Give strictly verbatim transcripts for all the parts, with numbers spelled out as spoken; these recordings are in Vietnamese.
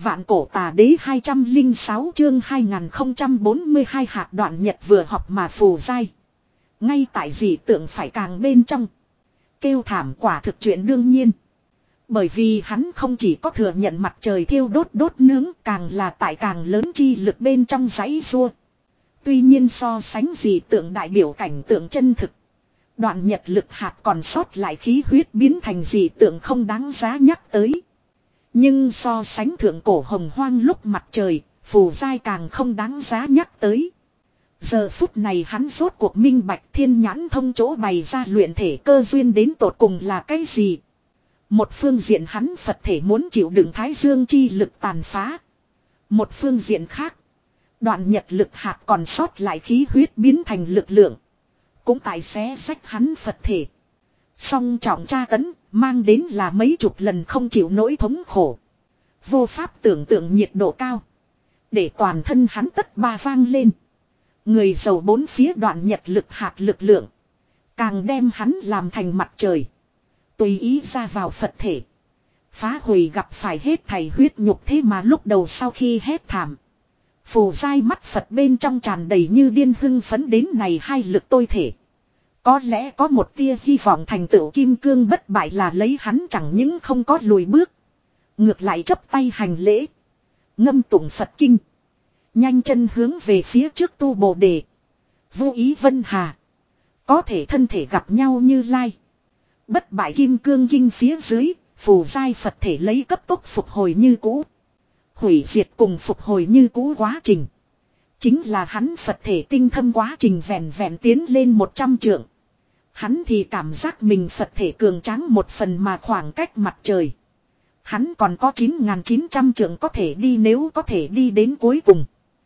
Vạn cổ tà đế hai trăm lẻ sáu chương hai nghìn không trăm bốn mươi hai hạt đoạn nhật vừa học mà phù dai. Ngay tại dị tượng phải càng bên trong. Kêu thảm quả thực chuyện đương nhiên. Bởi vì hắn không chỉ có thừa nhận mặt trời thiêu đốt đốt nướng, càng là tại càng lớn chi lực bên trong giấy rua. Tuy nhiên so sánh dị tượng đại biểu cảnh tượng chân thực. Đoạn nhật lực hạt còn sót lại khí huyết biến thành dị tượng không đáng giá nhắc tới. Nhưng so sánh thượng cổ hồng hoang lúc mặt trời, phù dai càng không đáng giá nhắc tới. Giờ phút này hắn rốt cuộc minh bạch thiên nhãn thông chỗ bày ra luyện thể cơ duyên đến tột cùng là cái gì. Một phương diện hắn Phật thể muốn chịu đựng thái dương chi lực tàn phá. Một phương diện khác, đoạn nhật lực hạt còn sót lại khí huyết biến thành lực lượng. Cũng tại xé sách hắn Phật thể. Song trọng tra tấn, mang đến là mấy chục lần không chịu nỗi thống khổ. Vô pháp tưởng tượng nhiệt độ cao. Để toàn thân hắn tất ba vang lên. Người giàu bốn phía đoạn nhật lực hạt lực lượng. Càng đem hắn làm thành mặt trời. Tùy ý ra vào Phật thể. Phá hủy gặp phải hết thảy huyết nhục thế mà lúc đầu sau khi hét thảm. Phù dai mắt Phật bên trong tràn đầy như điên hưng phấn đến này hai lực tôi thể. Có lẽ có một tia hy vọng thành tựu kim cương bất bại là lấy hắn chẳng những không có lùi bước. Ngược lại chấp tay hành lễ. Ngâm tụng Phật kinh. Nhanh chân hướng về phía trước tu bồ đề. Vô ý vân hà. Có thể thân thể gặp nhau như lai. Bất bại kim cương kinh phía dưới. Phù dai Phật thể lấy cấp tốc phục hồi như cũ. Hủy diệt cùng phục hồi như cũ quá trình. Chính là hắn Phật thể tinh thâm quá trình vẹn vẹn tiến lên một trăm trượng. Hắn thì cảm giác mình Phật thể cường tráng một phần mà khoảng cách mặt trời. Hắn còn có chín nghìn chín trăm trượng có thể đi nếu có thể đi đến cuối cùng.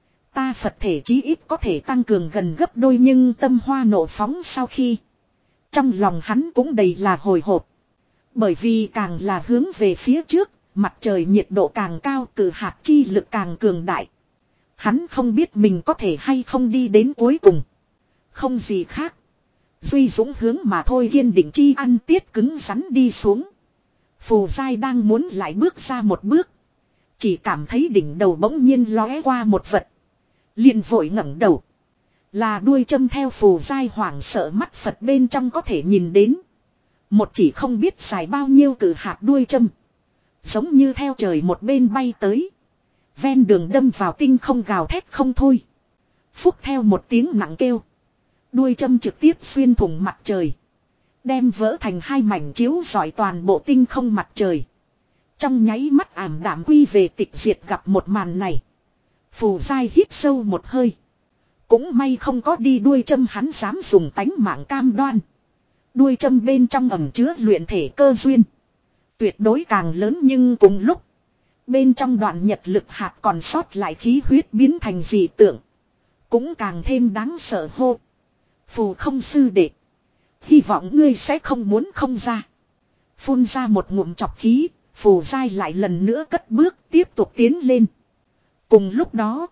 Ta Phật thể chí ít có thể tăng cường gần gấp đôi nhưng tâm hoa nộ phóng sau khi. Trong lòng hắn cũng đầy là hồi hộp. Bởi vì càng là hướng về phía trước, mặt trời nhiệt độ càng cao từ hạt chi lực càng cường đại. Hắn không biết mình có thể hay không đi đến cuối cùng. Không gì khác. Duy dũng hướng mà thôi kiên định chi ăn tiết cứng rắn đi xuống. Phù dai đang muốn lại bước ra một bước. Chỉ cảm thấy đỉnh đầu bỗng nhiên lóe qua một vật. Liền vội ngẩng đầu. Là đuôi châm theo phù dai hoảng sợ mắt Phật bên trong có thể nhìn đến. Một chỉ không biết dài bao nhiêu cử hạt đuôi châm. Giống như theo trời một bên bay tới. Ven đường đâm vào tinh không gào thét không thôi. Phúc theo một tiếng nặng kêu. Đuôi châm trực tiếp xuyên thủng mặt trời. Đem vỡ thành hai mảnh chiếu rọi toàn bộ tinh không mặt trời. Trong nháy mắt ảm đạm quy về tịch diệt gặp một màn này. Phù dai hít sâu một hơi. Cũng may không có đi đuôi châm hắn dám dùng tánh mạng cam đoan. Đuôi châm bên trong ẩm chứa luyện thể cơ duyên. Tuyệt đối càng lớn nhưng cùng lúc. Bên trong đoạn nhật lực hạt còn sót lại khí huyết biến thành dị tượng. Cũng càng thêm đáng sợ hô. Phù không sư đệ. Hy vọng ngươi sẽ không muốn không ra. Phun ra một ngụm chọc khí. Phù dai lại lần nữa cất bước tiếp tục tiến lên. Cùng lúc đó.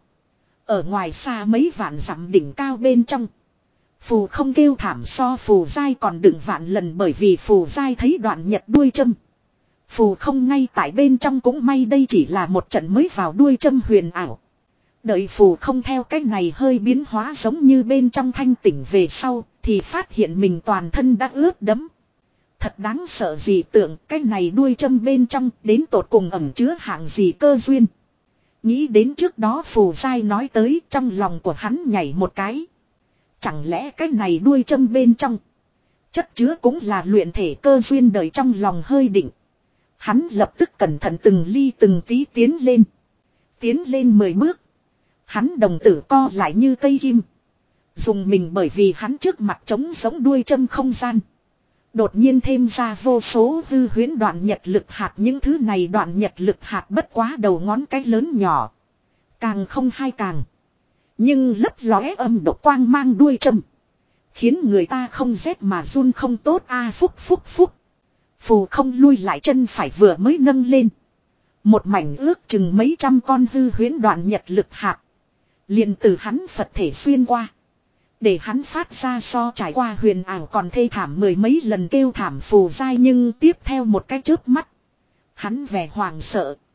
Ở ngoài xa mấy vạn dặm đỉnh cao bên trong. Phù không kêu thảm so phù dai còn đựng vạn lần bởi vì phù dai thấy đoạn nhật đuôi châm. Phù không ngay tại bên trong cũng may đây chỉ là một trận mới vào đuôi châm huyền ảo. Đợi phù không theo cách này hơi biến hóa giống như bên trong thanh tỉnh về sau thì phát hiện mình toàn thân đã ướt đẫm. Thật đáng sợ gì tưởng cách này đuôi châm bên trong đến tột cùng ẩn chứa hạng gì cơ duyên. Nghĩ đến trước đó phù dai nói tới trong lòng của hắn nhảy một cái. Chẳng lẽ cái này đuôi châm bên trong chất chứa cũng là luyện thể cơ duyên đời trong lòng hơi định. Hắn lập tức cẩn thận từng ly từng tí tiến lên. Tiến lên mười bước. Hắn đồng tử co lại như cây kim. Dùng mình bởi vì hắn trước mặt trống giống đuôi châm không gian. Đột nhiên thêm ra vô số hư huyễn đoạn nhật lực hạt. Những thứ này đoạn nhật lực hạt bất quá đầu ngón cái lớn nhỏ. Càng không hai càng. Nhưng lấp lóe âm độc quang mang đuôi châm. Khiến người ta không rét mà run không tốt a à, phúc phúc phúc. Phù không lui lại chân phải vừa mới nâng lên. Một mảnh ước chừng mấy trăm con hư huyễn đoạn nhật lực hạt. Liền từ hắn Phật thể xuyên qua. Để hắn phát ra so trải qua huyền ảo còn thê thảm mười mấy lần kêu thảm phù dai nhưng tiếp theo một cái chớp mắt. Hắn vẻ hoàng sợ.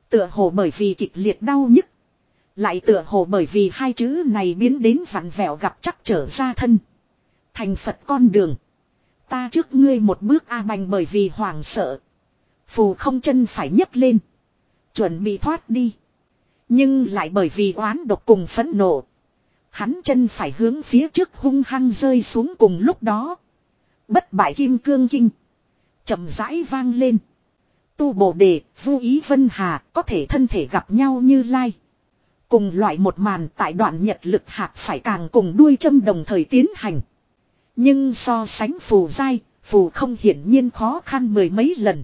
Tựa hồ bởi vì kịch liệt đau nhức. Lại tựa hồ bởi vì hai chữ này biến đến vặn vẹo gặp chắc trở ra thân. Thành Phật con đường. Ta trước ngươi một bước a bành bởi vì hoảng sợ. Phù không chân phải nhấc lên. Chuẩn bị thoát đi. Nhưng lại bởi vì oán độc cùng phẫn nộ. Hắn chân phải hướng phía trước hung hăng rơi xuống cùng lúc đó. Bất bại kim cương kinh. Chậm rãi vang lên. Tu Bồ Đề, Vu Ý Vân Hà có thể thân thể gặp nhau như lai. Cùng loại một màn tại đoạn nhật lực hạt phải càng cùng đuôi châm đồng thời tiến hành. Nhưng so sánh phù giai, phù không hiển nhiên khó khăn mười mấy lần.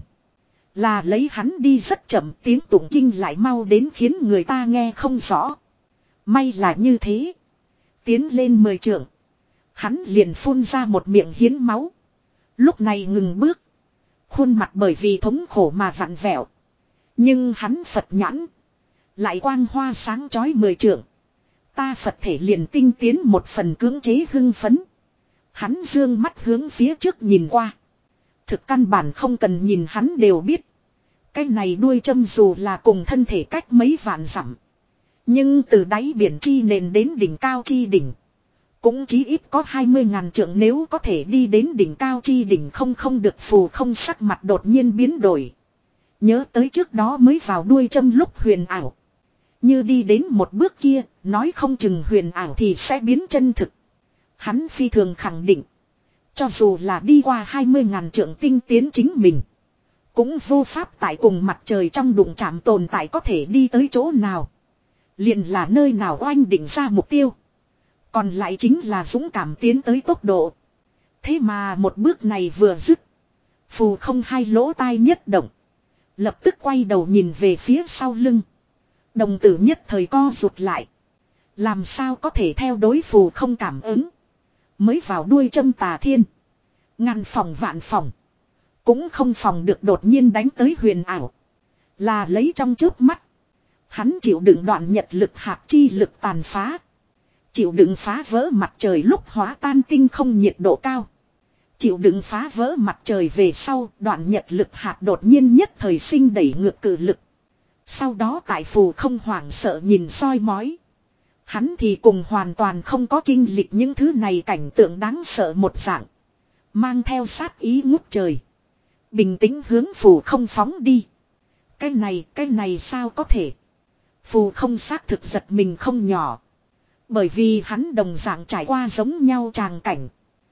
Là lấy hắn đi rất chậm, tiếng tụng kinh lại mau đến khiến người ta nghe không rõ. May là như thế. Tiến lên mười trượng. Hắn liền phun ra một miệng hiến máu. Lúc này ngừng bước. Khuôn mặt bởi vì thống khổ mà vặn vẹo. Nhưng hắn Phật nhãn. Lại quang hoa sáng chói mười trượng. Ta Phật thể liền tinh tiến một phần cưỡng chế hưng phấn. Hắn dương mắt hướng phía trước nhìn qua. Thực căn bản không cần nhìn hắn đều biết. Cái này đuôi châm dù là cùng thân thể cách mấy vạn dặm. Nhưng từ đáy biển chi nền đến đỉnh cao chi đỉnh. Cũng chí ít có hai mươi ngàn trượng nếu có thể đi đến đỉnh cao chi đỉnh không không được phù không sắc mặt đột nhiên biến đổi. Nhớ tới trước đó mới vào đuôi châm lúc huyền ảo. Như đi đến một bước kia, nói không chừng huyền ảo thì sẽ biến chân thực. Hắn phi thường khẳng định. Cho dù là đi qua hai mươi ngàn trượng tinh tiến chính mình. Cũng vô pháp tại cùng mặt trời trong đụng chạm tồn tại có thể đi tới chỗ nào. Liền là nơi nào oanh định ra mục tiêu. Còn lại chính là dũng cảm tiến tới tốc độ. Thế mà một bước này vừa dứt. Phù không hai lỗ tai nhất động. Lập tức quay đầu nhìn về phía sau lưng. Đồng tử nhất thời co rụt lại. Làm sao có thể theo đối phù không cảm ứng. Mới vào đuôi châm Tà Thiên. Ngàn phòng vạn phòng. Cũng không phòng được đột nhiên đánh tới huyền ảo. Là lấy trong chớp mắt. Hắn chịu đựng đoạn nhật lực hạt chi lực tàn phá. Chịu đựng phá vỡ mặt trời lúc hóa tan tinh không nhiệt độ cao. Chịu đựng phá vỡ mặt trời về sau đoạn nhật lực hạt đột nhiên nhất thời sinh đẩy ngược cự lực. Sau đó tại phù không hoảng sợ nhìn soi mói. Hắn thì cùng hoàn toàn không có kinh lịch những thứ này cảnh tượng đáng sợ một dạng. Mang theo sát ý ngút trời. Bình tĩnh hướng phù không phóng đi. Cái này, cái này sao có thể. Phù không xác thực giật mình không nhỏ. Bởi vì hắn đồng dạng trải qua giống nhau tràng cảnh.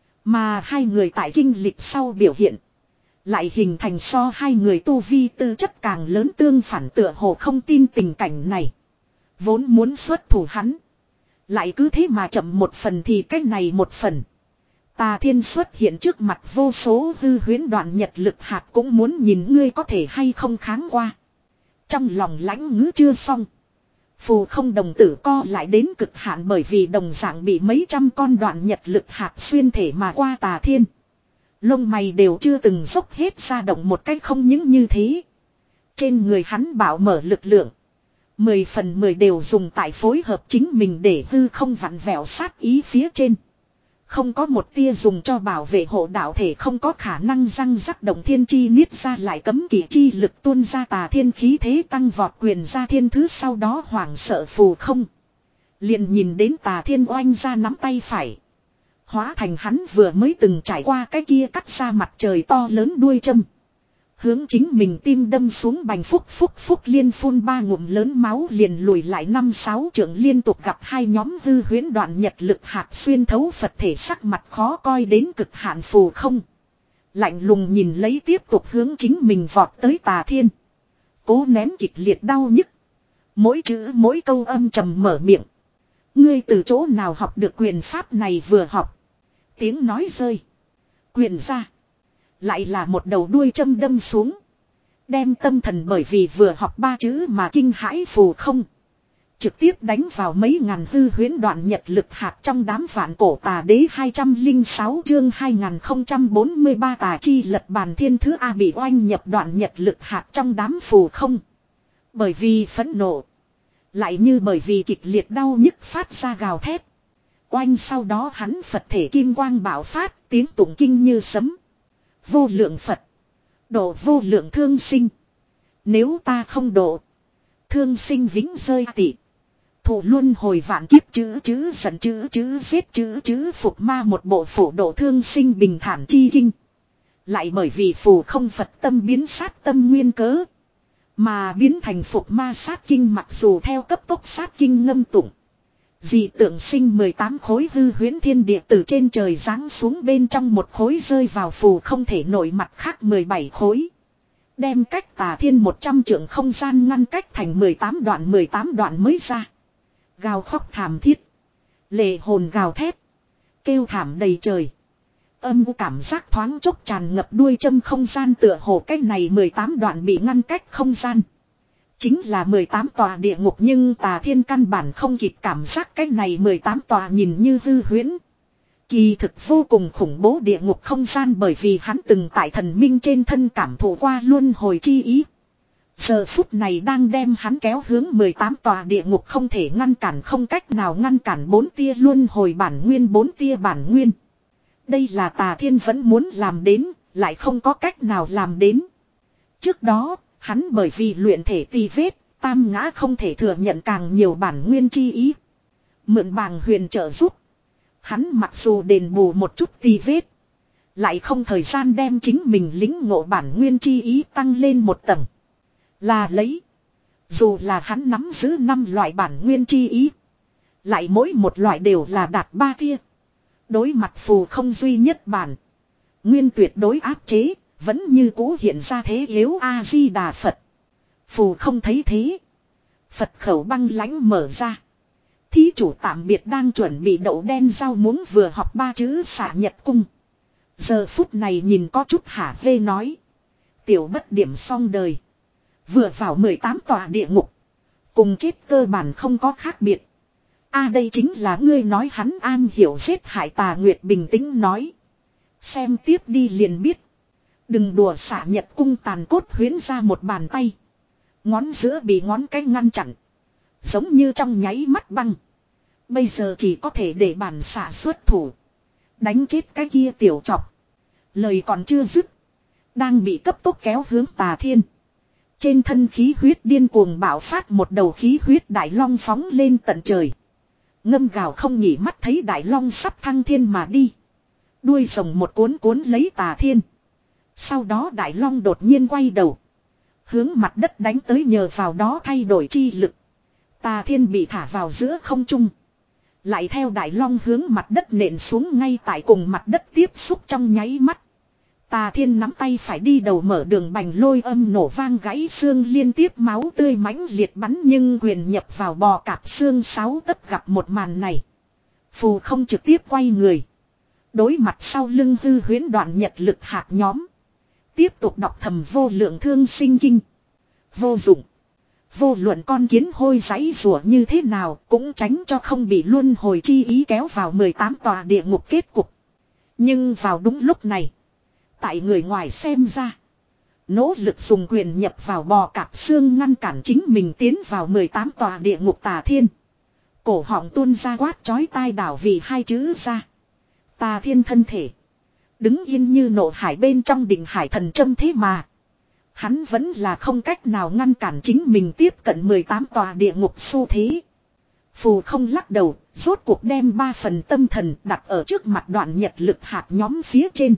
Mà hai người tại kinh lịch sau biểu hiện. Lại hình thành so hai người tu vi tư chất càng lớn tương phản tựa hồ không tin tình cảnh này. Vốn muốn xuất thủ hắn. Lại cứ thế mà chậm một phần thì cách này một phần. Tà Thiên xuất hiện trước mặt vô số hư huyễn đoạn nhật lực hạt cũng muốn nhìn ngươi có thể hay không kháng qua. Trong lòng lãnh ngữ chưa xong. Phù không đồng tử co lại đến cực hạn bởi vì đồng dạng bị mấy trăm con đoạn nhật lực hạt xuyên thể mà qua Tà Thiên. Lông mày đều chưa từng dốc hết ra động một cách không những như thế. Trên người hắn bảo mở lực lượng. Mười phần mười đều dùng tại phối hợp chính mình để hư không vặn vẹo sát ý phía trên. Không có một tia dùng cho bảo vệ hộ đạo thể không có khả năng răng rắc động thiên chi niết ra lại cấm kỵ chi lực tuôn ra Tà Thiên khí thế tăng vọt quyền ra thiên thứ sau đó hoảng sợ phù không. Liền nhìn đến Tà Thiên oanh ra nắm tay phải. Hóa thành hắn vừa mới từng trải qua cái kia cắt ra mặt trời to lớn đuôi châm. Hướng chính mình tim đâm xuống bành phúc phúc phúc liên phun ba ngụm lớn máu liền lùi lại năm sáu trượng liên tục gặp hai nhóm hư huyễn đoạn nhật lực hạt xuyên thấu Phật thể sắc mặt khó coi đến cực hạn phù không. Lạnh lùng nhìn lấy tiếp tục hướng chính mình vọt tới Tà Thiên. Cố nén kịch liệt đau nhức. Mỗi chữ mỗi câu âm trầm mở miệng. Ngươi từ chỗ nào học được quyền pháp này vừa học. Tiếng nói rơi. Quyền ra. Lại là một đầu đuôi châm đâm xuống. Đem tâm thần bởi vì vừa học ba chữ mà kinh hãi phù không. Trực tiếp đánh vào mấy ngàn hư huyễn đoạn nhật lực hạt trong đám vạn cổ Tà Đế hai trăm lẻ sáu chương hai nghìn không trăm bốn mươi ba Tà Chi lật bàn thiên thứ A bị oanh nhập đoạn nhật lực hạt trong đám phù không. Bởi vì phẫn nộ. Lại như bởi vì kịch liệt đau nhức phát ra gào thét. Oanh sau đó hắn Phật thể kim quang bạo phát tiếng tụng kinh như sấm. Vô lượng Phật. Độ vô lượng thương sinh. Nếu ta không độ. Thương sinh vĩnh rơi tị. Thủ luân hồi vạn kiếp chữ chữ giận chữ chữ giết chữ chữ phục ma một bộ phổ độ thương sinh bình thản chi kinh. Lại bởi vì phù không Phật tâm biến sát tâm nguyên cớ. Mà biến thành phục ma sát kinh, mặc dù theo cấp tốc sát kinh ngâm tụng. Dị tượng sinh mười tám khối hư huyễn thiên địa từ trên trời giáng xuống, bên trong một khối rơi vào phù không thể nổi mặt khác mười bảy khối. Đem cách tà thiên một trăm trượng không gian ngăn cách thành mười tám đoạn mười tám đoạn mới ra. Gào khóc thảm thiết. Lệ hồn gào thét. Kêu thảm đầy trời. Âm u cảm giác thoáng chốc tràn ngập đuôi châm không gian, tựa hồ cách này mười tám đoạn bị ngăn cách không gian. Chính là mười tám tòa địa ngục, nhưng tà thiên căn bản không kịp cảm giác cách này mười tám tòa nhìn như hư huyễn. Kỳ thực vô cùng khủng bố địa ngục không gian, bởi vì hắn từng tại thần minh trên thân cảm thụ qua luân hồi chi ý. Giờ phút này đang đem hắn kéo hướng mười tám tòa địa ngục, không thể ngăn cản, không cách nào ngăn cản bốn tia luân hồi bản nguyên, bốn tia bản nguyên. Đây là tà thiên vẫn muốn làm đến, lại không có cách nào làm đến. Trước đó, hắn bởi vì luyện thể tì vết, tam ngã không thể thừa nhận càng nhiều bản nguyên chi ý. Mượn bàng huyền trợ giúp. Hắn mặc dù đền bù một chút tì vết, lại không thời gian đem chính mình lĩnh ngộ bản nguyên chi ý tăng lên một tầng. Là lấy. Dù là hắn nắm giữ năm loại bản nguyên chi ý, lại mỗi một loại đều là đạt ba tia. Đối mặt phù không duy nhất bản nguyên tuyệt đối áp chế, vẫn như cũ hiện ra thế yếu A-di-đà Phật. Phù không thấy thế. Phật khẩu băng lãnh mở ra. Thí chủ tạm biệt đang chuẩn bị đậu đen rau muống vừa học ba chữ xả nhật cung. Giờ phút này nhìn có chút hả hê nói. Tiểu bất điểm xong đời. Vừa vào mười tám tòa địa ngục. Cùng chết cơ bản không có khác biệt. A à, đây chính là ngươi nói hắn an hiểu giết hại Tà Nguyệt bình tĩnh nói. Xem tiếp đi liền biết. Đừng đùa xả nhật cung tàn cốt huyến ra một bàn tay. Ngón giữa bị ngón cái ngăn chặn. Giống như trong nháy mắt băng. Bây giờ chỉ có thể để bản xả xuất thủ. Đánh chết cái kia tiểu chọc. Lời còn chưa dứt. Đang bị cấp tốc kéo hướng Tà Thiên. Trên thân khí huyết điên cuồng bạo phát, một đầu khí huyết đại long phóng lên tận trời. Ngâm gào không nhỉ mắt thấy đại long sắp thăng thiên mà đi. Đuôi rồng một cuốn cuốn lấy Tà Thiên. Sau đó đại long đột nhiên quay đầu. Hướng mặt đất đánh tới, nhờ vào đó thay đổi chi lực. Tà Thiên bị thả vào giữa không trung. Lại theo đại long hướng mặt đất nện xuống, ngay tại cùng mặt đất tiếp xúc trong nháy mắt. Tà Thiên nắm tay phải đi đầu mở đường, bành lôi âm nổ vang gãy xương, liên tiếp máu tươi mãnh liệt bắn, nhưng quyền nhập vào bò cạp xương sáu tất gặp một màn này. Phù không trực tiếp quay người. Đối mặt sau lưng hư huyễn đoạn nhật lực hạt nhóm. Tiếp tục đọc thầm vô lượng thương sinh kinh. Vô dụng. Vô luận con kiến hôi giãy rủa như thế nào cũng tránh cho không bị luân hồi chi ý kéo vào mười tám tòa địa ngục kết cục. Nhưng vào đúng lúc này. Tại người ngoài xem ra. Nỗ lực dùng quyền nhập vào bò cạp xương ngăn cản chính mình tiến vào mười tám tòa địa ngục Tà Thiên. Cổ họng tuôn ra quát chói tai đảo vì hai chữ ra. Tà Thiên thân thể. Đứng yên như nộ hải bên trong đỉnh hải thần châm, thế mà. Hắn vẫn là không cách nào ngăn cản chính mình tiếp cận mười tám tòa địa ngục xu thế. Phù không lắc đầu, rốt cuộc đem ba phần tâm thần đặt ở trước mặt đoạn nhật lực hạt nhóm phía trên.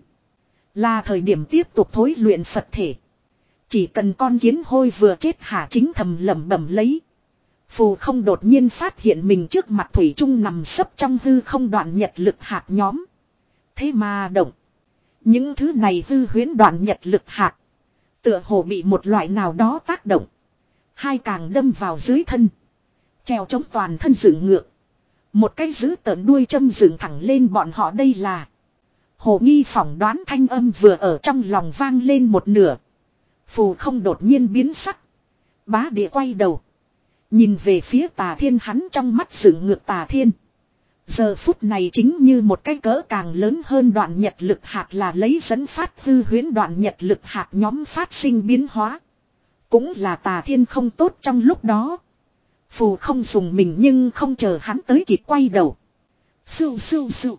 Là thời điểm tiếp tục thối luyện Phật thể. Chỉ cần con kiến hôi vừa chết hả chính thầm lẩm bẩm lấy. Phù không đột nhiên phát hiện mình trước mặt thủy chung nằm sấp trong hư không đoạn nhật lực hạt nhóm. Thế mà động. Những thứ này hư huyễn đoạn nhật lực hạt. Tựa hồ bị một loại nào đó tác động. Hai càng đâm vào dưới thân. Treo chống toàn thân dựng ngược. Một cái giữ tợn đuôi châm dựng thẳng lên bọn họ, đây là. Hồ nghi phỏng đoán thanh âm vừa ở trong lòng vang lên một nửa. Phù không đột nhiên biến sắc. Bá địa quay đầu. Nhìn về phía Tà Thiên, hắn trong mắt dựng ngược Tà Thiên. Giờ phút này chính như một cái cỡ càng lớn hơn đoạn nhật lực hạt, là lấy dẫn phát hư huyễn đoạn nhật lực hạt nhóm phát sinh biến hóa. Cũng là Tà Thiên không tốt trong lúc đó. Phù không dùng mình, nhưng không chờ hắn tới kịp quay đầu. Sưu sưu sưu.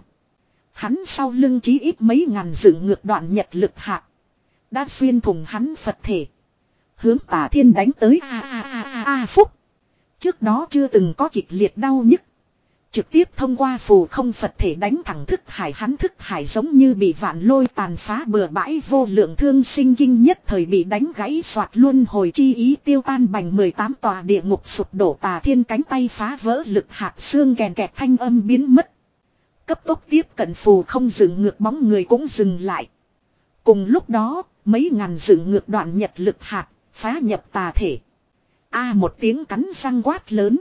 Hắn sau lưng chí ít mấy ngàn dựng ngược đoạn nhật lực hạt. Đã xuyên thủng hắn Phật thể. Hướng Tà Thiên đánh tới a a a a a phúc. Trước đó chưa từng có kịch liệt đau nhức. Trực tiếp thông qua phù không Phật thể đánh thẳng thức hải, hắn thức hải giống như bị vạn lôi tàn phá bừa bãi, vô lượng thương sinh kinh nhất thời bị đánh gãy soạt luân hồi chi ý tiêu tan bành mười tám tòa địa ngục sụp đổ. Tà Thiên cánh tay phá vỡ, lực hạt xương kèn kẹt thanh âm biến mất. Cấp tốc tiếp cận phù không dừng ngược, bóng người cũng dừng lại. Cùng lúc đó, mấy ngàn dừng ngược đoạn nhật lực hạt phá nhập tà thể. A một tiếng cắn răng quát lớn.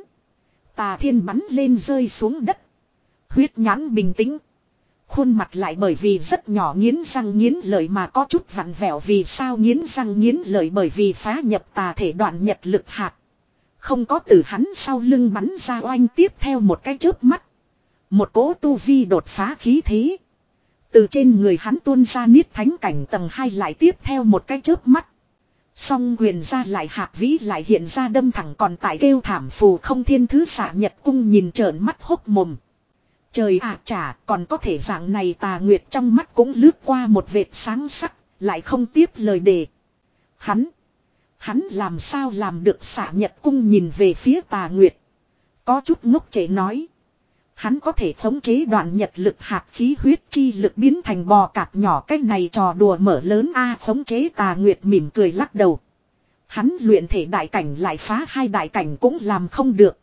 Tà Thiên bắn lên rơi xuống đất. Huyết nhãn bình tĩnh. Khuôn mặt lại bởi vì rất nhỏ nghiến răng nghiến lợi mà có chút vặn vẹo. Vì sao nghiến răng nghiến lợi? Bởi vì phá nhập tà thể đoạn nhật lực hạt. Không có từ hắn sau lưng bắn ra oanh tiếp theo một cái chớp mắt. Một cỗ tu vi đột phá khí thế. Từ trên người hắn tuôn ra niết thánh cảnh tầng hai, lại tiếp theo một cái chớp mắt. Song quyền ra lại hạt vĩ lại hiện ra đâm thẳng còn tại kêu thảm phù không thiên thứ xạ nhật cung nhìn trợn mắt hốc mồm. Trời ạ, chả còn có thể dạng này. Tà Nguyệt trong mắt cũng lướt qua một vệt sáng sắc, lại không tiếp lời đề. Hắn, hắn làm sao làm được? Xạ nhật cung nhìn về phía Tà Nguyệt. Có chút ngốc trễ nói. Hắn có thể khống chế đoạn nhật lực hạt khí huyết chi lực biến thành bò cạp nhỏ, cái này trò đùa mở lớn a. Khống chế. Tà Nguyệt mỉm cười lắc đầu. Hắn luyện thể đại cảnh lại phá hai đại cảnh cũng làm không được.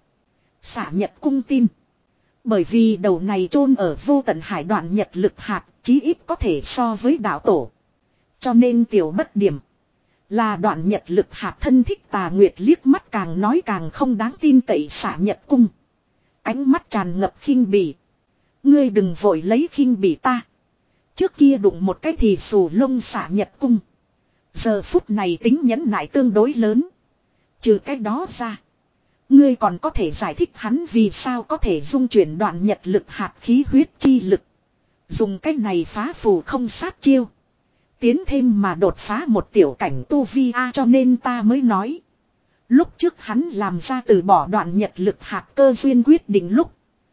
Xạ nhật cung tin. Bởi vì đầu này chôn ở vô tận hải đoạn nhật lực hạt, chí ít có thể so với đạo tổ. Cho nên tiểu bất điểm là đoạn nhật lực hạt thân thích. Tà Nguyệt liếc mắt càng nói càng không đáng tin cậy xạ nhật cung. Ánh mắt tràn ngập khinh bỉ. Ngươi đừng vội lấy khinh bỉ ta. Trước kia đụng một cái thì xù lông xạ nhật cung. Giờ phút này tính nhẫn nại tương đối lớn. Trừ cái đó ra, ngươi còn có thể giải thích hắn vì sao có thể dung chuyển đoạn nhật lực hạt khí huyết chi lực. Dùng cái này phá phù không sát chiêu. Tiến thêm mà đột phá một tiểu cảnh tu vi a. Cho nên ta mới nói. Lúc trước hắn làm ra từ bỏ đoạn nhật lực hạt cơ duyên quyết định lúc.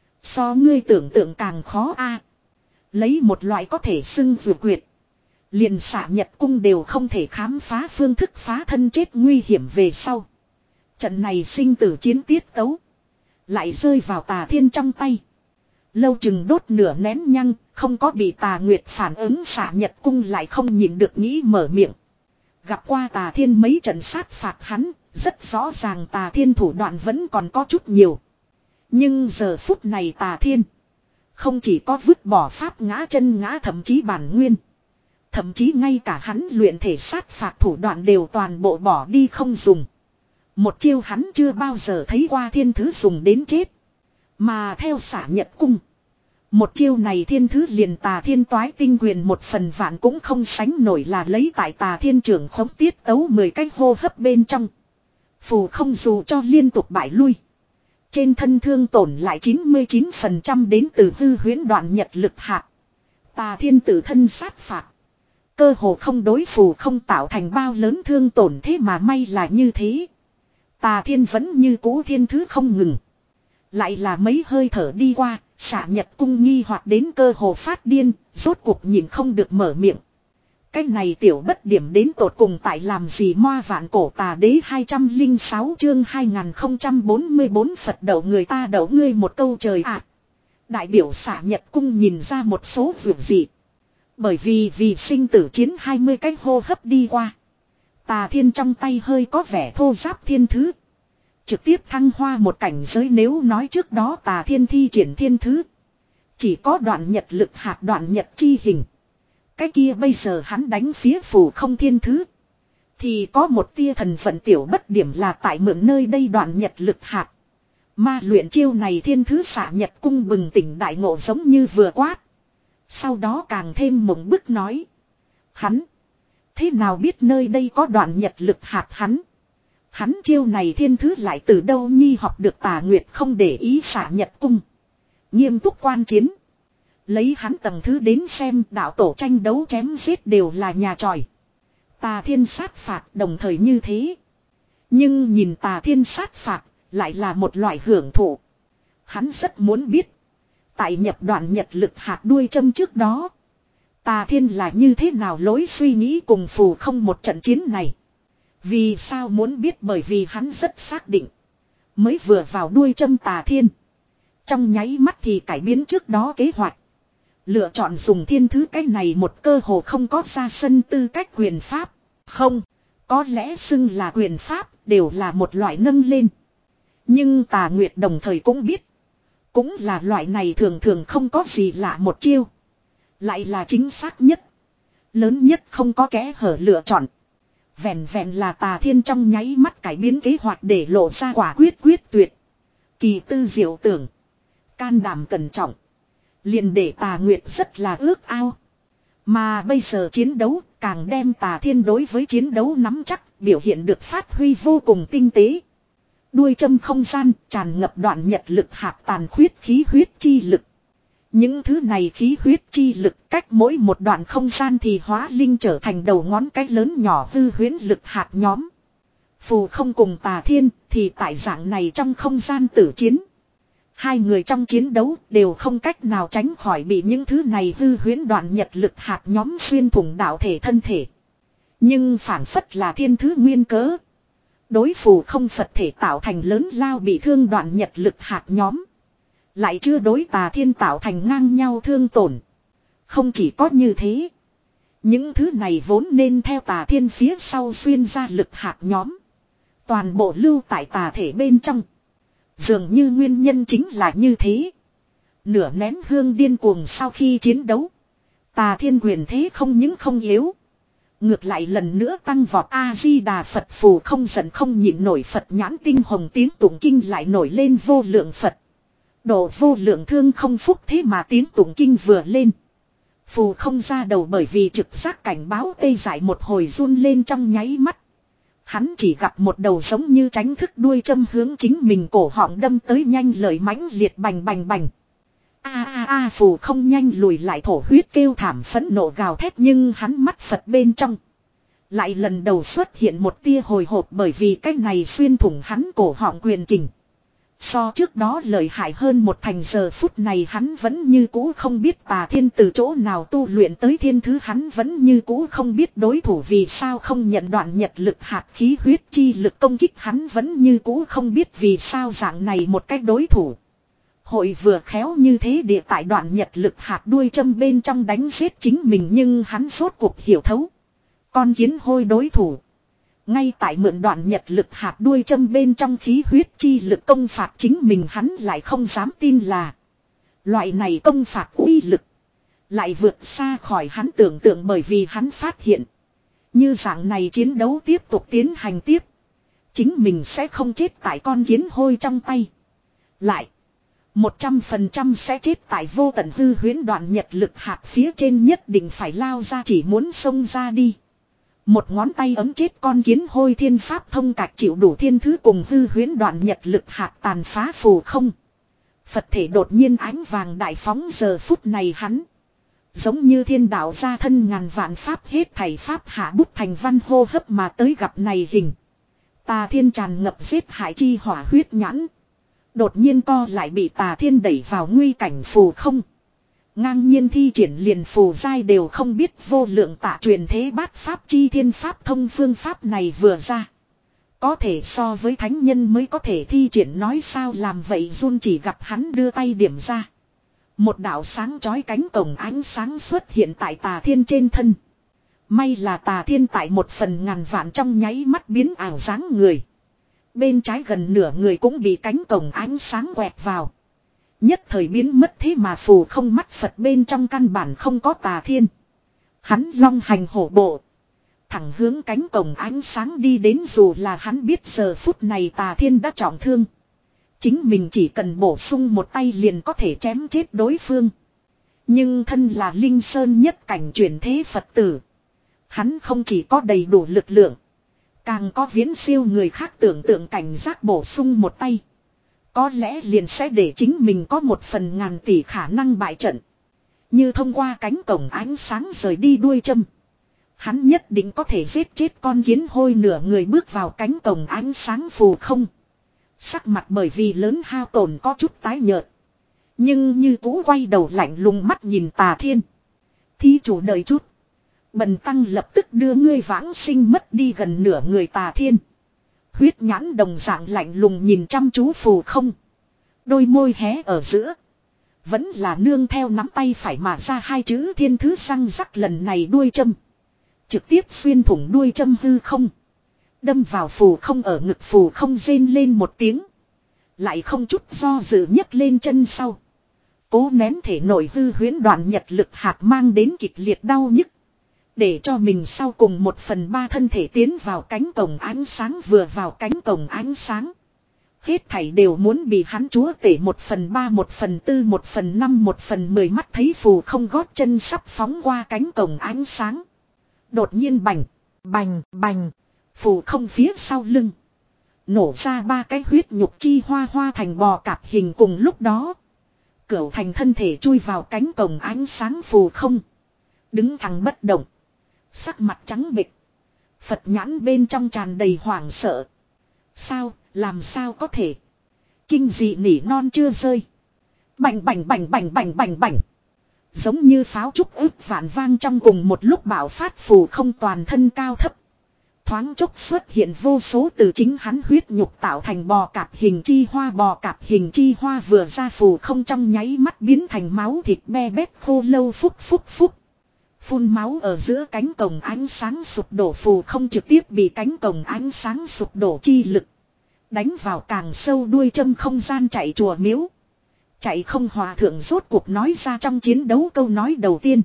So ngươi tưởng tượng càng khó a. Lấy một loại có thể xưng vừa quyệt. Liền xạ nhật cung đều không thể khám phá phương thức phá thân chết nguy hiểm về sau. Trận này sinh tử chiến tiết tấu. Lại rơi vào Tà Thiên trong tay. Lâu chừng đốt nửa nén nhăng, không có bị Tà Nguyệt phản ứng. Xạ nhật cung lại không nhịn được nghĩ mở miệng. Gặp qua Tà Thiên mấy trận sát phạt hắn. Rất rõ ràng Tà Thiên thủ đoạn vẫn còn có chút nhiều. Nhưng giờ phút này Tà Thiên không chỉ có vứt bỏ pháp ngã chân ngã, thậm chí bản nguyên. Thậm chí ngay cả hắn luyện thể sát phạt thủ đoạn đều toàn bộ bỏ đi không dùng. Một chiêu hắn chưa bao giờ thấy qua thiên thứ dùng đến chết. Mà theo xạ nhật cung, một chiêu này thiên thứ liền Tà Thiên toái tinh quyền một phần vạn cũng không sánh nổi, là lấy tại Tà Thiên trưởng khống tiết tấu mười cái hô hấp bên trong. Phù không dù cho liên tục bại lui. Trên thân thương tổn lại chín mươi chín phần trăm đến từ hư huyễn đoạn nhật lực hạt. Tà Thiên tự thân sát phạt. Cơ hồ không đối phù không tạo thành bao lớn thương tổn, thế mà may là như thế. Tà Thiên vẫn như cũ thiên thứ không ngừng. Lại là mấy hơi thở đi qua, xạ nhật cung nghi hoặc đến cơ hồ phát điên, rốt cuộc nhìn không được mở miệng. Cái này tiểu bất điểm đến tột cùng tại làm gì? Moa vạn cổ tà đế hai trăm lẻ sáu chương hai nghìn không trăm bốn mươi bốn Phật đậu người ta đậu ngươi một câu trời ạ. À. Đại biểu xạ nhật cung nhìn ra một số việc gì. Bởi vì vì sinh tử chiến hai mươi cái hô hấp đi qua. Tà Thiên trong tay hơi có vẻ thô giáp thiên thứ. Trực tiếp thăng hoa một cảnh giới. Nếu nói trước đó Tà Thiên thi triển thiên thứ chỉ có đoạn nhật lực hạt đoạn nhật chi hình. Cái kia bây giờ hắn đánh phía phù không thiên thứ. Thì có một tia thần phận tiểu bất điểm là tại mượn nơi đây đoạn nhật lực hạt. Ma luyện chiêu này thiên thứ xạ nhật cung bừng tỉnh đại ngộ giống như vừa quát. Sau đó càng thêm mộng bức nói. Hắn. Thế nào biết nơi đây có đoạn nhật lực hạt hắn. Hắn chiêu này thiên thứ lại từ đâu nhi học được? Tà Nguyệt không để ý xạ nhật cung. Nghiêm túc quan chiến. Lấy hắn tầng thứ đến xem, đạo tổ tranh đấu chém giết đều là nhà tròi. Tà Thiên sát phạt đồng thời như thế. Nhưng nhìn Tà Thiên sát phạt lại là một loại hưởng thụ. Hắn rất muốn biết. Tại nhập đoạn nhật lực hạt đuôi châm trước đó. Tà Thiên là như thế nào lối suy nghĩ cùng phù không một trận chiến này. Vì sao muốn biết, bởi vì hắn rất xác định. Mới vừa vào đuôi châm Tà Thiên. Trong nháy mắt thì cải biến trước đó kế hoạch. Lựa chọn dùng thiên thứ cái này một cơ hồ không có ra sân tư cách quyền pháp. Không, có lẽ xưng là quyền pháp đều là một loại nâng lên. Nhưng Tà Nguyệt đồng thời cũng biết. Cũng là loại này thường thường không có gì lạ một chiêu. Lại là chính xác nhất. Lớn nhất không có kẽ hở lựa chọn. Vẹn vẹn là Tà Thiên trong nháy mắt cải biến kế hoạch để lộ ra quả quyết quyết tuyệt. Kỳ tư diệu tưởng. Can đảm cẩn trọng. Liền để Tà Nguyệt rất là ước ao. Mà bây giờ chiến đấu càng đem Tà Thiên đối với chiến đấu nắm chắc, biểu hiện được phát huy vô cùng tinh tế. Đuôi châm không gian tràn ngập đoạn nhật lực hạt tàn khuyết khí huyết chi lực. Những thứ này khí huyết chi lực cách mỗi một đoạn không gian thì hóa linh trở thành đầu ngón cái lớn nhỏ hư huyễn lực hạt nhóm. Phù không cùng Tà Thiên thì tại dạng này trong không gian tử chiến. Hai người trong chiến đấu đều không cách nào tránh khỏi bị những thứ này hư huyễn đoạn nhật lực hạt nhóm xuyên thủng đạo thể thân thể. Nhưng phản phất là thiên thứ nguyên cớ. Đối phù không Phật thể tạo thành lớn lao bị thương đoạn nhật lực hạt nhóm. Lại chưa đối Tà Thiên tạo thành ngang nhau thương tổn. Không chỉ có như thế. Những thứ này vốn nên theo Tà Thiên phía sau xuyên ra lực hạt nhóm. Toàn bộ lưu tại tà thể bên trong. Dường như nguyên nhân chính là như thế. Nửa nén hương điên cuồng sau khi chiến đấu. Tà Thiên quyền thế không những không yếu. Ngược lại lần nữa tăng vọt. A-di-đà Phật phù không giận không nhịn nổi Phật nhãn tinh hồng tiếng tụng kinh lại nổi lên vô lượng Phật. Độ vô lượng thương không phúc thế mà tiếng tụng kinh vừa lên. Phù không ra đầu bởi vì trực giác cảnh báo tê dại một hồi run lên trong nháy mắt. Hắn chỉ gặp một đầu giống như tránh thức đuôi châm hướng chính mình cổ họng đâm tới nhanh lời mãnh liệt bành bành bành. A a a phù không nhanh lùi lại thổ huyết kêu thảm phẫn nộ gào thét nhưng hắn mắt Phật bên trong. Lại lần đầu xuất hiện một tia hồi hộp bởi vì cái này xuyên thủng hắn cổ họng quyền kình. So trước đó lợi hại hơn một thành giờ phút này hắn vẫn như cũ không biết Tà Thiên từ chỗ nào tu luyện tới thiên thứ hắn vẫn như cũ không biết đối thủ vì sao không nhận đoạn nhật lực hạt khí huyết chi lực công kích hắn vẫn như cũ không biết vì sao dạng này một cách đối thủ. Hội vừa khéo như thế địa tại đoạn nhật lực hạt đuôi châm bên trong đánh giết chính mình nhưng hắn rốt cuộc hiểu thấu. Con kiến hôi đối thủ. Ngay tại mượn đoạn nhật lực hạt đuôi châm bên trong khí huyết chi lực công phạt chính mình hắn lại không dám tin là. Loại này công phạt uy lực. Lại vượt xa khỏi hắn tưởng tượng bởi vì hắn phát hiện. Như dạng này chiến đấu tiếp tục tiến hành tiếp. Chính mình sẽ không chết tại con kiến hôi trong tay. Lại. Một trăm phần trăm sẽ chết tại vô tận hư huyễn đoạn nhật lực hạt phía trên nhất định phải lao ra chỉ muốn xông ra đi. Một ngón tay ấm chết con kiến hôi thiên pháp thông cạch chịu đủ thiên thứ cùng hư huyễn đoạn nhật lực hạt tàn phá phù không. Phật thể đột nhiên ánh vàng đại phóng giờ phút này hắn. Giống như thiên đạo gia thân ngàn vạn pháp hết thảy pháp hạ bút thành văn hô hấp mà tới gặp này hình. Tà Thiên tràn ngập giết hại chi hỏa huyết nhãn. Đột nhiên co lại bị Tà Thiên đẩy vào nguy cảnh phù không. Ngang nhiên thi triển liền phù giai đều không biết vô lượng tạ truyền thế bát pháp chi thiên pháp thông phương pháp này vừa ra. Có thể so với thánh nhân mới có thể thi triển nói sao làm vậy run chỉ gặp hắn đưa tay điểm ra. Một đạo sáng chói cánh cổng ánh sáng xuất hiện tại Tà Thiên trên thân. May là Tà Thiên tại một phần ngàn vạn trong nháy mắt biến ảo dáng người. Bên trái gần nửa người cũng bị cánh cổng ánh sáng quẹt vào. Nhất thời biến mất thế mà phù không mắt Phật bên trong căn bản không có Tà Thiên. Hắn long hành hổ bộ. Thẳng hướng cánh cổng ánh sáng đi đến dù là hắn biết giờ phút này Tà Thiên đã trọng thương. Chính mình chỉ cần bổ sung một tay liền có thể chém chết đối phương. Nhưng thân là Linh Sơn nhất cảnh chuyển thế Phật tử. Hắn không chỉ có đầy đủ lực lượng. Càng có viễn siêu người khác tưởng tượng cảnh giác bổ sung một tay. Có lẽ liền sẽ để chính mình có một phần ngàn tỷ khả năng bại trận. Như thông qua cánh cổng ánh sáng rời đi đuôi châm. Hắn nhất định có thể giết chết con kiến hôi nửa người bước vào cánh cổng ánh sáng phù không. Sắc mặt bởi vì lớn hao tổn có chút tái nhợt. Nhưng như cũ quay đầu lạnh lùng mắt nhìn Tà Thiên. Thí chủ đợi chút. Bần tăng lập tức đưa ngươi vãng sinh mất đi gần nửa người Tà Thiên. Huyết nhãn đồng dạng lạnh lùng nhìn chăm chú phù không. Đôi môi hé ở giữa. Vẫn là nương theo nắm tay phải mà ra hai chữ thiên thứ răng rắc lần này đuôi châm. Trực tiếp xuyên thủng đuôi châm hư không. Đâm vào phù không ở ngực phù không rên lên một tiếng. Lại không chút do dự nhấc lên chân sau. Cố nén thể nội hư huyễn đoạn nhật lực hạt mang đến kịch liệt đau nhức. Để cho mình sau cùng một phần ba thân thể tiến vào cánh cổng ánh sáng vừa vào cánh cổng ánh sáng. Hết thảy đều muốn bị hắn chúa tể một phần ba một phần tư một phần năm một phần mười mắt thấy phù không gót chân sắp phóng qua cánh cổng ánh sáng. Đột nhiên bành, bành, bành, phù không phía sau lưng. Nổ ra ba cái huyết nhục chi hoa hoa thành bò cạp hình cùng lúc đó. Cửu thành thân thể chui vào cánh cổng ánh sáng phù không. Đứng thẳng bất động. Sắc mặt trắng bệch. Phật nhãn bên trong tràn đầy hoảng sợ. Sao, làm sao có thể. Kinh dị nỉ non chưa rơi. Bành bành bành bành bành bành bành. Giống như pháo trúc ức vạn vang trong cùng một lúc bạo phát phù không toàn thân cao thấp. Thoáng chốc xuất hiện vô số từ chính hắn huyết nhục tạo thành bò cạp hình chi hoa bò cạp hình chi hoa vừa ra phù không trong nháy mắt biến thành máu thịt be bét khô lâu phúc phúc phúc. Phun máu ở giữa cánh cổng ánh sáng sụp đổ phù không trực tiếp bị cánh cổng ánh sáng sụp đổ chi lực. Đánh vào càng sâu đuôi châm không gian chạy chùa miếu. Chạy không hòa thượng rốt cuộc nói ra trong chiến đấu câu nói đầu tiên.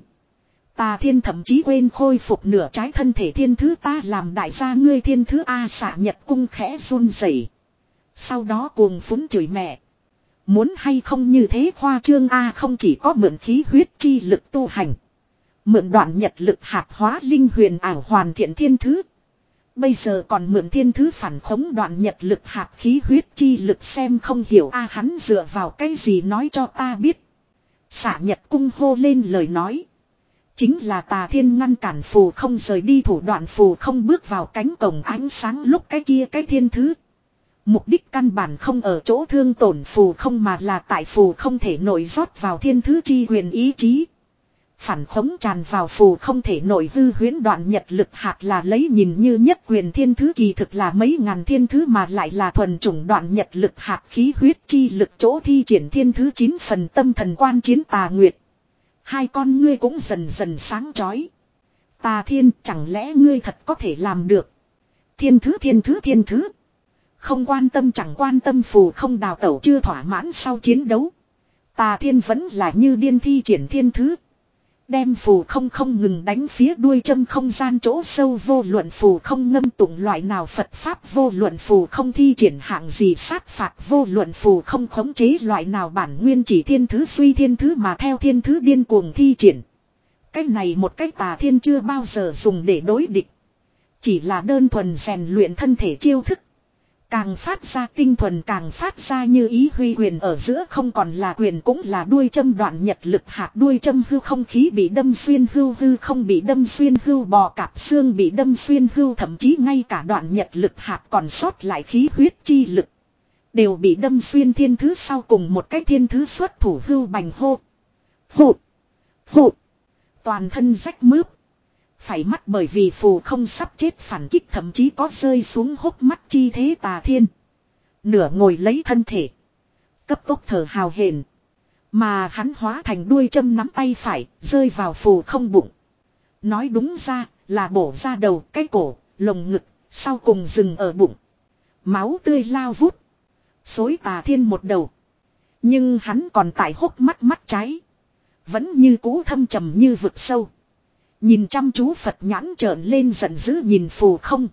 Tà Thiên thậm chí quên khôi phục nửa trái thân thể thiên thứ ta làm đại gia ngươi thiên thứ A xạ nhật cung khẽ run rẩy. Sau đó cuồng phúng chửi mẹ. Muốn hay không như thế khoa trương A không chỉ có mượn khí huyết chi lực tu hành. Mượn đoạn nhật lực hạt hóa linh huyền ảo hoàn thiện thiên thứ. Bây giờ còn mượn thiên thứ phản khống đoạn nhật lực hạt khí huyết chi lực xem không hiểu A hắn dựa vào cái gì nói cho ta biết. Xạ nhật cung hô lên lời nói. Chính là Tà Thiên ngăn cản phù không rời đi thủ đoạn phù không bước vào cánh cổng ánh sáng lúc cái kia cái thiên thứ. Mục đích căn bản không ở chỗ thương tổn phù không mà là tại phù không thể nổi rót vào thiên thứ chi huyền ý chí. Phản khống tràn vào phù không thể nổi hư huyễn đoạn nhật lực hạt là lấy nhìn như nhất quyền thiên thứ kỳ thực là mấy ngàn thiên thứ mà lại là thuần chủng đoạn nhật lực hạt khí huyết chi lực chỗ thi triển thiên thứ chín phần tâm thần quan chiến Tà Nguyệt. Hai con ngươi cũng dần dần sáng chói. Tà Thiên chẳng lẽ ngươi thật có thể làm được. Thiên thứ thiên thứ thiên thứ. Không quan tâm chẳng quan tâm phù không đào tẩu chưa thỏa mãn sau chiến đấu. Tà Thiên vẫn là như điên thi triển thiên thứ. Đem phù không không ngừng đánh phía đuôi châm không gian chỗ sâu vô luận phù không ngâm tụng loại nào Phật Pháp vô luận phù không thi triển hạng gì sát phạt vô luận phù không khống chế loại nào bản nguyên chỉ thiên thứ suy thiên thứ mà theo thiên thứ điên cuồng thi triển. Cái này một cái Tà Thiên chưa bao giờ dùng để đối địch. Chỉ là đơn thuần rèn luyện thân thể chiêu thức. Càng phát ra tinh thuần càng phát ra như ý huy quyền ở giữa không còn là quyền cũng là đuôi châm đoạn nhật lực hạt đuôi châm hư không khí bị đâm xuyên hưu hư không bị đâm xuyên hưu bò cạp xương bị đâm xuyên hưu thậm chí ngay cả đoạn nhật lực hạt còn sót lại khí huyết chi lực. Đều bị đâm xuyên thiên thứ sau cùng một cái thiên thứ xuất thủ hưu bành hô. Hụt. Hụt. Toàn thân rách mướp. Phải mắt bởi vì phù không sắp chết phản kích thậm chí có rơi xuống hốc mắt chi thế Tà Thiên. Nửa ngồi lấy thân thể. Cấp tốc thở hào hển. Mà hắn hóa thành đuôi châm nắm tay phải, rơi vào phù không bụng. Nói đúng ra là bổ ra đầu, cái cổ, lồng ngực, sau cùng dừng ở bụng. Máu tươi lao vút. Xối Tà Thiên một đầu. Nhưng hắn còn tại hốc mắt mắt trái. Vẫn như cũ thâm trầm như vực sâu. Nhìn chăm chú Phật nhãn trợn lên giận dữ nhìn phù không.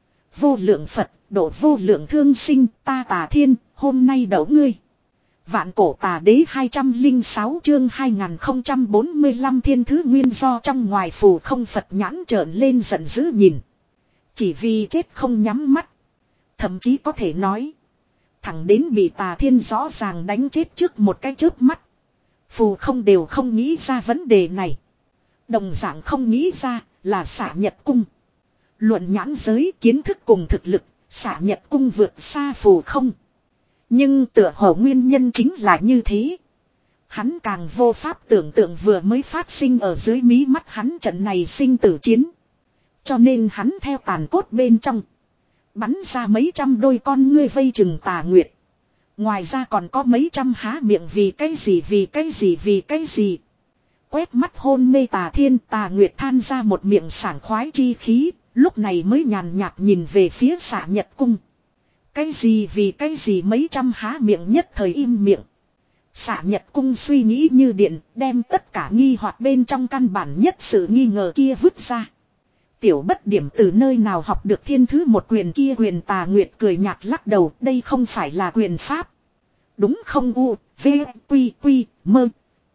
Vô lượng Phật, độ vô lượng thương sinh, ta Tà Thiên, hôm nay đậu ngươi. Vạn cổ Tà Đế hai trăm lẻ sáu chương hai nghìn không trăm bốn mươi lăm thiên thứ nguyên do trong ngoài phù không Phật nhãn trợn lên giận dữ nhìn. Chỉ vì chết không nhắm mắt. Thậm chí có thể nói. Thẳng đến bị Tà Thiên rõ ràng đánh chết trước một cái chớp mắt. Phù không đều không nghĩ ra vấn đề này. Đồng dạng không nghĩ ra là Xạ Nhật Cung. Luận nhãn giới kiến thức cùng thực lực, Xạ Nhật Cung vượt xa phù không. Nhưng tựa hồ nguyên nhân chính là như thế. Hắn càng vô pháp tưởng tượng vừa mới phát sinh ở dưới mí mắt hắn trận này sinh tử chiến. Cho nên hắn theo tàn cốt bên trong. Bắn ra mấy trăm đôi con ngươi vây chừng Tà Nguyệt. Ngoài ra còn có mấy trăm há miệng vì cái gì vì cái gì vì cái gì. Quét mắt hôn mê Tà Thiên, Tà Nguyệt than ra một miệng sảng khoái chi khí. Lúc này mới nhàn nhạt nhìn về phía Xạ Nhật Cung. Cái gì vì cái gì mấy trăm há miệng nhất thời im miệng. Xạ Nhật Cung suy nghĩ như điện, đem tất cả nghi hoặc bên trong căn bản nhất sự nghi ngờ kia vứt ra. Tiểu Bất Điểm từ nơi nào học được thiên thứ một quyền kia quyền. Tà Nguyệt cười nhạt lắc đầu, đây không phải là quyền pháp. Đúng không u, v, quy, quy, mơ.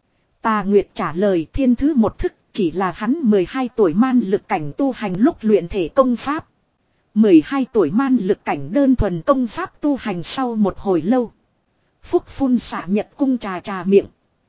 Tà Nguyệt trả lời thiên thứ một thức chỉ là hắn mười hai tuổi man lực cảnh tu hành lúc luyện thể công pháp. mười hai tuổi man lực cảnh đơn thuần công pháp tu hành sau một hồi lâu. Phúc phun Xạ Nhật Cung trà trà miệng.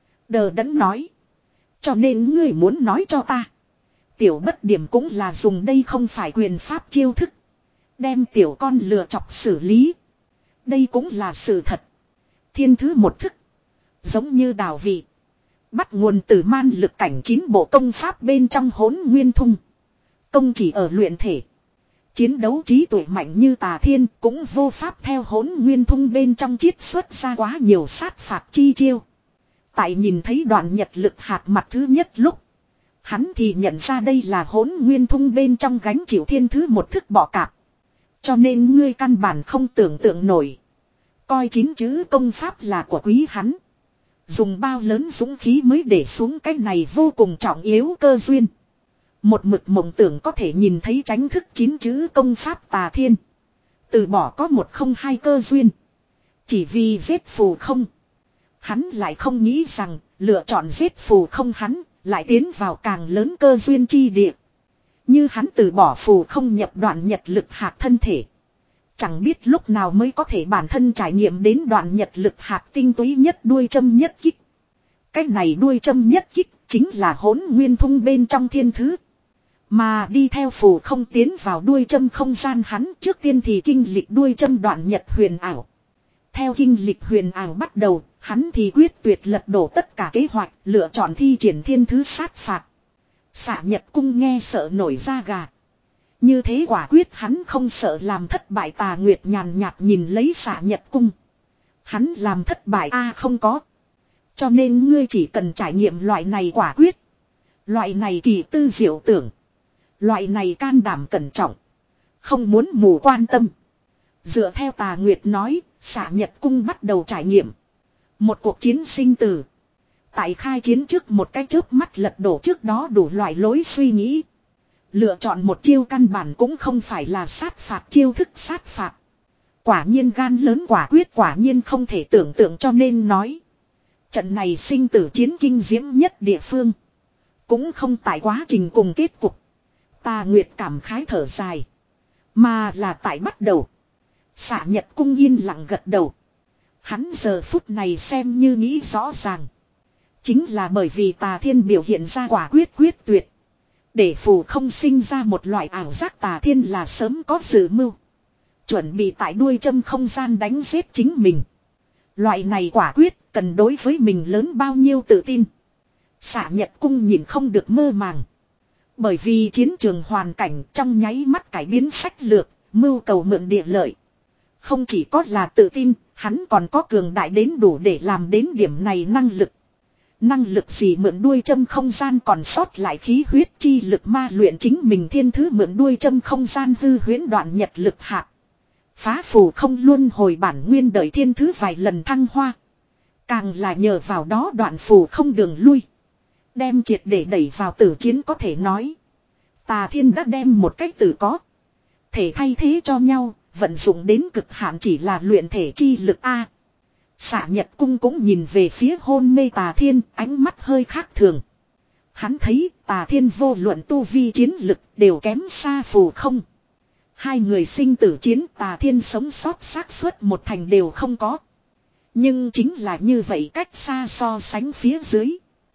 Đờ đẫn nói. Cho nên ngươi muốn nói cho ta. Tiểu Bất Điểm cũng là dùng đây không phải quyền pháp chiêu thức. Đem tiểu con lừa chọc xử lý. Đây cũng là sự thật. Thiên thứ một thức. Giống như đào vị. Bắt nguồn từ man lực cảnh chín bộ công pháp bên trong Hỗn Nguyên Thung. Công chỉ ở luyện thể. Chiến đấu trí tuệ mạnh như Tà Thiên cũng vô pháp theo Hỗn Nguyên Thung bên trong chiết xuất ra quá nhiều sát phạt chi chiêu. Tại nhìn thấy đoạn nhật lực hạt mặt thứ nhất lúc. Hắn thì nhận ra đây là Hỗn Nguyên Thung bên trong gánh chịu thiên thứ một thức bỏ cạp. Cho nên ngươi căn bản không tưởng tượng nổi. Coi chín chữ công pháp là của quý hắn. Dùng bao lớn dũng khí mới để xuống cái này vô cùng trọng yếu cơ duyên. Một mực mộng tưởng có thể nhìn thấy tránh thức chín chữ công pháp Tà Thiên. Từ bỏ có một không hai cơ duyên. Chỉ vì giết phù không. Hắn lại không nghĩ rằng lựa chọn giết phù không hắn lại tiến vào càng lớn cơ duyên chi địa. Như hắn từ bỏ phù không nhập đoạn nhật lực hạt thân thể. Chẳng biết lúc nào mới có thể bản thân trải nghiệm đến đoạn nhật lực hạt tinh túy nhất đuôi châm nhất kích. Cái này đuôi châm nhất kích chính là Hỗn Nguyên Thung bên trong thiên thứ. Mà đi theo phù không tiến vào đuôi châm không gian hắn trước tiên thì kinh lịch đuôi châm đoạn nhật huyền ảo. Theo kinh lịch huyền ảo bắt đầu, hắn thì quyết tuyệt lật đổ tất cả kế hoạch, lựa chọn thi triển thiên thứ sát phạt. Xạ Nhật Cung nghe sợ nổi da gà. Như thế quả quyết hắn không sợ làm thất bại. Tà Nguyệt nhàn nhạt nhìn lấy Xạ Nhật Cung. Hắn làm thất bại a à, không có. Cho nên ngươi chỉ cần trải nghiệm loại này quả quyết. Loại này kỳ tư diệu tưởng. Loại này can đảm cẩn trọng. Không muốn mù quan tâm. Dựa theo Tà Nguyệt nói, Xạ Nhật Cung bắt đầu trải nghiệm. Một cuộc chiến sinh tử. Tại khai chiến trước một cái chớp mắt lật đổ trước đó đủ loại lối suy nghĩ. Lựa chọn một chiêu căn bản cũng không phải là sát phạt chiêu thức sát phạt. Quả nhiên gan lớn quả quyết quả nhiên không thể tưởng tượng cho nên nói. Trận này sinh tử chiến kinh diễm nhất địa phương. Cũng không tại quá trình cùng kết cục. Tà Nguyệt cảm khái thở dài. Mà là tại bắt đầu. Xạ Nhật Cung yên lặng gật đầu. Hắn giờ phút này xem như nghĩ rõ ràng. Chính là bởi vì Tà Thiên biểu hiện ra quả quyết quyết tuyệt. Để phù không sinh ra một loại ảo giác Tà Thiên là sớm có dự mưu. Chuẩn bị tại đuôi châm không gian đánh giết chính mình. Loại này quả quyết cần đối với mình lớn bao nhiêu tự tin. Xạ Nhật Cung nhìn không được mơ màng. Bởi vì chiến trường hoàn cảnh trong nháy mắt cải biến sách lược, mưu cầu mượn địa lợi. Không chỉ có là tự tin, hắn còn có cường đại đến đủ để làm đến điểm này năng lực. Năng lực gì mượn đuôi châm không gian còn sót lại khí huyết chi lực ma luyện chính mình thiên thứ mượn đuôi châm không gian hư huyễn đoạn nhật lực hạt. Phá phù không luôn hồi bản nguyên đợi thiên thứ vài lần thăng hoa. Càng là nhờ vào đó đoạn phù không đường lui. Đem triệt để đẩy vào tử chiến có thể nói. Tà Thiên đã đem một cách từ có. Thể thay thế cho nhau, vận dụng đến cực hạn chỉ là luyện thể chi lực A. Xạ Nhật Cung cũng nhìn về phía hôn mê Tà Thiên, ánh mắt hơi khác thường. Hắn thấy Tà Thiên vô luận tu vi chiến lực đều kém xa phù không. Hai người sinh tử chiến Tà Thiên sống sót xác suất một thành đều không có. Nhưng chính là như vậy cách xa so sánh phía dưới.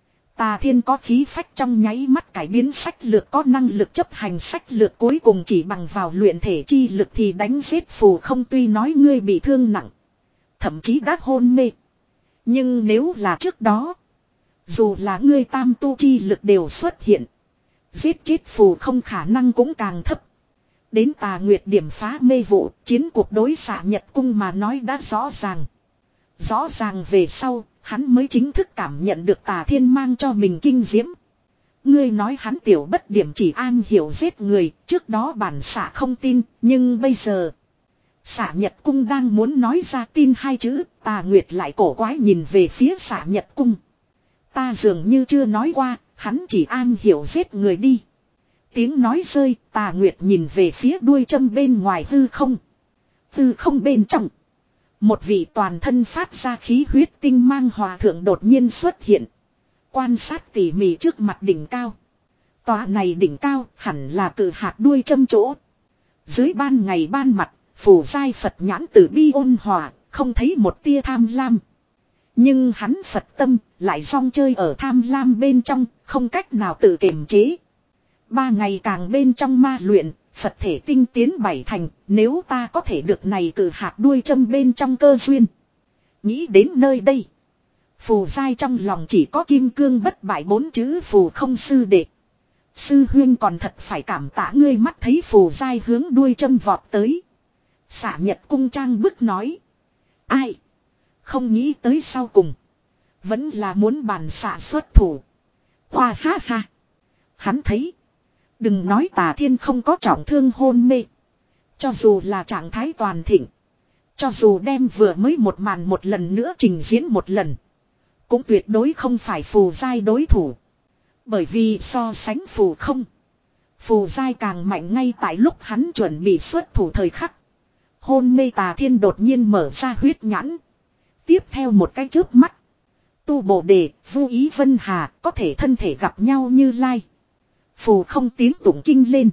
Tà Thiên có khí phách trong nháy mắt cải biến sách lược có năng lực chấp hành sách lược cuối cùng chỉ bằng vào luyện thể chi lực thì đánh giết phù không tuy nói ngươi bị thương nặng. Thậm chí đã hôn mê. Nhưng nếu là trước đó. Dù là ngươi tam tu chi lực đều xuất hiện. Giết chết phù không khả năng cũng càng thấp. Đến Tà Nguyệt điểm phá mê vụ, chiến cuộc đối xạ Nhật cung mà nói đã rõ ràng. Rõ ràng về sau, hắn mới chính thức cảm nhận được Tà Thiên mang cho mình kinh diễm. Ngươi nói hắn tiểu bất điểm chỉ an hiểu giết người, trước đó bản xạ không tin, nhưng bây giờ... Xạ Nhật cung đang muốn nói ra tin hai chữ, Tà Nguyệt lại cổ quái nhìn về phía xạ Nhật cung. Ta dường như chưa nói qua, hắn chỉ an hiểu giết người đi. Tiếng nói rơi, Tà Nguyệt nhìn về phía đuôi châm bên ngoài hư không. Hư không bên trong. Một vị toàn thân phát ra khí huyết tinh mang hòa thượng đột nhiên xuất hiện. Quan sát tỉ mỉ trước mặt đỉnh cao. Tòa này đỉnh cao hẳn là cự hạt đuôi châm chỗ. Dưới ban ngày ban mặt, phù giai Phật nhãn từ bi ôn hòa, không thấy một tia tham lam. Nhưng hắn Phật tâm lại rong chơi ở tham lam bên trong, không cách nào tự kiềm chế. Ba ngày càng bên trong ma luyện, Phật thể tinh tiến bảy thành, nếu ta có thể được này cử hạt đuôi châm bên trong cơ duyên. Nghĩ đến nơi đây. Phù giai trong lòng chỉ có kim cương bất bại bốn chữ phù không sư đệ. Sư huyên còn thật phải cảm tạ ngươi mắt thấy phù giai hướng đuôi châm vọt tới. Xạ Nhật cung trang bức nói. Ai? Không nghĩ tới sau cùng. Vẫn là muốn bàn xạ xuất thủ. Khoa ha ha. Hắn thấy. Đừng nói Tà Thiên không có trọng thương hôn mê. Cho dù là trạng thái toàn thịnh. Cho dù đem vừa mới một màn một lần nữa trình diễn một lần. Cũng tuyệt đối không phải phù giai đối thủ. Bởi vì so sánh phù không. Phù giai càng mạnh ngay tại lúc hắn chuẩn bị xuất thủ thời khắc. Hôn mê Tà Thiên đột nhiên mở ra huyết nhãn. Tiếp theo một cái chớp mắt. Tu Bồ Đề, Vu Ý Vân Hà có thể thân thể gặp nhau như lai. Phù không tiếng tụng kinh lên.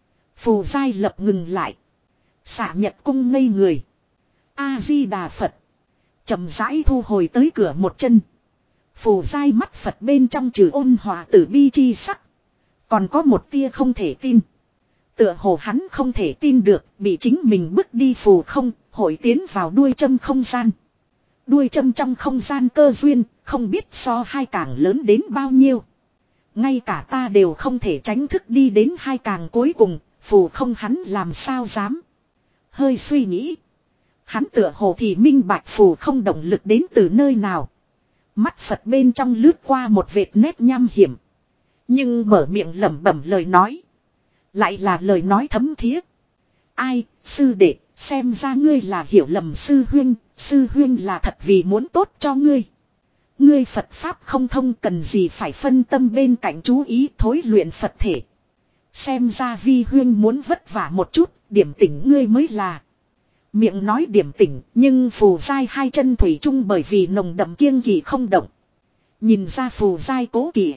Phù giai lập ngừng lại. Xạ Nhật cung ngây người. A-di-đà Phật. Chậm rãi thu hồi tới cửa một chân. Phù giai mắt Phật bên trong trừ ôn hòa tử bi chi sắc. Còn có một tia không thể tin. Tựa hồ hắn không thể tin được, bị chính mình bước đi phù không, hội tiến vào đuôi châm không gian. Đuôi châm trong không gian cơ duyên, không biết so hai càng lớn đến bao nhiêu. Ngay cả ta đều không thể tránh thức đi đến hai càng cuối cùng, phù không hắn làm sao dám. Hơi suy nghĩ. Hắn tựa hồ thì minh bạch phù không động lực đến từ nơi nào. Mắt Phật bên trong lướt qua một vệt nét nham hiểm. Nhưng mở miệng lẩm bẩm lời nói. Lại là lời nói thấm thía. Ai, sư đệ, xem ra ngươi là hiểu lầm sư huyên, sư huyên là thật vì muốn tốt cho ngươi. Ngươi Phật Pháp không thông cần gì phải phân tâm bên cạnh chú ý thối luyện Phật thể. Xem ra vi huyên muốn vất vả một chút, điểm tỉnh ngươi mới là. Miệng nói điểm tỉnh, nhưng phù giai hai chân thủy chung bởi vì nồng đậm kiêng kỵ không động. Nhìn ra phù giai cố kỵ.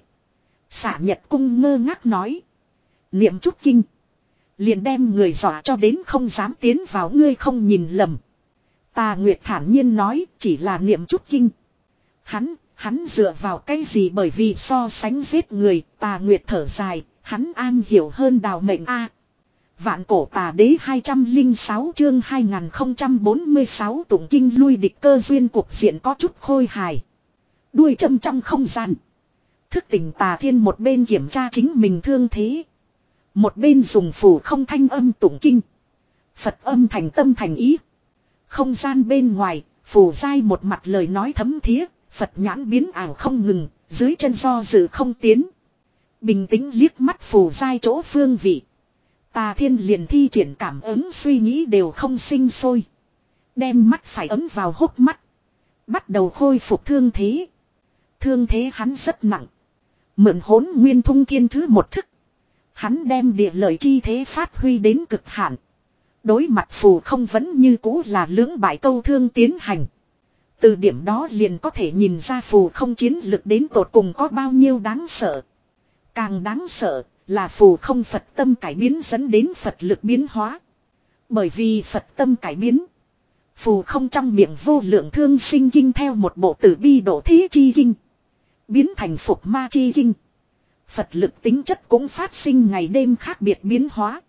Xạ Nhật cung ngơ ngác nói. Niệm chút kinh. Liền đem người dọa cho đến không dám tiến vào ngươi không nhìn lầm. Tà Nguyệt thản nhiên nói chỉ là niệm chút kinh. Hắn, hắn dựa vào cái gì bởi vì so sánh giết người, Tà Nguyệt thở dài, hắn an hiểu hơn đào mệnh a. Vạn cổ tà đế hai trăm lẻ sáu chương hai nghìn không trăm bốn mươi sáu tụng kinh lui địch cơ duyên cuộc diện có chút khôi hài. Đuôi châm trong không gian. Thức tỉnh Tà Thiên một bên kiểm tra chính mình thương thế. Một bên dùng phù không thanh âm tụng kinh. Phật âm thành tâm thành ý. Không gian bên ngoài, phù giai một mặt lời nói thấm thía, Phật nhãn biến ảo không ngừng, dưới chân do dự không tiến. Bình tĩnh liếc mắt phù giai chỗ phương vị. Tà Thiên liền thi triển cảm ứng suy nghĩ đều không sinh sôi. Đem mắt phải ấm vào hốc mắt. Bắt đầu khôi phục thương thế. Thương thế hắn rất nặng. Mượn hỗn nguyên thung thiên thứ một thức. Hắn đem địa lợi chi thế phát huy đến cực hạn. Đối mặt phù không vẫn như cũ là lưỡng bại câu thương tiến hành. Từ điểm đó liền có thể nhìn ra phù không chiến lực đến tột cùng có bao nhiêu đáng sợ. Càng đáng sợ là phù không Phật tâm cải biến dẫn đến Phật lực biến hóa. Bởi vì Phật tâm cải biến. Phù không trong miệng vô lượng thương sinh kinh theo một bộ tử bi độ thế chi kinh. Biến thành phục ma chi kinh. Phật lực tính chất cũng phát sinh ngày đêm khác biệt biến hóa.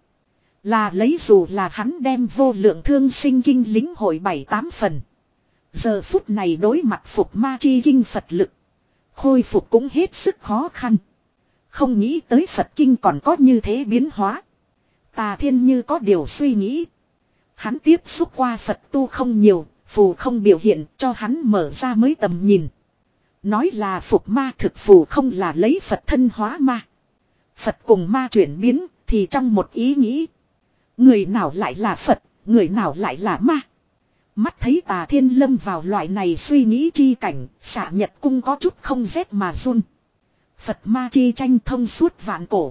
Là lấy dù là hắn đem vô lượng thương sinh kinh lính hội bảy tám phần. Giờ phút này đối mặt phục ma chi kinh Phật lực. Khôi phục cũng hết sức khó khăn. Không nghĩ tới Phật kinh còn có như thế biến hóa. Tà Thiên như có điều suy nghĩ. Hắn tiếp xúc qua Phật tu không nhiều, phù không biểu hiện cho hắn mở ra mới tầm nhìn. Nói là phục ma thực phù không là lấy Phật thân hóa ma. Phật cùng ma chuyển biến thì trong một ý nghĩ. Người nào lại là Phật, người nào lại là ma. Mắt thấy Tà Thiên lâm vào loại này suy nghĩ chi cảnh, Xạ Nhật Cung có chút không rét mà run. Phật ma chi tranh thông suốt vạn cổ.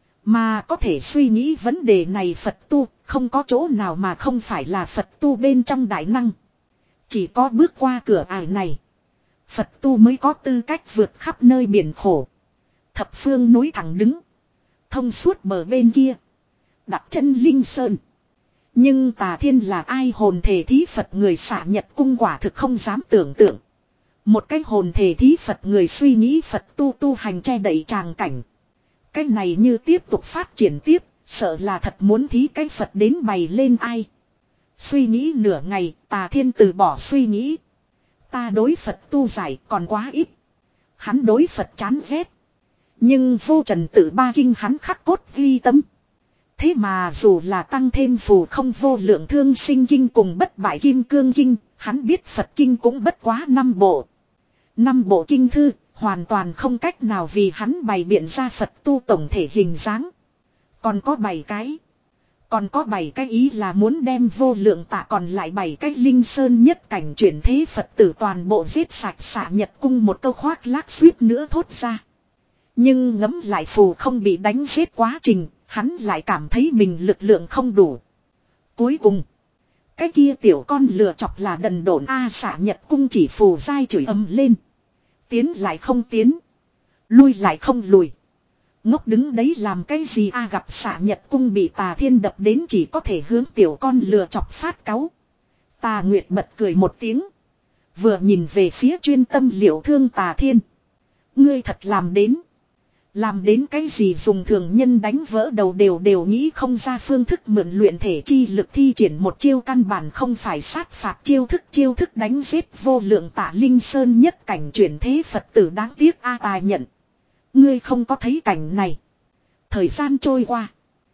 Mà có thể suy nghĩ vấn đề này Phật tu, không có chỗ nào mà không phải là Phật tu bên trong đại năng. Chỉ có bước qua cửa ải này, Phật tu mới có tư cách vượt khắp nơi biển khổ. Thập phương núi thẳng đứng, thông suốt bờ bên kia, đặt chân linh sơn. Nhưng Tà Thiên là ai hồn thể thí Phật người Xạ Nhật Cung quả thực không dám tưởng tượng. Một cái hồn thể thí Phật người suy nghĩ Phật tu tu hành che đậy tràng cảnh. Cái này như tiếp tục phát triển tiếp, sợ là thật muốn thí cái Phật đến bày lên ai. Suy nghĩ nửa ngày, Tà Thiên từ bỏ suy nghĩ. Ta đối Phật tu giải còn quá ít. Hắn đối Phật chán ghét. Nhưng vô trần tự ba kinh hắn khắc cốt ghi tâm. Thế mà dù là tăng thêm phù không vô lượng thương sinh kinh cùng bất bại kim cương kinh, hắn biết Phật kinh cũng bất quá năm bộ. Năm bộ kinh thư, hoàn toàn không cách nào vì hắn bày biện ra Phật tu tổng thể hình dáng. Còn có bảy cái. Còn có bảy cái ý là muốn đem vô lượng tạ còn lại bảy cái linh sơn nhất cảnh chuyển thế Phật tử toàn bộ giết sạch. Xạ Nhật Cung một câu khoác lác suýt nữa thốt ra. Nhưng ngấm lại phù không bị đánh giết quá trình, hắn lại cảm thấy mình lực lượng không đủ. Cuối cùng, cái kia tiểu con lừa chọc là đần độn A. Xạ Nhật Cung chỉ phù dai chửi ầm lên. Tiến lại không tiến, lui lại không lùi. Ngốc đứng đấy làm cái gì a? Gặp Xạ Nhật Cung bị Tà Thiên đập đến chỉ có thể hướng tiểu con lừa chọc phát cáu. Tà Nguyệt bật cười một tiếng, vừa nhìn về phía chuyên tâm liệu thương Tà Thiên. Ngươi thật làm đến. Làm đến cái gì dùng thường nhân đánh vỡ đầu đều đều nghĩ không ra phương thức mượn luyện thể chi lực thi triển một chiêu căn bản không phải sát phạt chiêu thức chiêu thức đánh giết vô lượng Tạ linh sơn nhất cảnh chuyển thế Phật tử đáng tiếc a. Tài nhận. Ngươi không có thấy cảnh này. Thời gian trôi qua,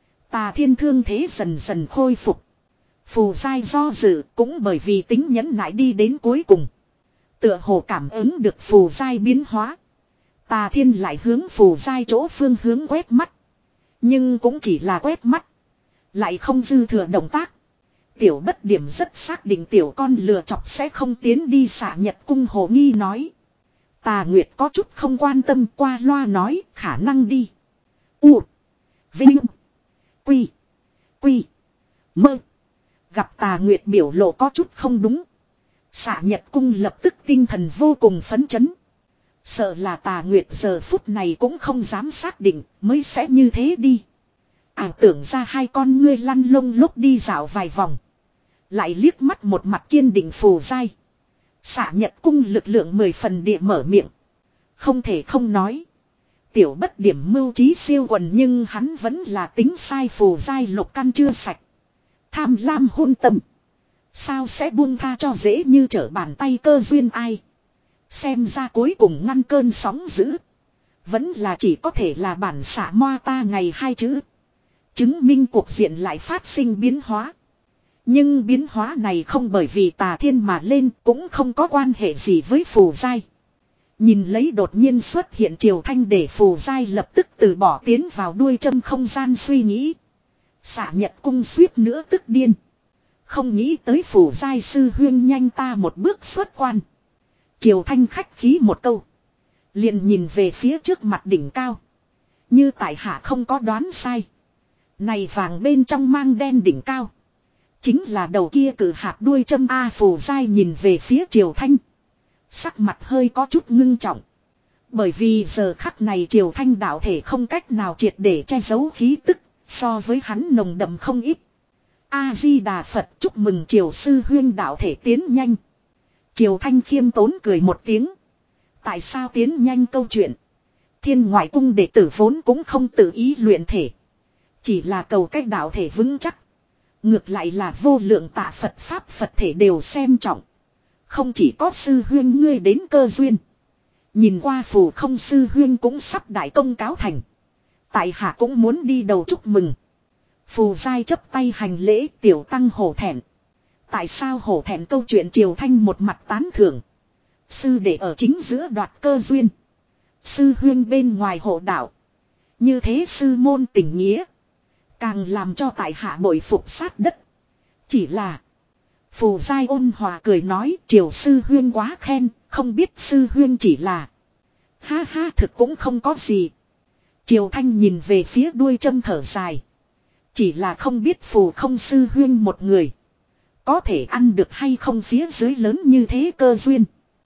Tà Thiên thương thế dần dần khôi phục. Phù giai do dự cũng bởi vì tính nhẫn nại đi đến cuối cùng. Tựa hồ cảm ứng được phù giai biến hóa. Tà Thiên lại hướng phù giai chỗ phương hướng quét mắt. Nhưng cũng chỉ là quét mắt, lại không dư thừa động tác. Tiểu Bất Điểm rất xác định tiểu con lừa chọc sẽ không tiến đi. Xạ Nhật Cung hồ nghi nói. Tà Nguyệt có chút không quan tâm qua loa nói khả năng đi. U. Vinh. Quy. Quy. Mơ. Gặp Tà Nguyệt biểu lộ có chút không đúng, Xạ Nhật Cung lập tức tinh thần vô cùng phấn chấn. Sợ là Tà Nguyệt giờ phút này cũng không dám xác định mới sẽ như thế đi. Ảo tưởng ra hai con ngươi lăn lông lúc đi dạo vài vòng, lại liếc mắt một mặt kiên định phù dai. Xạ Nhật Cung lực lượng mười phần địa mở miệng. Không thể không nói, tiểu Bất Điểm mưu trí siêu quần, nhưng hắn vẫn là tính sai phù dai lục căn chưa sạch. Tham lam hôn tâm, sao sẽ buông tha cho dễ như trở bàn tay cơ duyên ai. Xem ra cuối cùng ngăn cơn sóng dữ, vẫn là chỉ có thể là bản xạ moa ta ngày hai chữ. Chứng minh cuộc diện lại phát sinh biến hóa. Nhưng biến hóa này không bởi vì Tà Thiên mà lên, cũng không có quan hệ gì với phù giai. Nhìn lấy đột nhiên xuất hiện Triều Thanh để phù giai lập tức từ bỏ tiến vào đuôi châm không gian suy nghĩ. Xạ Nhật Cung suýt nữa tức điên. Không nghĩ tới phù giai sư huyên nhanh ta một bước xuất quan. Triều Thanh khách khí một câu, liền nhìn về phía trước mặt đỉnh cao. Như tại hạ không có đoán sai, này vàng bên trong mang đen đỉnh cao chính là đầu kia cử hạt đuôi châm A. Phù giai nhìn về phía Triều Thanh, sắc mặt hơi có chút ngưng trọng. Bởi vì giờ khắc này Triều Thanh đạo thể không cách nào triệt để che giấu khí tức, so với hắn nồng đậm không ít. A-di-đà Phật, chúc mừng Triều sư huyên đạo thể tiến nhanh. Triều Thanh khiêm tốn cười một tiếng. Tại sao tiến nhanh câu chuyện? Thiên Ngoại Cung đệ tử vốn cũng không tự ý luyện thể, chỉ là cầu cách đạo thể vững chắc. Ngược lại là vô lượng tạ Phật Pháp Phật thể đều xem trọng. Không chỉ có sư huyên ngươi đến cơ duyên, Nhìn qua phù không sư huyên cũng sắp đại công cáo thành. Tại hạ cũng muốn đi đầu chúc mừng. Phù giai chấp tay hành lễ, tiểu tăng hổ thẹn. Tại sao hổ thẹn câu chuyện Triều Thanh một mặt tán thưởng. Sư đệ ở chính giữa đoạt cơ duyên. Sư huyên bên ngoài hộ đạo. Như thế sư môn tình nghĩa. Càng làm cho tại hạ bội phục sát đất. Chỉ là. Phù giai ôn hòa cười nói Triều sư huyên quá khen. Không biết sư huyên chỉ là. Ha ha thực cũng không có gì. Triều Thanh nhìn về phía đuôi châm thở dài. Chỉ là không biết phù không sư huyên một người. Có thể ăn được hay không phía dưới lớn như thế cơ duyên.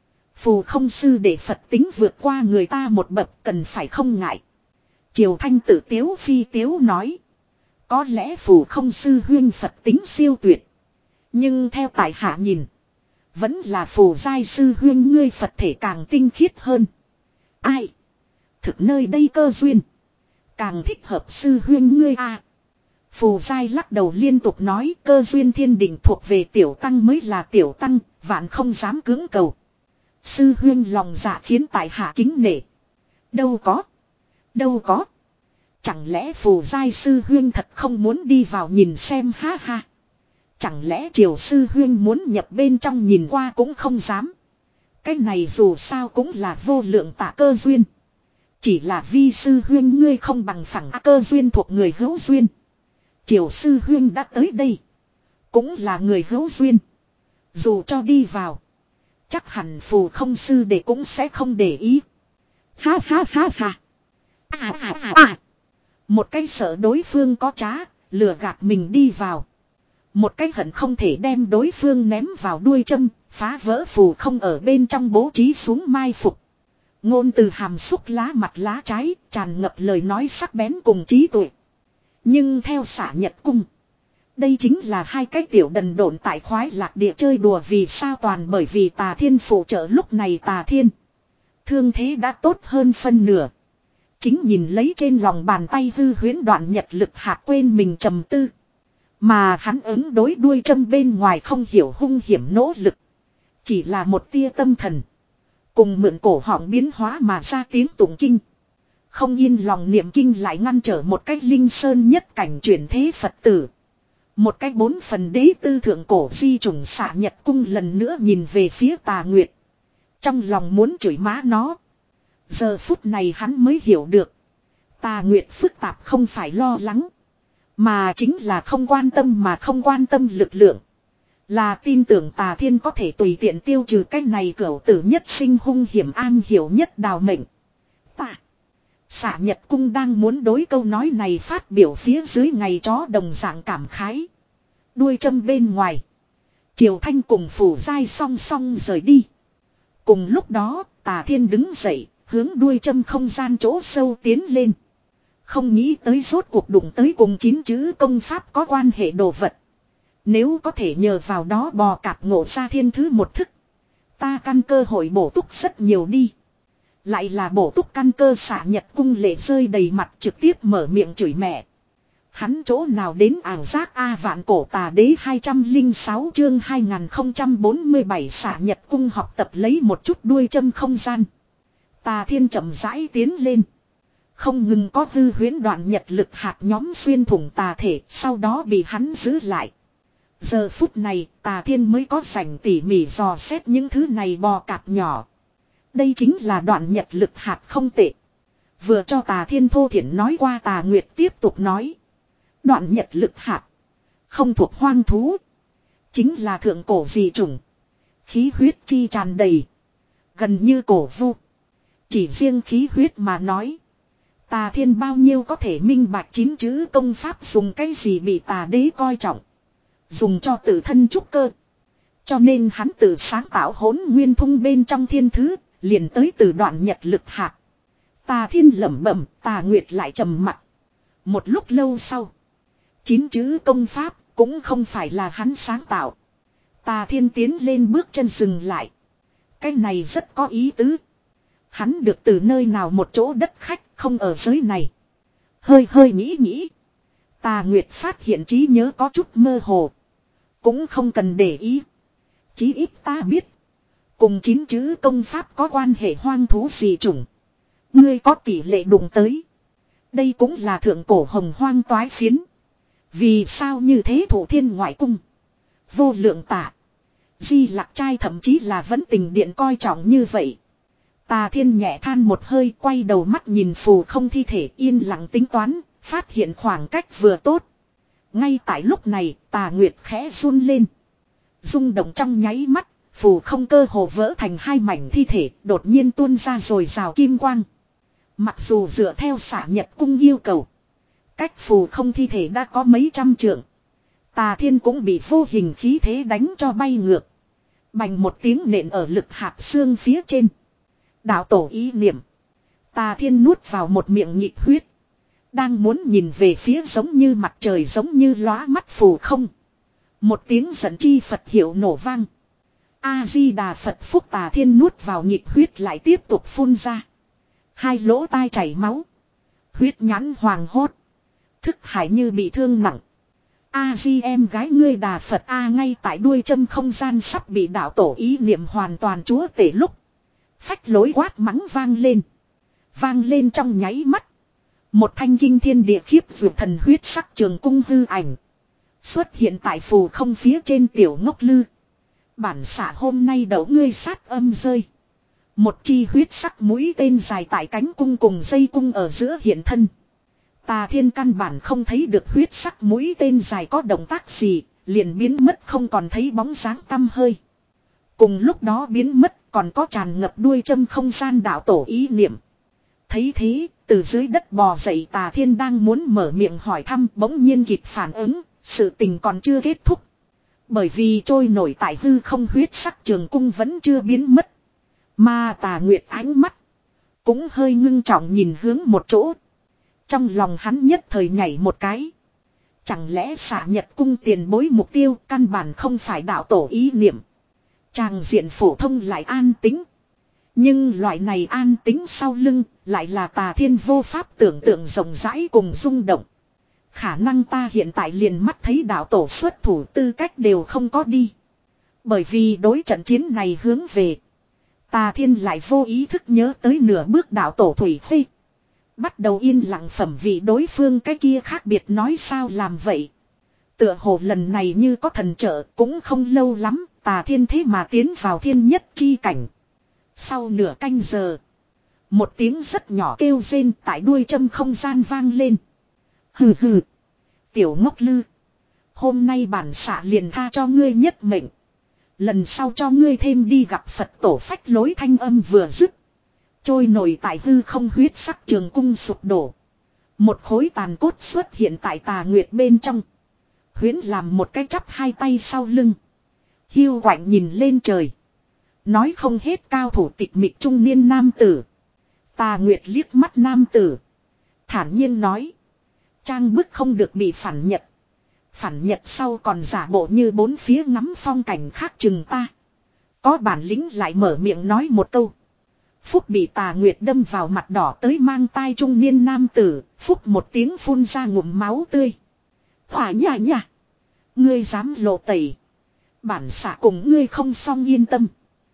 Phù không sư để Phật tính vượt qua người ta một bậc cần phải không ngại. Triều Thanh tự tiếu phi tiếu nói. Có lẽ phù không sư huyên Phật tính siêu tuyệt. Nhưng theo tại hạ nhìn. Vẫn là phù giai sư huyên ngươi Phật thể càng tinh khiết hơn. Ai? Thực nơi đây cơ duyên. Càng thích hợp sư huyên ngươi a. À. Phù giai lắc đầu liên tục nói cơ duyên thiên định thuộc về tiểu tăng mới là tiểu tăng, vạn không dám cưỡng cầu. Sư huyên lòng dạ khiến tại hạ kính nể. Đâu có. Đâu có. Chẳng lẽ phù giai sư huyên thật không muốn đi vào nhìn xem ha ha. Chẳng lẽ triều sư huyên muốn nhập bên trong nhìn qua cũng không dám. Cái này dù sao cũng là vô lượng tạ cơ duyên. Chỉ là vi sư huyên ngươi không bằng phẳng cơ duyên thuộc người hữu duyên. Triều sư huyên đã tới đây. Cũng là người hữu duyên. Dù cho đi vào. Chắc hẳn phù không sư để cũng sẽ không để ý. Ha ha ha ha. À à à à. Một cái sợ đối phương có trá. Lừa gạt mình đi vào. Một cái hận không thể đem đối phương ném vào đuôi châm. Phá vỡ phù không ở bên trong bố trí xuống mai phục. Ngôn từ hàm xúc lá mặt lá trái. Tràn ngập lời nói sắc bén cùng trí tuệ. Nhưng theo xả nhật cung. Đây chính là hai cái tiểu đần độn tại khoái lạc địa chơi đùa vì sao toàn bởi vì tà thiên phụ trợ lúc này tà thiên. Thương thế đã tốt hơn phân nửa. Chính nhìn lấy trên lòng bàn tay hư huyễn đoạn nhật lực hạt quên mình trầm tư. Mà hắn ứng đối đuôi châm bên ngoài không hiểu hung hiểm nỗ lực. Chỉ là một tia tâm thần. Cùng mượn cổ họng biến hóa mà ra tiếng tụng kinh. Không yên lòng niệm kinh lại ngăn trở một cách linh sơn nhất cảnh chuyển thế Phật tử. Một cách bốn phần đế tư thượng cổ di trùng xạ nhật cung lần nữa nhìn về phía tà nguyệt. Trong lòng muốn chửi má nó. Giờ phút này hắn mới hiểu được. Tà nguyệt phức tạp không phải lo lắng. Mà chính là không quan tâm mà không quan tâm lực lượng. Là tin tưởng tà thiên có thể tùy tiện tiêu trừ cái này cửu tử nhất sinh hung hiểm an hiểu nhất đào mệnh. Tà. Xạ nhật cung đang muốn đối câu nói này phát biểu phía dưới ngày chó đồng dạng cảm khái. Đuôi châm bên ngoài. Triều Thanh cùng phủ giai song song rời đi. Cùng lúc đó tà thiên đứng dậy hướng đuôi châm không gian chỗ sâu tiến lên. Không nghĩ tới rốt cuộc đụng tới cùng chín chữ công pháp có quan hệ đồ vật. Nếu có thể nhờ vào đó bò cạp ngộ ra thiên thứ một thức. Ta căn cơ hội bổ túc rất nhiều đi. Lại là bổ túc căn cơ xạ nhật cung lệ rơi đầy mặt trực tiếp mở miệng chửi mẹ. Hắn chỗ nào đến ảo giác A vạn cổ tà đế hai trăm lẻ sáu chương hai nghìn không trăm bốn mươi bảy xạ nhật cung học tập lấy một chút đuôi châm không gian. Tà thiên chậm rãi tiến lên. Không ngừng có hư huyễn đoạn nhật lực hạt nhóm xuyên thủng tà thể sau đó bị hắn giữ lại. Giờ phút này tà thiên mới có rảnh tỉ mỉ dò xét những thứ này bò cạp nhỏ. Đây chính là đoạn nhật lực hạt không tệ. Vừa cho tà thiên thô thiển nói qua tà nguyệt tiếp tục nói. Đoạn nhật lực hạt. Không thuộc hoang thú. Chính là thượng cổ dị chủng. Khí huyết chi tràn đầy. Gần như cổ vu. Chỉ riêng khí huyết mà nói. Tà thiên bao nhiêu có thể minh bạch chín chữ công pháp dùng cái gì bị tà đế coi trọng. Dùng cho tự thân trúc cơ. Cho nên hắn tự sáng tạo hỗn nguyên thung bên trong thiên thứ. Liền tới từ đoạn nhật lực hạt. Tà thiên lẩm bẩm, tà nguyệt lại trầm mặt. Một lúc lâu sau. Chín chữ công pháp cũng không phải là hắn sáng tạo. Tà thiên tiến lên bước chân dừng lại. Cái này rất có ý tứ. Hắn được từ nơi nào một chỗ đất khách không ở giới này. Hơi hơi nghĩ nghĩ. Tà nguyệt phát hiện trí nhớ có chút mơ hồ. Cũng không cần để ý. Chí ít ta biết. Cùng chín chữ công pháp có quan hệ hoang thú gì chủng. Ngươi có tỷ lệ đụng tới. Đây cũng là thượng cổ hồng hoang toái phiến. Vì sao như thế thủ thiên ngoại cung. Vô lượng tả. Di Lặc trai thậm chí là vẫn tình điện coi trọng như vậy. Tà Thiên nhẹ than một hơi, quay đầu mắt nhìn phù không thi thể, yên lặng tính toán, phát hiện khoảng cách vừa tốt. Ngay tại lúc này, Tà Nguyệt khẽ run lên. Rung động trong nháy mắt, phù không cơ hồ vỡ thành hai mảnh thi thể, đột nhiên tuôn ra rồi rào kim quang. Mặc dù dựa theo Xả Nhật cung yêu cầu, cách phù không thi thể đã có mấy trăm trượng. Tà Thiên cũng bị vô hình khí thế đánh cho bay ngược. Bành một tiếng nện ở lực hạt xương phía trên. Đạo tổ ý niệm. Tà Thiên nuốt vào một miệng nhị huyết. Đang muốn nhìn về phía giống như mặt trời giống như lóa mắt phù không. Một tiếng giận chi Phật hiệu nổ vang. A-di-đà Phật phúc. Tà Thiên nuốt vào nhị huyết lại tiếp tục phun ra. Hai lỗ tai chảy máu. Huyết nhãn hoàng hốt. Thức hải như bị thương nặng. A-di em gái ngươi Đà Phật A. Ngay tại đuôi châm không gian sắp bị đạo tổ ý niệm hoàn toàn chúa tể lúc. Phách lối quát mắng vang lên. Vang lên trong nháy mắt. Một thanh kinh thiên địa khiếp vượt thần huyết sắc trường cung hư ảnh. Xuất hiện tại phù không phía trên tiểu ngốc lư. Bản xạ hôm nay đậu ngươi sát âm rơi. Một chi huyết sắc mũi tên dài tại cánh cung cùng dây cung ở giữa hiện thân. Tà Thiên căn bản không thấy được huyết sắc mũi tên dài có động tác gì, liền biến mất không còn thấy bóng dáng tăm hơi. Cùng lúc đó biến mất còn có tràn ngập đuôi châm không gian đạo tổ ý niệm. Thấy thế, từ dưới đất bò dậy Tà Thiên đang muốn mở miệng hỏi thăm, bỗng nhiên kịp phản ứng, sự tình còn chưa kết thúc. Bởi vì trôi nổi tại hư không huyết sắc trường cung vẫn chưa biến mất. Mà Tà Nguyệt ánh mắt cũng hơi ngưng trọng nhìn hướng một chỗ. Trong lòng hắn nhất thời nhảy một cái. Chẳng lẽ Xả Nhật cung tiền bối mục tiêu căn bản không phải đạo tổ ý niệm. Tràng diện phổ thông lại an tính. Nhưng loại này an tính sau lưng lại là Tà Thiên vô pháp tưởng tượng rộng rãi cùng rung động. Khả năng ta hiện tại liền mắt thấy đạo tổ xuất thủ tư cách đều không có đi. Bởi vì đối trận chiến này hướng về. Tà Thiên lại vô ý thức nhớ tới nửa bước đạo tổ Thủy Khê. Bắt đầu yên lặng phẩm vị đối phương cái kia khác biệt nói sao làm vậy. Tựa hồ lần này như có thần trợ cũng không lâu lắm. Tà Thiên thế mà tiến vào thiên nhất chi cảnh. Sau nửa canh giờ. Một tiếng rất nhỏ kêu rên tại đuôi châm không gian vang lên. Hừ hừ. Tiểu ngốc lư. Hôm nay bản xạ liền tha cho ngươi nhất mệnh. Lần sau cho ngươi thêm đi gặp Phật tổ phách lối thanh âm vừa dứt. Trôi nổi tại hư không huyết sắc trường cung sụp đổ. Một khối tàn cốt xuất hiện tại Tà Nguyệt bên trong. Huyễn làm một cái chắp hai tay sau lưng. Hiu quạnh nhìn lên trời. Nói không hết cao thủ tịch mịch trung niên nam tử. Tà Nguyệt liếc mắt nam tử. Thản nhiên nói. Trang bức không được bị phản nhật. Phản nhật sau còn giả bộ như bốn phía ngắm phong cảnh khác chừng ta. Có bản lĩnh lại mở miệng nói một câu. Phúc bị Tà Nguyệt đâm vào mặt đỏ tới mang tai trung niên nam tử. Phúc một tiếng phun ra ngụm máu tươi. Hỏa nhà nhà. Ngươi dám lộ tẩy. Bản xạ cùng ngươi không xong yên tâm.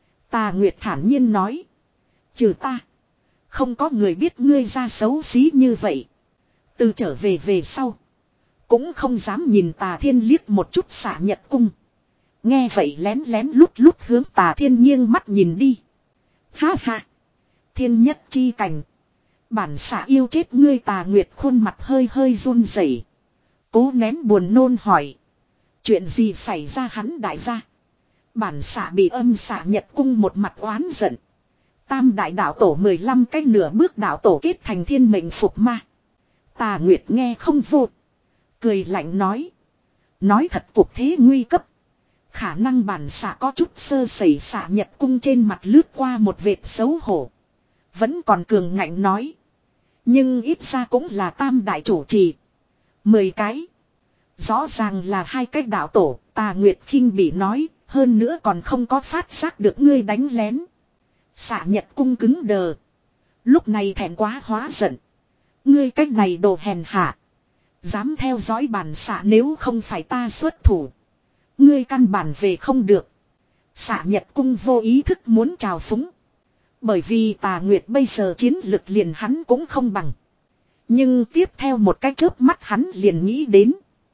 Tà Nguyệt thản nhiên nói. Trừ ta. Không có người biết ngươi ra xấu xí như vậy. Từ trở về về sau. Cũng không dám nhìn Tà Thiên liếc một chút Xả Nhật cung. Nghe vậy lén lén lút lút hướng Tà Thiên nghiêng mắt nhìn đi. Ha ha. Thiên nhất chi cảnh. Bản xạ yêu chết ngươi. Tà Nguyệt khuôn mặt hơi hơi run rẩy. Cố nén buồn nôn hỏi. Chuyện gì xảy ra hắn đại gia. Bản xạ bị âm Xả Nhật cung một mặt oán giận. Tam đại đạo tổ mười lăm cái nửa bước đạo tổ kết thành thiên mệnh phục ma. Tà Nguyệt nghe không vô. Cười lạnh nói. Nói thật cuộc thế nguy cấp. Khả năng bản xạ có chút sơ sẩy. Xả Nhật cung trên mặt lướt qua một vệt xấu hổ. Vẫn còn cường ngạnh nói. Nhưng ít ra cũng là tam đại chủ trì. Mười cái. Rõ ràng là hai cái đạo tổ. Tà Nguyệt khinh bị nói. Hơn nữa còn không có phát giác được ngươi đánh lén. Xả Nhật cung cứng đờ. Lúc này thẹn quá hóa giận. Ngươi cách này đồ hèn hạ. Dám theo dõi bản xạ nếu không phải ta xuất thủ. Ngươi căn bản về không được. Xạ Nhật Cung vô ý thức muốn trào phúng. Bởi vì Tà Nguyệt bây giờ chiến lực liền hắn cũng không bằng. Nhưng tiếp theo một cái chớp mắt hắn liền nghĩ đến.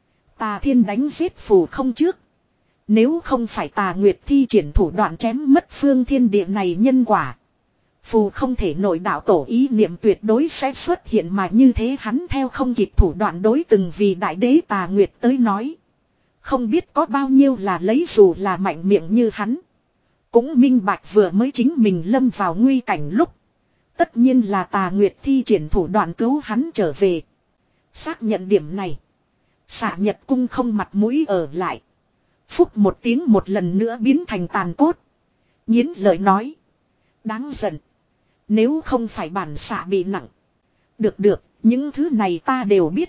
Tà Thiên đánh giết phù không trước. Nếu không phải Tà Nguyệt thi triển thủ đoạn chém mất phương thiên địa này nhân quả. Phù không thể nội đạo tổ ý niệm tuyệt đối sẽ xuất hiện mà như thế hắn theo không kịp thủ đoạn đối từng vì đại đế Tà Nguyệt tới nói. Không biết có bao nhiêu là lấy dù là mạnh miệng như hắn. Cũng minh bạch vừa mới chính mình lâm vào nguy cảnh lúc. Tất nhiên là Tà Nguyệt thi triển thủ đoạn cứu hắn trở về. Xác nhận điểm này. Xạ Nhật Cung không mặt mũi ở lại. Phúc một tiếng một lần nữa biến thành tàn cốt. Nhiến lời nói. Đáng giận. Nếu không phải bản xạ bị nặng. Được được, những thứ này ta đều biết.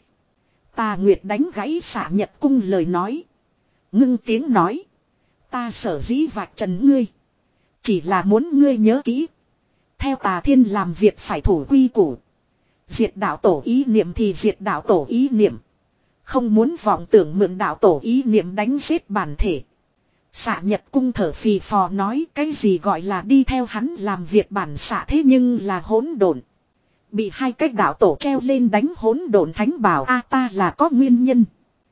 Tà Nguyệt đánh gãy Xạ Nhật Cung lời nói. Ngưng tiếng nói. Ta sở dĩ vạch trần ngươi. Chỉ là muốn ngươi nhớ kỹ. Theo Tà Thiên làm việc phải thủ quy củ. Diệt đạo tổ ý niệm thì diệt đạo tổ ý niệm. Không muốn vọng tưởng mượn đạo tổ ý niệm đánh giết bản thể. Xạ Nhật Cung thở phì phò nói cái gì gọi là đi theo hắn làm việc bản xạ thế nhưng là hỗn độn. Bị hai cái đạo tổ treo lên đánh hỗn độn thánh bảo a ta là có nguyên nhân.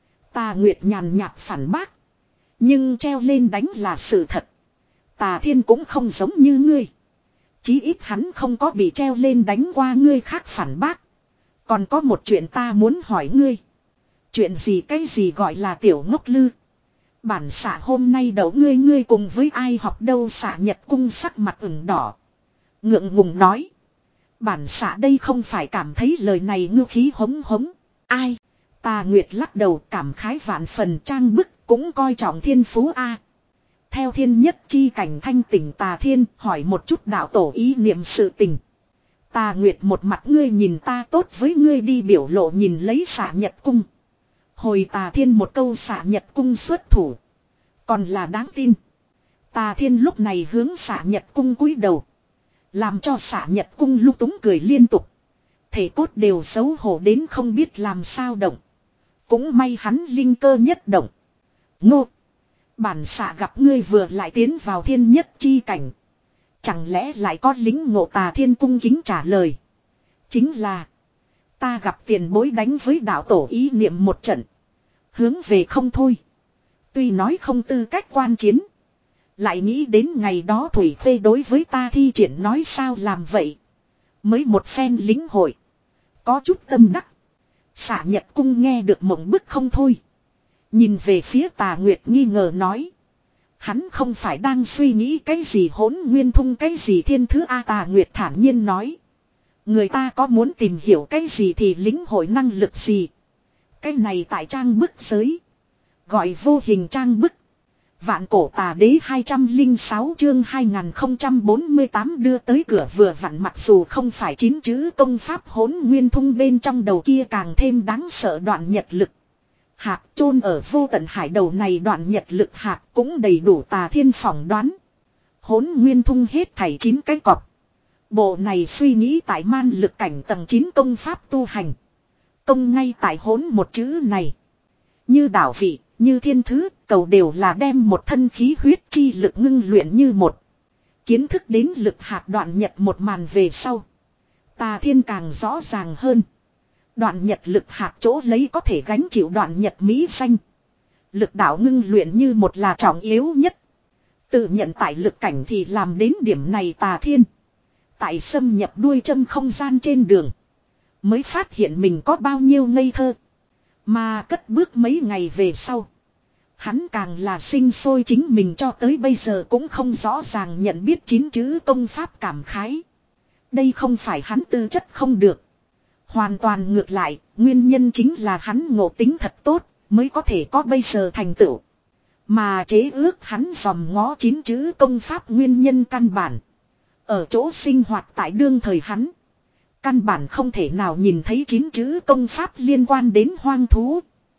Tà Nguyệt nhàn nhạt phản bác. Nhưng treo lên đánh là sự thật. Tà Thiên cũng không giống như ngươi. Chí ít hắn không có bị treo lên đánh qua ngươi khác phản bác. Còn có một chuyện ta muốn hỏi ngươi. Chuyện gì cái gì gọi là tiểu ngốc lư. Bản xạ hôm nay đậu ngươi ngươi cùng với ai học đâu Xạ Nhật Cung sắc mặt ửng đỏ. Ngượng ngùng nói. Bản xạ đây không phải cảm thấy lời này ngư khí hống hống. Ai? Tà Nguyệt lắc đầu cảm khái vạn phần trang bức cũng coi trọng thiên phú a. Theo thiên nhất chi cảnh thanh tỉnh Tà Thiên hỏi một chút đạo tổ ý niệm sự tình. Tà Nguyệt một mặt ngươi nhìn ta tốt với ngươi đi biểu lộ nhìn lấy Xạ Nhật Cung. Hồi Tà Thiên một câu Xạ Nhật Cung xuất thủ. Còn là đáng tin. Tà Thiên lúc này hướng Xạ Nhật Cung cúi đầu. Làm cho Xạ Nhật Cung lúc túng cười liên tục. Thể cốt đều xấu hổ đến không biết làm sao động. Cũng may hắn linh cơ nhất động. Ngô. Bản xạ gặp ngươi vừa lại tiến vào thiên nhất chi cảnh. Chẳng lẽ lại có lính ngộ Tà Thiên cung kính trả lời. Chính là. Ta gặp tiền bối đánh với đạo tổ ý niệm một trận. Hướng về không thôi. Tuy nói không tư cách quan chiến. Lại nghĩ đến ngày đó Thủy Khê đối với ta thi triển nói sao làm vậy. Mới một phen lính hội. Có chút tâm đắc. Xạ Nhật Cung nghe được mộng bức không thôi. Nhìn về phía Tà Nguyệt nghi ngờ nói. Hắn không phải đang suy nghĩ cái gì hỗn nguyên thung cái gì thiên thứ A Tà Nguyệt thản nhiên nói. Người ta có muốn tìm hiểu cái gì thì lĩnh hội năng lực gì. Cái này tại trang bức giới. Gọi vô hình trang bức. Vạn cổ tà đế hai trăm lẻ sáu chương hai nghìn bốn mươi tám đưa tới cửa vừa vặn mặc dù không phải chín chữ công pháp hỗn nguyên thung bên trong đầu kia càng thêm đáng sợ đoạn nhật lực. Hạt chôn ở vô tận hải đầu này đoạn nhật lực hạt cũng đầy đủ Tà Thiên phỏng đoán. Hỗn nguyên thung hết thảy chín cái cọc. Bộ này suy nghĩ tại man lực cảnh tầng chín công pháp tu hành. Công ngay tại hỗn một chữ này. Như đảo vị, như thiên thứ, cầu đều là đem một thân khí huyết chi lực ngưng luyện như một. Kiến thức đến lực hạt đoạn nhật một màn về sau. Tà Thiên càng rõ ràng hơn. Đoạn nhật lực hạt chỗ lấy có thể gánh chịu đoạn nhật mỹ danh. Lực đạo ngưng luyện như một là trọng yếu nhất. Tự nhận tại lực cảnh thì làm đến điểm này Tà Thiên. Tại xâm nhập đuôi châm không gian trên đường. Mới phát hiện mình có bao nhiêu ngây thơ. Mà cất bước mấy ngày về sau. Hắn càng là sinh sôi chính mình cho tới bây giờ cũng không rõ ràng nhận biết chín chữ công pháp cảm khái. Đây không phải hắn tư chất không được. Hoàn toàn ngược lại, nguyên nhân chính là hắn ngộ tính thật tốt, mới có thể có bây giờ thành tựu. Mà chế ước hắn dòm ngó chín chữ công pháp nguyên nhân căn bản. Ở chỗ sinh hoạt tại đương thời hắn. Căn bản không thể nào nhìn thấy chín chữ công pháp liên quan đến hoang thú.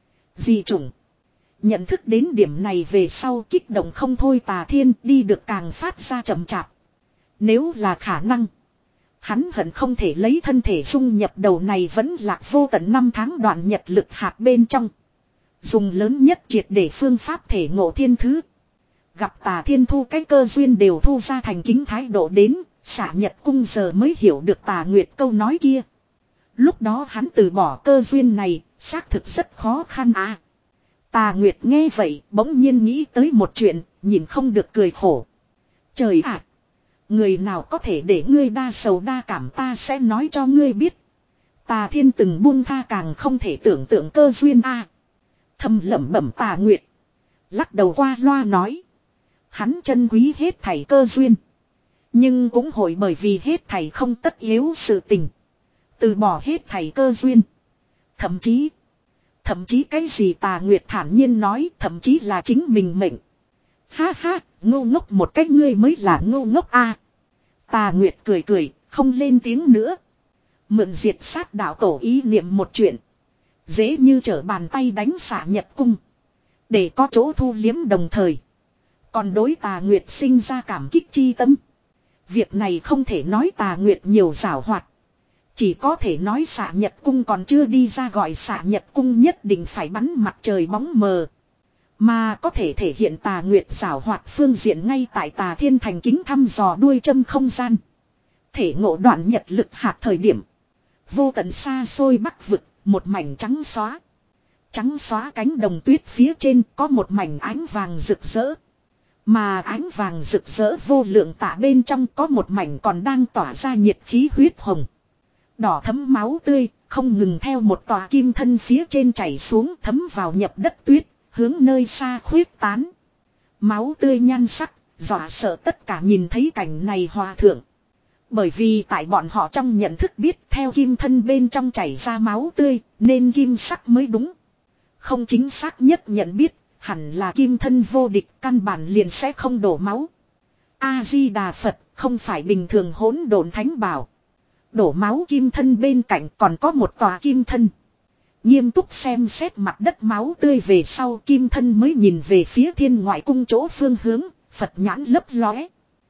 Dị chủng. Nhận thức đến điểm này về sau kích động không thôi Tà Thiên đi được càng phát ra chậm chạp. Nếu là khả năng. Hắn hận không thể lấy thân thể dung nhập đầu này vẫn lạc vô tận năm tháng đoạn nhật lực hạt bên trong. Dùng lớn nhất triệt để phương pháp thể ngộ thiên thứ. Gặp Tà Thiên thu cái cơ duyên đều thu ra thành kính thái độ đến, Xạ Nhật Cung giờ mới hiểu được Tà Nguyệt câu nói kia. Lúc đó hắn từ bỏ cơ duyên này, xác thực rất khó khăn à. Tà Nguyệt nghe vậy, bỗng nhiên nghĩ tới một chuyện, nhìn không được cười khổ. Trời ạ! Người nào có thể để ngươi đa sầu đa cảm, ta sẽ nói cho ngươi biết. Tà Thiên từng buông tha càng không thể tưởng tượng cơ duyên a. À. Thầm lẩm bẩm Tà Nguyệt. Lắc đầu qua loa nói. Hắn trân quý hết thảy cơ duyên. Nhưng cũng hội bởi vì hết thảy không tất yếu sự tình. Từ bỏ hết thảy cơ duyên. Thậm chí. Thậm chí cái gì Tà Nguyệt thản nhiên nói, thậm chí là chính mình mệnh. Ha ha, ngu ngốc một cách ngươi mới là ngu ngốc a. À. Tà Nguyệt cười cười, không lên tiếng nữa. Mượn diệt sát đạo tổ ý niệm một chuyện. Dễ như trở bàn tay đánh Xạ Nhật Cung. Để có chỗ thu liếm đồng thời. Còn đối Tà Nguyệt sinh ra cảm kích chi tâm. Việc này không thể nói Tà Nguyệt nhiều giảo hoạt. Chỉ có thể nói Xạ Nhật Cung còn chưa đi ra, gọi Xạ Nhật Cung nhất định phải bắn mặt trời bóng mờ. Mà có thể thể hiện Tà Nguyệt giảo hoạt phương diện ngay tại Tà Thiên thành kính thăm dò đuôi châm không gian. Thể ngộ đoạn nhật lực hạt thời điểm. Vô tận xa xôi bắc vực, một mảnh trắng xóa. Trắng xóa cánh đồng tuyết phía trên có một mảnh ánh vàng rực rỡ. Mà ánh vàng rực rỡ vô lượng tạ bên trong có một mảnh còn đang tỏa ra nhiệt khí huyết hồng. Đỏ thấm máu tươi, không ngừng theo một tòa kim thân phía trên chảy xuống thấm vào nhập đất tuyết, hướng nơi xa khuyết tán. Máu tươi nhan sắc, dọa sợ tất cả nhìn thấy cảnh này hòa thượng. Bởi vì tại bọn họ trong nhận thức biết theo kim thân bên trong chảy ra máu tươi, nên kim sắc mới đúng. Không chính xác nhất nhận biết, hẳn là kim thân vô địch, căn bản liền sẽ không đổ máu. A-di-đà Phật, không phải bình thường hỗn độn thánh bảo. Đổ máu kim thân bên cạnh còn có một tòa kim thân. Nghiêm túc xem xét mặt đất máu tươi về sau, kim thân mới nhìn về phía thiên ngoại cung chỗ phương hướng, Phật nhãn lấp lóe.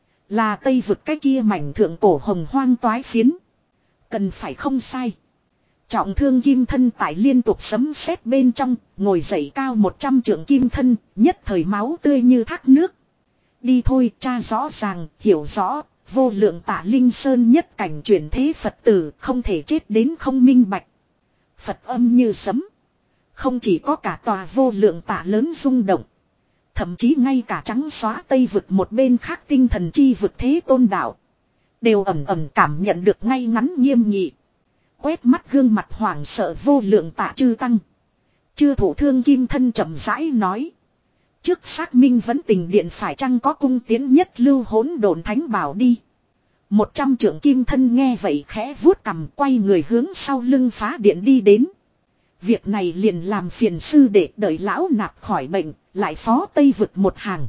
Là Tây vực cái kia mảnh thượng cổ hồng hoang toái phiến. Cần phải không sai. Trọng thương kim thân tại liên tục sấm sét bên trong, ngồi dậy cao một trăm trượng kim thân, nhất thời máu tươi như thác nước. Đi thôi, tra rõ ràng, hiểu rõ, vô lượng Tạ Linh Sơn nhất cảnh chuyển thế Phật tử không thể chết đến không minh bạch. Phật âm như sấm. Không chỉ có cả tòa vô lượng Tạ lớn rung động. Thậm chí ngay cả trắng xóa Tây vực một bên khác tinh thần chi vực Thế Tôn đạo. Đều ẩm ẩm cảm nhận được ngay ngắn nghiêm nghị. Quét mắt gương mặt hoảng sợ vô lượng Tạ chư tăng. Chư thủ thương kim thân chậm rãi nói. Trước xác minh vẫn tình điện phải chăng có cung tiến nhất lưu hỗn độn thánh bảo đi. Một trăm trưởng kim thân nghe vậy khẽ vuốt cằm quay người hướng sau lưng phá điện đi đến. Việc này liền làm phiền sư để đợi lão nạp khỏi bệnh, lại phó Tây vực một hàng.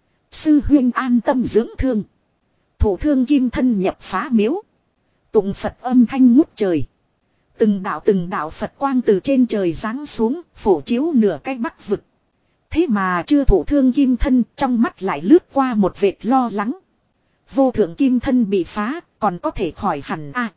Sư huynh an tâm dưỡng thương. Thủ thương kim thân nhập phá miếu. Tụng Phật âm thanh ngút trời. Từng đạo từng đạo Phật quang từ trên trời giáng xuống, phổ chiếu nửa cái bắc vực. Thế mà chưa thủ thương kim thân, trong mắt lại lướt qua một vệt lo lắng. Vô thượng kim thân bị phá, còn có thể khỏi hẳn a. À,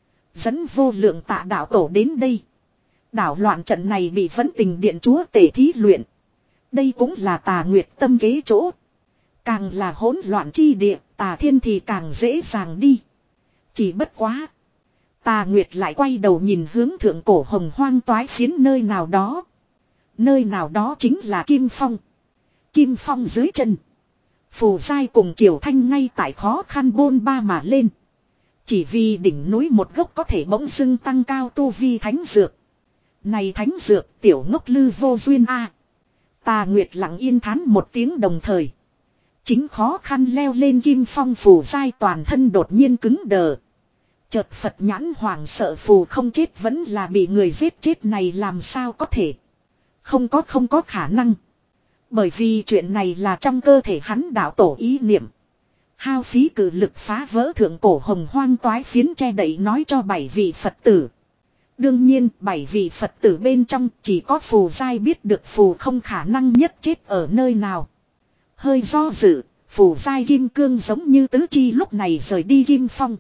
dẫn vô lượng Tạ đạo tổ đến đây. Đảo loạn trận này bị Vấn Tình Điện chúa tể thí luyện. Đây cũng là Tà Nguyệt tâm kế chỗ. Càng là hỗn loạn chi địa, Tà Thiên thì càng dễ dàng đi. Chỉ bất quá. Tà Nguyệt lại quay đầu nhìn hướng thượng cổ hồng hoang toái phiến nơi nào đó. Nơi nào đó chính là Kim Phong. Kim Phong dưới chân. Phù Giai cùng Triều Thanh ngay tại khó khăn bôn ba mà lên. Chỉ vì đỉnh núi một gốc có thể bỗng dưng tăng cao tu vi thánh dược. Này thánh dược tiểu ngốc lư vô duyên a. À. Tà Nguyệt lặng yên thán một tiếng đồng thời. Chính khó khăn leo lên Kim Phong Phù Giai toàn thân đột nhiên cứng đờ. Chợt Phật nhãn hoàng sợ phù không chết vẫn là bị người giết chết này làm sao có thể. Không có không có khả năng. Bởi vì chuyện này là trong cơ thể hắn đạo tổ ý niệm. Hao phí cử lực phá vỡ thượng cổ hồng hoang toái phiến che đậy nói cho bảy vị Phật tử. Đương nhiên bảy vị Phật tử bên trong chỉ có Phù Giai biết được Phù không khả năng nhất chết ở nơi nào. Hơi do dự, Phù Giai kim cương giống như tứ chi lúc này rời đi Kim Phong.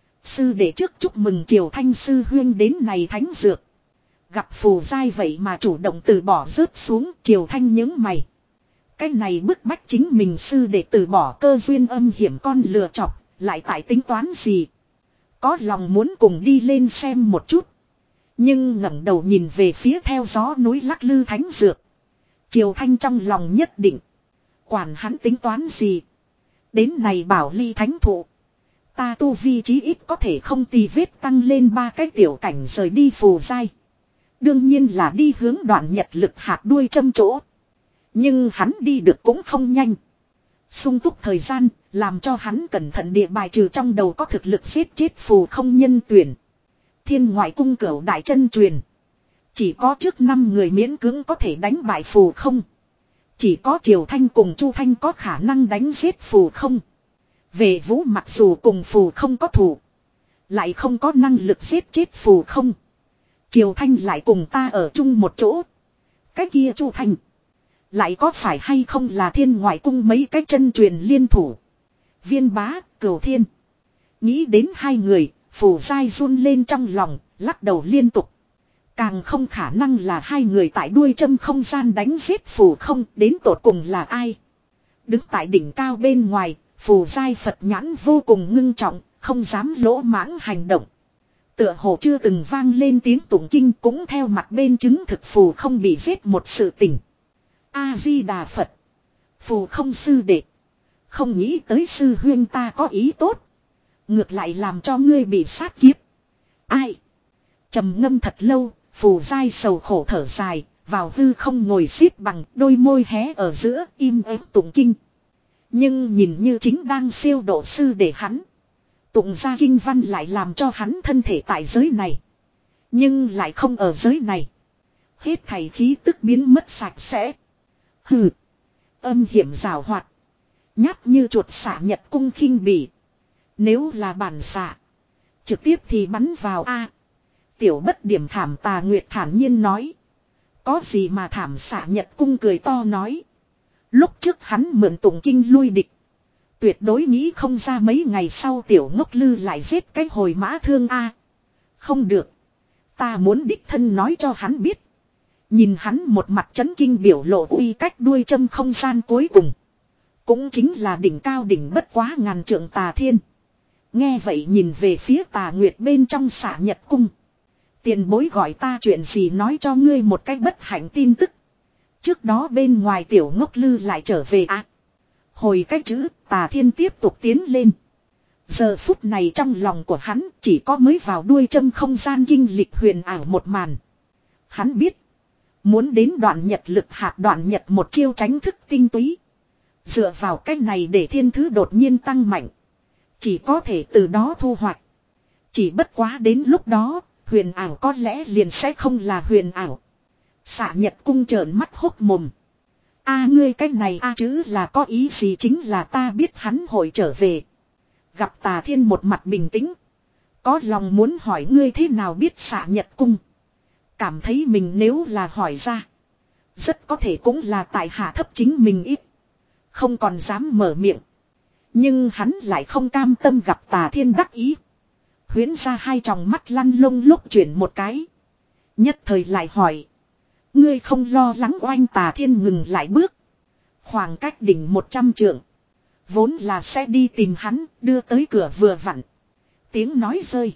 Sư đệ trước chúc mừng Triều Thanh sư huyên đến này thánh dược. Gặp Phù Giai vậy mà chủ động từ bỏ rớt xuống, Triều Thanh nhướng mày. Cái này bức bách chính mình sư để từ bỏ cơ duyên âm hiểm con lừa chọc, lại tại tính toán gì. Có lòng muốn cùng đi lên xem một chút. Nhưng ngẩng đầu nhìn về phía theo gió núi lắc lư thánh dược. Triều Thanh trong lòng nhất định. Quản hắn tính toán gì. Đến này bảo ly thánh thụ. Ta tu vi chí ít có thể không tì vết tăng lên ba cái tiểu cảnh rời đi phù giai. Đương nhiên là đi hướng đoạn nhật lực hạt đuôi châm chỗ. Nhưng hắn đi được cũng không nhanh. Sung túc thời gian, làm cho hắn cẩn thận địa bài trừ trong đầu có thực lực giết chết phù không nhân tuyển. Thiên ngoại cung cửu đại chân truyền. Chỉ có trước năm người miễn cưỡng có thể đánh bại phù không. Chỉ có Triều Thanh cùng Chu Thanh có khả năng đánh giết phù không. Về Vũ mặc dù cùng phù không có thù, lại không có năng lực giết chết phù không. Triều Thanh lại cùng ta ở chung một chỗ. Cái kia Chu Thanh lại có phải hay không là thiên ngoại cung mấy cái chân truyền liên thủ. Viên Bá, Cửu Thiên. Nghĩ đến hai người, phù giai run lên trong lòng, lắc đầu liên tục. Càng không khả năng là hai người tại đuôi châm không gian đánh giết phù không, đến tột cùng là ai. Đứng tại đỉnh cao bên ngoài, phù giai Phật nhãn vô cùng ngưng trọng, không dám lỗ mãng hành động. Tựa hồ chưa từng vang lên tiếng tụng kinh cũng theo mặt bên chứng thực phù không bị giết một sự tình. A-di-đà Phật. Phù không sư đệ. Không nghĩ tới sư huyên ta có ý tốt. Ngược lại làm cho ngươi bị sát kiếp. Ai? Trầm ngâm thật lâu, phù giai sầu khổ thở dài, vào hư không ngồi xếp bằng, đôi môi hé ở giữa, im ắng tụng kinh. Nhưng nhìn như chính đang siêu độ sư để hắn. Tụng ra kinh văn lại làm cho hắn thân thể tại giới này. Nhưng lại không ở giới này. Hết thảy khí tức biến mất sạch sẽ. Hừ. Âm hiểm rào hoạt. Nhát như chuột xạ nhật cung khinh bỉ. Nếu là bản xạ. Trực tiếp thì bắn vào A. Tiểu bất điểm thảm tà nguyệt thản nhiên nói. Có gì mà thảm xạ nhật cung cười to nói. Lúc trước hắn mượn tụng kinh lui địch. Tuyệt đối nghĩ không ra mấy ngày sau tiểu ngốc lư lại giết cái hồi mã thương A. Không được. Ta muốn đích thân nói cho hắn biết. Nhìn hắn một mặt chấn kinh biểu lộ uy cách đuôi châm không gian cuối cùng. Cũng chính là đỉnh cao đỉnh bất quá ngàn trượng tà thiên. Nghe vậy nhìn về phía tà nguyệt bên trong xạ nhật cung. Tiền bối gọi ta chuyện gì nói cho ngươi một cách bất hạnh tin tức. Trước đó bên ngoài tiểu ngốc lư lại trở về à. Hồi cách chữ tà thiên tiếp tục tiến lên. Giờ phút này trong lòng của hắn chỉ có mới vào đuôi châm không gian kinh lịch huyền ảo một màn. Hắn biết. Muốn đến đoạn nhật lực hạt đoạn nhật một chiêu tránh thức tinh túy. Dựa vào cách này để thiên thứ đột nhiên tăng mạnh. Chỉ có thể từ đó thu hoạch. Chỉ bất quá đến lúc đó, huyền ảo có lẽ liền sẽ không là huyền ảo. Xạ nhật cung trợn mắt hốc mồm. A ngươi cách này a chứ là có ý gì chính là ta biết hắn hội trở về. Gặp tà thiên một mặt bình tĩnh. Có lòng muốn hỏi ngươi thế nào biết xạ nhật cung. Cảm thấy mình nếu là hỏi ra. Rất có thể cũng là tại hạ thấp chính mình ít. Không còn dám mở miệng. Nhưng hắn lại không cam tâm gặp tà thiên đắc ý. Huyễn ra hai tròng mắt lăn lông lúc chuyển một cái. Nhất thời lại hỏi. Ngươi không lo lắng oanh tà thiên ngừng lại bước. Khoảng cách đỉnh một trăm trượng. Vốn là sẽ đi tìm hắn đưa tới cửa vừa vặn. Tiếng nói rơi.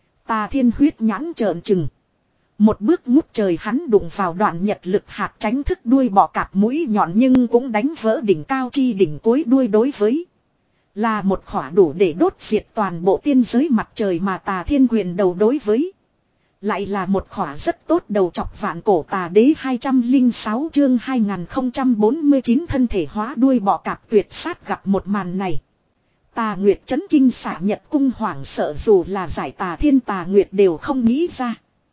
Tà thiên huyết nhãn trợn trừng. Một bước ngút trời hắn đụng vào đoạn nhật lực hạt tránh thức đuôi bọ cạp mũi nhọn nhưng cũng đánh vỡ đỉnh cao chi đỉnh cuối đuôi đối với. Là một khỏa đủ để đốt diệt toàn bộ tiên giới mặt trời mà tà thiên quyền đầu đối với. Lại là một khỏa rất tốt đầu chọc vạn cổ tà đế hai trăm lẻ sáu chương hai nghìn không trăm bốn mươi chín thân thể hóa đuôi bọ cạp tuyệt sát gặp một màn này. Tà Nguyệt chấn kinh xạ nhật cung hoảng sợ dù là giải tà thiên tà Nguyệt đều không nghĩ ra.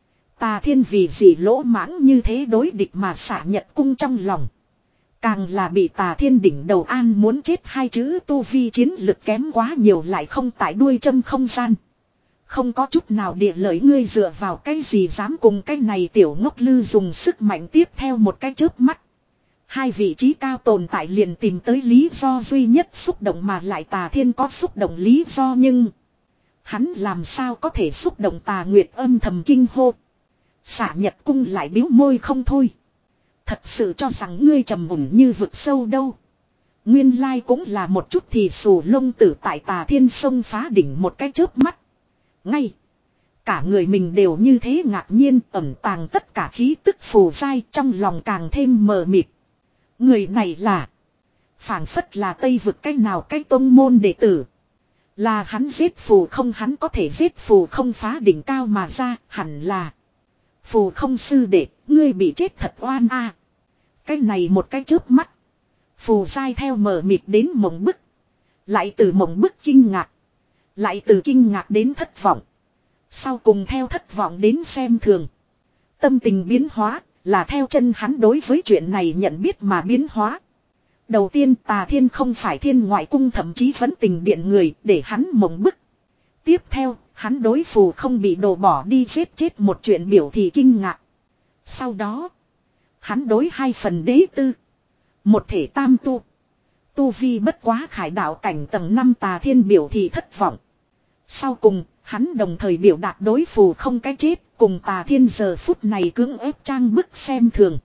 Tà thiên vì gì lỗ mãng như thế đối địch mà xạ nhật cung trong lòng. Càng là bị tà thiên đỉnh đầu an muốn chết hai chữ tu vi chiến lực kém quá nhiều lại không tại đuôi châm không gian. Không có chút nào địa lợi ngươi dựa vào cái gì dám cùng cái này tiểu ngốc lư dùng sức mạnh tiếp theo một cái chớp mắt. Hai vị trí cao tồn tại liền tìm tới lý do duy nhất xúc động mà lại tà thiên có xúc động lý do nhưng. Hắn làm sao có thể xúc động tà nguyệt âm thầm kinh hô. Xạ nhật cung lại biếu môi không thôi. Thật sự cho rằng ngươi trầm mùn như vực sâu đâu. Nguyên lai cũng là một chút thì xù lông tử tại Tà Thiên sông phá đỉnh một cái chớp mắt. Ngay. Cả người mình đều như thế ngạc nhiên, ẩn tàng tất cả khí tức phù dai, trong lòng càng thêm mờ mịt. Người này là. Phảng phất là Tây vực cái nào cái tông môn đệ tử. Là hắn giết phù không, hắn có thể giết phù không phá đỉnh cao mà ra, hẳn là. Phù không sư đệ, ngươi bị chết thật oan a. Cái này một cái chớp mắt. Phù dai theo mờ mịt đến mộng bức. Lại từ mộng bức kinh ngạc. Lại từ kinh ngạc đến thất vọng. Sau cùng theo thất vọng đến xem thường. Tâm tình biến hóa là theo chân hắn đối với chuyện này nhận biết mà biến hóa. Đầu tiên Tà Thiên không phải Thiên Ngoại Cung thậm chí vẫn tình điện người để hắn mộng bức. Tiếp theo hắn đối phù không bị đổ bỏ đi giết chết một chuyện biểu thị kinh ngạc. Sau đó hắn đối hai phần đế tư. Một thể tam tu. Tu vi bất quá khải đạo cảnh tầng năm Tà Thiên biểu thị thất vọng. Sau cùng hắn đồng thời biểu đạt đối phù không cái chết cùng Tà Thiên giờ phút này cưỡng ép trang bức xem thường.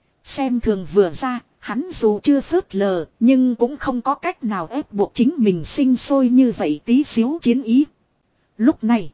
Xem thường vừa ra, hắn dù chưa phớt lờ nhưng cũng không có cách nào ép buộc chính mình sinh sôi như vậy tí xíu chiến ý. Lúc này,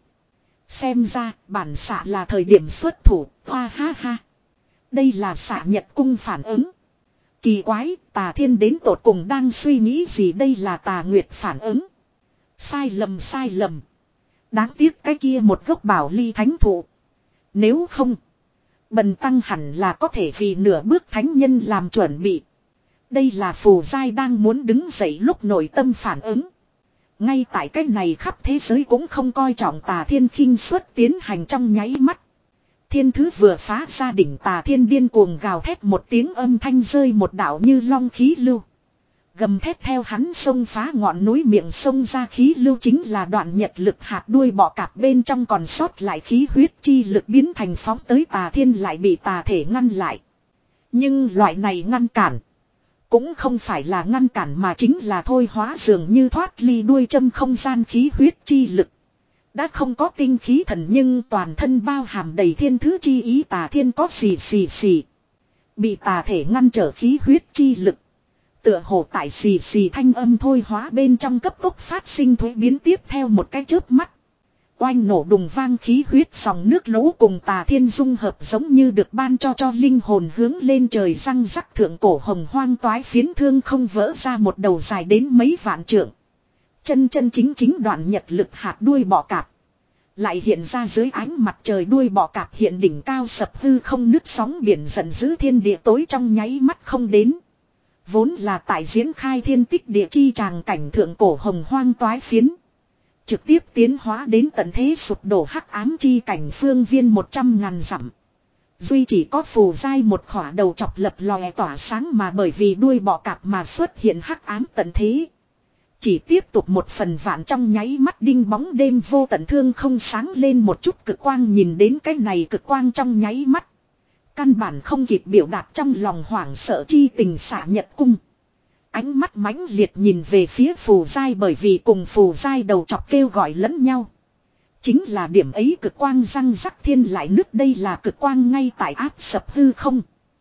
xem ra bản xạ là thời điểm xuất thủ, hoa ha ha. Đây là xạ Nhật Cung phản ứng. Kỳ quái, Tà Thiên đến tột cùng đang suy nghĩ gì, đây là Tà Nguyệt phản ứng. Sai lầm sai lầm. Đáng tiếc cái kia một gốc bảo ly thánh thụ. Nếu không, Bần tăng hẳn là có thể vì nửa bước thánh nhân làm chuẩn bị. Đây là phù dai đang muốn đứng dậy lúc nội tâm phản ứng. Ngay tại cách này khắp thế giới cũng không coi trọng Tà Thiên khinh suất tiến hành trong nháy mắt. Thiên thứ vừa phá ra đỉnh, Tà Thiên điên cuồng gào thét một tiếng, âm thanh rơi một đạo như long khí lưu. Gầm thét theo hắn xông phá ngọn núi miệng sông ra khí lưu chính là đoạn nhật lực hạt đuôi bọ cạp bên trong còn sót lại khí huyết chi lực biến thành phóng tới Tà Thiên lại bị tà thể ngăn lại. Nhưng loại này ngăn cản cũng không phải là ngăn cản mà chính là thôi hóa, dường như thoát ly đuôi châm không gian khí huyết chi lực. Đã không có tinh khí thần nhưng toàn thân bao hàm đầy thiên thứ chi ý Tà Thiên có xì xì xì. Bị tà thể ngăn trở khí huyết chi lực. Tựa hồ tại xì xì thanh âm thôi hóa bên trong cấp tốc phát sinh thuế biến, tiếp theo một cái chớp mắt. Oanh nổ đùng vang, khí huyết dòng nước lũ cùng Tà Thiên dung hợp giống như được ban cho cho linh hồn hướng lên trời răng rắc, thượng cổ hồng hoang toái phiến thương không vỡ ra một đầu dài đến mấy vạn trượng. Chân chân chính chính đoạn nhật lực hạt đuôi bọ cạp. Lại hiện ra dưới ánh mặt trời, đuôi bọ cạp hiện đỉnh cao sập hư không, nứt sóng biển giận dữ, thiên địa tối trong nháy mắt không đến. Vốn là tại diễn khai thiên tích địa chi tràng cảnh thượng cổ hồng hoang toái phiến. Trực tiếp tiến hóa đến tận thế sụp đổ hắc ám chi cảnh, phương viên một trăm ngàn dặm. Duy chỉ có phù dai một khỏa đầu chọc lập lòe tỏa sáng, mà bởi vì đuôi bọ cạp mà xuất hiện hắc ám tận thế. Chỉ tiếp tục một phần vạn trong nháy mắt, đinh bóng đêm vô tận thương không sáng lên một chút cực quang, nhìn đến cái này cực quang trong nháy mắt. Căn bản không kịp biểu đạt trong lòng hoảng sợ chi tình, xạ Nhật Cung. Ánh mắt mãnh liệt nhìn về phía phù dai, bởi vì cùng phù dai đầu chọc kêu gọi lẫn nhau. Chính là điểm ấy cực quang răng rắc thiên lại nứt, đây là cực quang ngay tại áp sập hư không.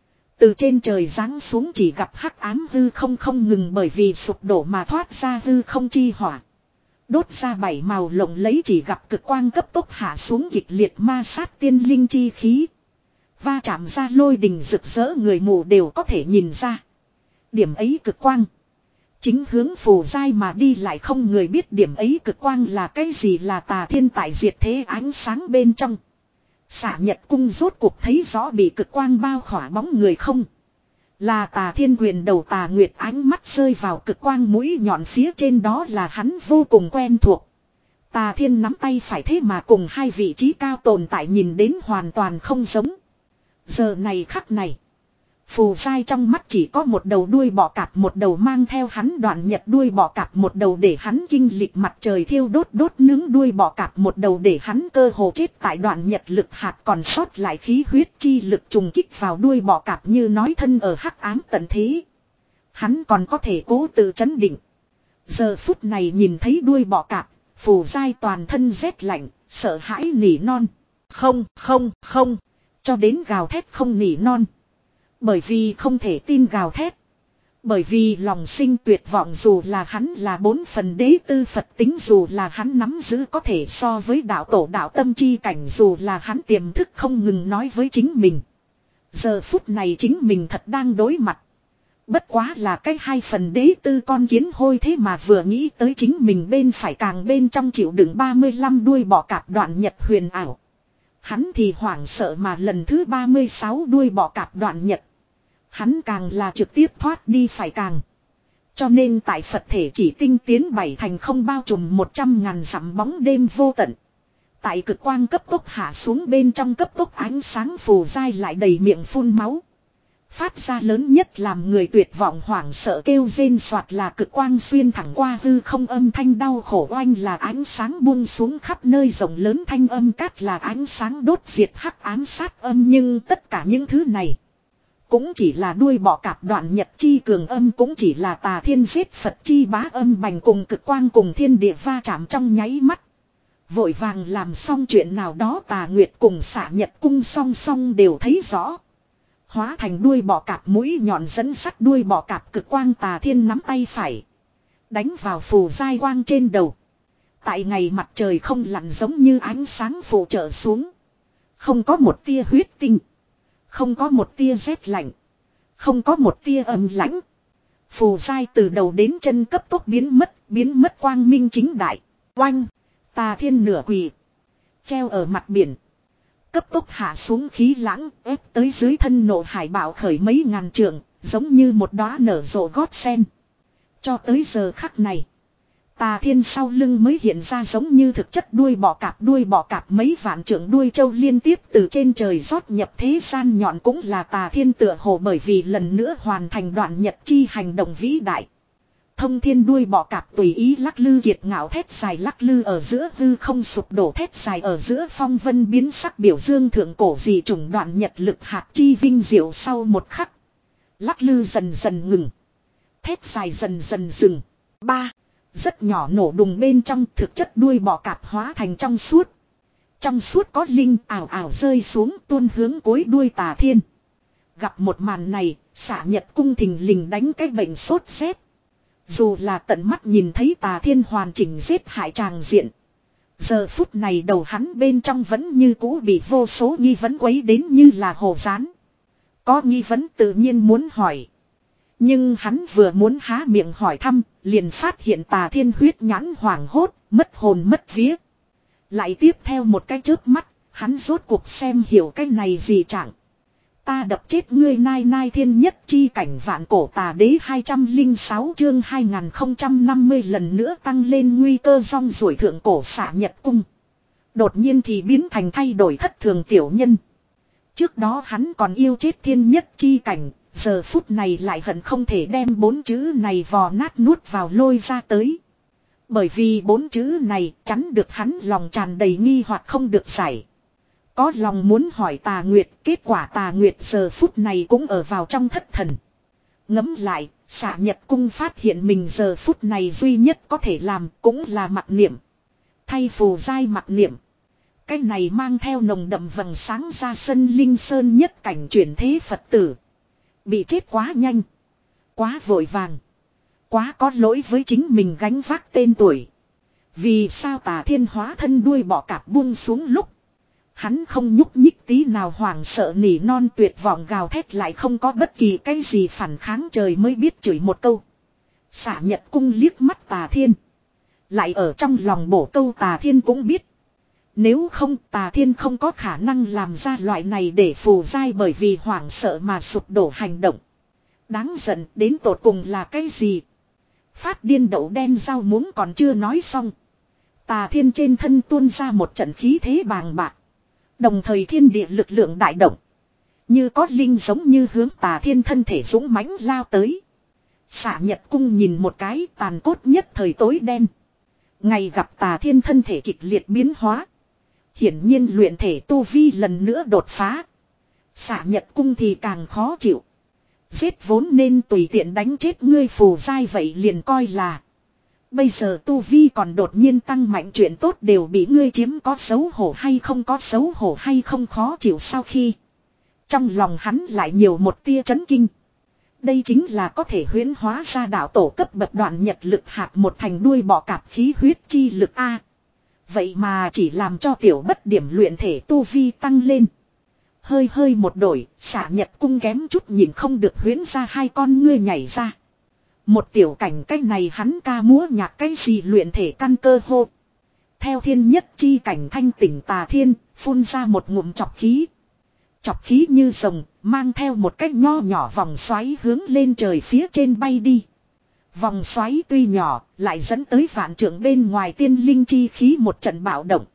Từ trên trời giáng xuống chỉ gặp hắc ám hư không không ngừng bởi vì sụp đổ mà thoát ra hư không chi hỏa. Đốt ra bảy màu lộng lấy, chỉ gặp cực quang cấp tốc hạ xuống kịch liệt ma sát tiên linh chi khí. Va chạm ra lôi đình rực rỡ, người mù đều có thể nhìn ra. Điểm ấy cực quang chính hướng phù dai mà đi, lại không người biết điểm ấy cực quang là cái gì, là Tà Thiên tại diệt thế ánh sáng bên trong. Xạ Nhật Cung rốt cuộc thấy rõ bị cực quang bao khỏa bóng người không. Là Tà Thiên quyền đầu Tà Nguyệt, ánh mắt rơi vào cực quang mũi nhọn phía trên, đó là hắn vô cùng quen thuộc. Tà Thiên nắm tay phải thế mà cùng hai vị trí cao tồn tại nhìn đến hoàn toàn không giống. Giờ này khắc này, phù dai trong mắt chỉ có một đầu đuôi bọ cạp, một đầu mang theo hắn đoạn nhật đuôi bọ cạp, một đầu để hắn kinh lịch mặt trời thiêu đốt đốt nướng đuôi bọ cạp, một đầu để hắn cơ hồ chết tại đoạn nhật lực hạt còn sót lại khí huyết chi lực trùng kích vào đuôi bọ cạp, như nói thân ở hắc ám tận thế. Hắn còn có thể cố tự trấn định. Giờ phút này nhìn thấy đuôi bọ cạp, phù dai toàn thân rét lạnh, sợ hãi nỉ non. Không, không, không. Cho đến gào thét không nỉ non. Bởi vì không thể tin gào thét. Bởi vì lòng sinh tuyệt vọng, dù là hắn là bốn phần đế tư Phật tính, dù là hắn nắm giữ có thể so với đạo tổ đạo tâm chi cảnh, dù là hắn tiềm thức không ngừng nói với chính mình. Giờ phút này chính mình thật đang đối mặt. Bất quá là cái hai phần đế tư con kiến hôi, thế mà vừa nghĩ tới chính mình bên phải càng bên trong chịu đựng ba mươi lăm đuôi bọ cạp đoạn nhật huyền ảo. Hắn thì hoảng sợ mà lần thứ ba mươi sáu đuôi bọ cạp đoạn nhật. Hắn càng là trực tiếp thoát đi phải càng. Cho nên tại Phật thể chỉ tinh tiến bảy thành không bao trùm một trăm ngàn dặm bóng đêm vô tận. Tại cực quang cấp tốc hạ xuống bên trong cấp tốc ánh sáng phù dai lại đầy miệng phun máu. Phát ra lớn nhất làm người tuyệt vọng hoảng sợ kêu rên soạt là cực quang xuyên thẳng qua hư không, âm thanh đau khổ oanh là ánh sáng buông xuống khắp nơi rộng lớn, thanh âm cát là ánh sáng đốt diệt hắc ám sát âm. Nhưng tất cả những thứ này cũng chỉ là đuôi bọ cạp đoạn nhật chi cường âm, cũng chỉ là Tà Thiên giết Phật chi bá âm bành cùng cực quang cùng thiên địa va chạm trong nháy mắt. Vội vàng làm xong chuyện nào đó, Tà Nguyệt cùng Xạ Nhật cung song song đều thấy rõ. Hóa thành đuôi bọ cạp mũi nhọn dẫn sắt đuôi bọ cạp cực quang, Tà Thiên nắm tay phải đánh vào phù giai quang trên đầu. Tại ngày mặt trời không lặn giống như ánh sáng phụ trợ xuống, không có một tia huyết tinh, không có một tia rét lạnh, không có một tia âm lãnh. Phù giai từ đầu đến chân cấp tốc biến mất, biến mất quang minh chính đại. Oanh! Tà Thiên nửa quỳ, treo ở mặt biển. Cấp tốc hạ xuống khí lãng, ép tới dưới thân nộ hải bạo khởi mấy ngàn trượng, giống như một đóa nở rộ gót sen. Cho tới giờ khắc này, Tà Thiên sau lưng mới hiện ra giống như thực chất đuôi bọ cạp, đuôi bọ cạp mấy vạn trượng đuôi châu liên tiếp từ trên trời rót nhập thế gian, nhọn cũng là Tà Thiên tựa hồ bởi vì lần nữa hoàn thành đoạn nhật chi hành động vĩ đại. Thông thiên đuôi bọ cạp tùy ý lắc lư, kiệt ngạo thét dài lắc lư ở giữa hư không, sụp đổ thét dài ở giữa phong vân biến sắc, biểu dương thượng cổ dị chủng đoạn nhật lực hạt chi vinh diệu. Sau một khắc, lắc lư dần dần ngừng, thét dài dần dần dừng. Ba, rất nhỏ nổ đùng bên trong, thực chất đuôi bọ cạp hóa thành trong suốt. Trong suốt có linh ảo ảo rơi xuống tuôn hướng cối đuôi Tà Thiên. Gặp một màn này, Xạ Nhật cung thình lình đánh cái bệnh sốt rét. Dù là tận mắt nhìn thấy Tà Thiên hoàn chỉnh giết hại tràng diện, giờ phút này đầu hắn bên trong vẫn như cũ bị vô số nghi vấn quấy đến như là hồ rán. Có nghi vấn tự nhiên muốn hỏi. Nhưng hắn vừa muốn há miệng hỏi thăm, liền phát hiện Tà Thiên huyết nhãn hoảng hốt, mất hồn mất vía. Lại tiếp theo một cái chớp mắt, hắn rốt cuộc xem hiểu cái này gì trạng. Ta đập chết ngươi nai nai thiên nhất chi cảnh vạn cổ tà đế hai trăm lẻ sáu chương hai nghìn không trăm năm mươi lần nữa tăng lên nguy cơ rong ruổi thượng cổ Xạ Nhật cung. Đột nhiên thì biến thành thay đổi thất thường tiểu nhân. Trước đó hắn còn yêu chết thiên nhất chi cảnh, giờ phút này lại hận không thể đem bốn chữ này vò nát nuốt vào lôi ra tới. Bởi vì bốn chữ này chắn được hắn lòng tràn đầy nghi hoặc không được giải. Có lòng muốn hỏi Tà Nguyệt, kết quả Tà Nguyệt giờ phút này cũng ở vào trong thất thần. Ngẫm lại, Xạ Nhật cung phát hiện mình giờ phút này duy nhất có thể làm cũng là mặc niệm. Thay phù giai mặc niệm. Cái này mang theo nồng đậm vầng sáng ra sân linh sơn nhất cảnh chuyển thế Phật tử. Bị chết quá nhanh, quá vội vàng, quá có lỗi với chính mình gánh vác tên tuổi. Vì sao Tà Thiên hóa thân đuôi bọ cạp buông xuống lúc, hắn không nhúc nhích tí nào, hoảng sợ nỉ non tuyệt vọng gào thét, lại không có bất kỳ cái gì phản kháng, trời mới biết chửi một câu. Xạ Nhật cung liếc mắt Tà Thiên, lại ở trong lòng bổ câu Tà Thiên cũng biết. Nếu không Tà Thiên không có khả năng làm ra loại này để phù giai bởi vì hoảng sợ mà sụp đổ hành động. Đáng giận đến tột cùng là cái gì? Phát điên đậu đen rau muống còn chưa nói xong, Tà Thiên trên thân tuôn ra một trận khí thế bàng bạc. Đồng thời thiên địa lực lượng đại động, như có linh giống như hướng Tà Thiên thân thể dũng mãnh lao tới. Xạ Nhật cung nhìn một cái, tàn cốt nhất thời tối đen. Ngày gặp Tà Thiên thân thể kịch liệt biến hóa, hiển nhiên luyện thể tu vi lần nữa đột phá. Xạ Nhật cung thì càng khó chịu. Giết vốn nên tùy tiện đánh chết ngươi phù giai vậy liền coi là. Bây giờ tu vi còn đột nhiên tăng mạnh, chuyện tốt đều bị ngươi chiếm, có xấu hổ hay không, có xấu hổ hay không khó chịu. Sau khi Trong lòng hắn lại nhiều một tia chấn kinh. Đây chính là có thể huyễn hóa ra đạo tổ cấp bậc đoạn nhật lực hạt một thành đuôi bọ cạp khí huyết chi lực A. Vậy mà chỉ làm cho tiểu bất điểm luyện thể tu vi tăng lên. Hơi hơi một đổi, xạ nhật cung kém chút nhìn không được huyễn ra hai con ngươi nhảy ra. Một tiểu cảnh cái này hắn ca múa nhạc cái gì luyện thể căn cơ hô. Theo thiên nhất chi cảnh thanh tỉnh tà thiên, phun ra một ngụm chọc khí. Chọc khí như rồng, mang theo một cái nho nhỏ vòng xoáy hướng lên trời phía trên bay đi. Vòng xoáy tuy nhỏ, lại dẫn tới vạn trượng bên ngoài tiên linh chi khí một trận bạo động.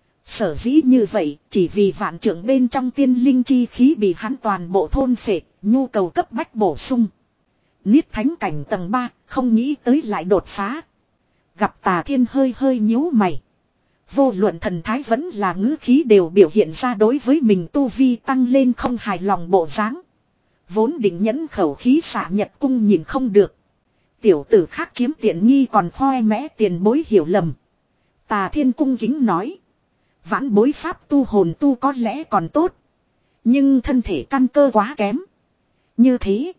Sở dĩ như vậy, chỉ vì vạn trượng bên trong tiên linh chi khí bị hắn toàn bộ thôn phệ, nhu cầu cấp bách bổ sung. Niết thánh cảnh tầng ba, không nghĩ tới lại đột phá. Gặp tà thiên hơi hơi nhíu mày. Vô luận thần thái vẫn là ngữ khí đều biểu hiện ra đối với mình tu vi tăng lên không hài lòng bộ dáng. Vốn định nhẫn khẩu khí xạ nhật cung nhìn không được. Tiểu tử khác chiếm tiện nghi còn khoe mẽ tiền bối hiểu lầm. Tà thiên cung kính nói. Vãn bối pháp tu hồn tu có lẽ còn tốt. Nhưng thân thể căn cơ quá kém. Như thế.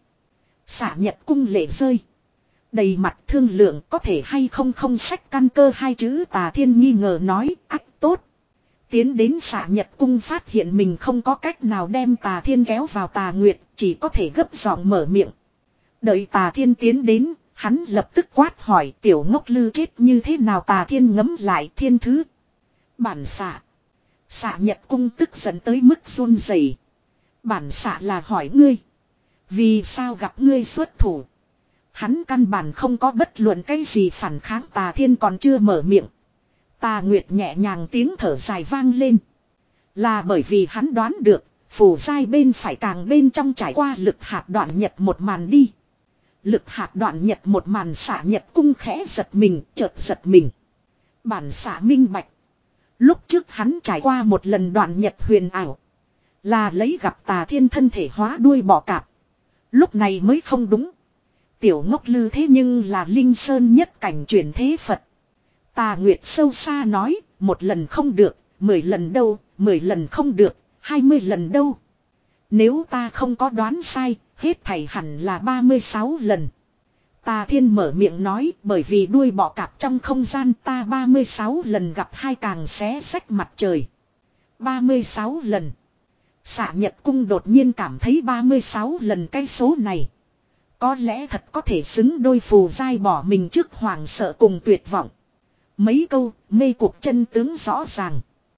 Xạ nhật cung lệ rơi. Đầy mặt thương lượng có thể hay không không sách căn cơ hai chữ tà thiên nghi ngờ nói ách tốt. Tiến đến xạ nhật cung phát hiện mình không có cách nào đem tà thiên kéo vào tà nguyệt, chỉ có thể gấp giọng mở miệng. Đợi tà thiên tiến đến, hắn lập tức quát hỏi tiểu ngốc lư chết như thế nào tà thiên ngấm lại thiên thứ. Bản xạ. Xạ nhật cung tức giận tới mức run rẩy. Bản xạ là hỏi ngươi. Vì sao gặp ngươi xuất thủ? Hắn căn bản không có bất luận cái gì phản kháng tà thiên còn chưa mở miệng. Tà Nguyệt nhẹ nhàng tiếng thở dài vang lên. Là bởi vì hắn đoán được, phù giai bên phải càng bên trong trải qua lực hạt đoạn nhật một màn đi. Lực hạt đoạn nhật một màn xạ nhật cung khẽ giật mình, chợt giật mình. Bản xạ minh bạch. Lúc trước hắn trải qua một lần đoạn nhật huyền ảo. Là lấy gặp tà thiên thân thể hóa đuôi bọ cạp. Lúc này mới không đúng. Tiểu ngốc lư thế nhưng là linh sơn nhất cảnh chuyển thế Phật. Tà Nguyệt sâu xa nói, một lần không được, mười lần đâu, mười lần không được, hai mươi lần đâu. Nếu ta không có đoán sai, hết thảy hẳn là ba mươi sáu lần. Tà Thiên mở miệng nói, bởi vì đuôi bọ cạp trong không gian ta ba mươi sáu lần gặp hai càng xé xách mặt trời. ba mươi sáu lần. Xạ Nhật Cung đột nhiên cảm thấy ba mươi sáu lần cái số này. Có lẽ thật có thể xứng đôi phù giai bỏ mình trước hoàng sợ cùng tuyệt vọng. Mấy câu mê cuộc chân tướng rõ ràng.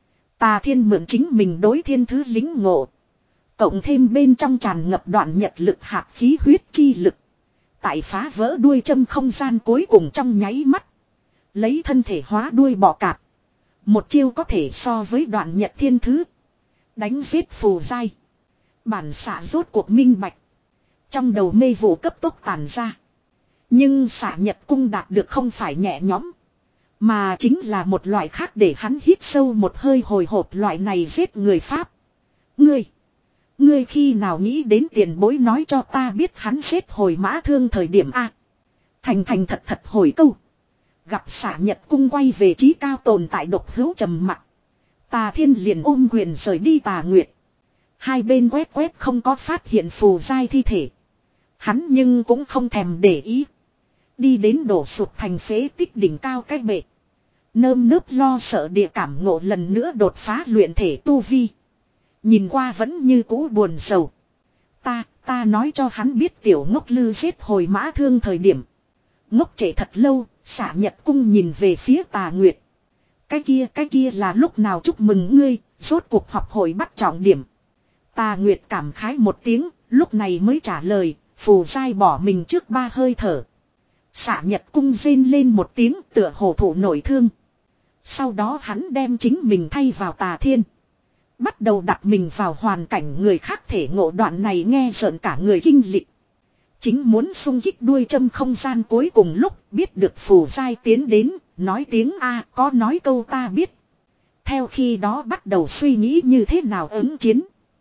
Tà Thiên mượn chính mình đối thiên thứ lính ngộ. Cộng thêm bên trong tràn ngập đoạn nhật lực hạt khí huyết chi lực. Tại phá vỡ đuôi châm không gian cuối cùng trong nháy mắt. Lấy thân thể hóa đuôi bọ cạp. Một chiêu có thể so với đoạn nhật thiên thứ. Đánh giết phù giai. Bản xạ rốt cuộc minh bạch. Trong đầu mê vụ cấp tốc tàn ra. Nhưng xạ nhật cung đạt được không phải nhẹ nhõm. Mà chính là một loại khác để hắn hít sâu một hơi hồi hộp loại này giết người Pháp. Ngươi. Ngươi khi nào nghĩ đến tiền bối nói cho ta biết hắn giết hồi mã thương thời điểm A. Thành thành thật thật hồi câu. Gặp xạ nhật cung quay về trí cao tồn tại độc hữu trầm mặc. Tà Thiên liền ôm quyền rời đi Tà Nguyệt. Hai bên quét quét không có phát hiện phù giai thi thể. Hắn nhưng cũng không thèm để ý. Đi đến đổ sụt thành phế tích đỉnh cao cách bệ. Nơm nớp lo sợ địa cảm ngộ lần nữa đột phá luyện thể tu vi. Nhìn qua vẫn như cũ buồn sầu. Ta, ta nói cho hắn biết tiểu ngốc lư giết hồi mã thương thời điểm. Ngốc trễ thật lâu, xạ nhật cung nhìn về phía Tà Nguyệt. Cái kia, cái kia là lúc nào chúc mừng ngươi, rốt cuộc học hội bắt trọng điểm. Tà Nguyệt cảm khái một tiếng, lúc này mới trả lời, phù giai bỏ mình trước ba hơi thở. Xạ nhật cung rên lên một tiếng tựa hồ thủ nổi thương. Sau đó hắn đem chính mình thay vào Tà Thiên. Bắt đầu đặt mình vào hoàn cảnh người khác thể ngộ đoạn này nghe rợn cả người kinh lịch. Chính muốn xung kích đuôi châm không gian cuối cùng lúc biết được phù giai tiến đến, nói tiếng A có nói câu ta biết. Theo khi đó bắt đầu suy nghĩ như thế nào ứng chiến.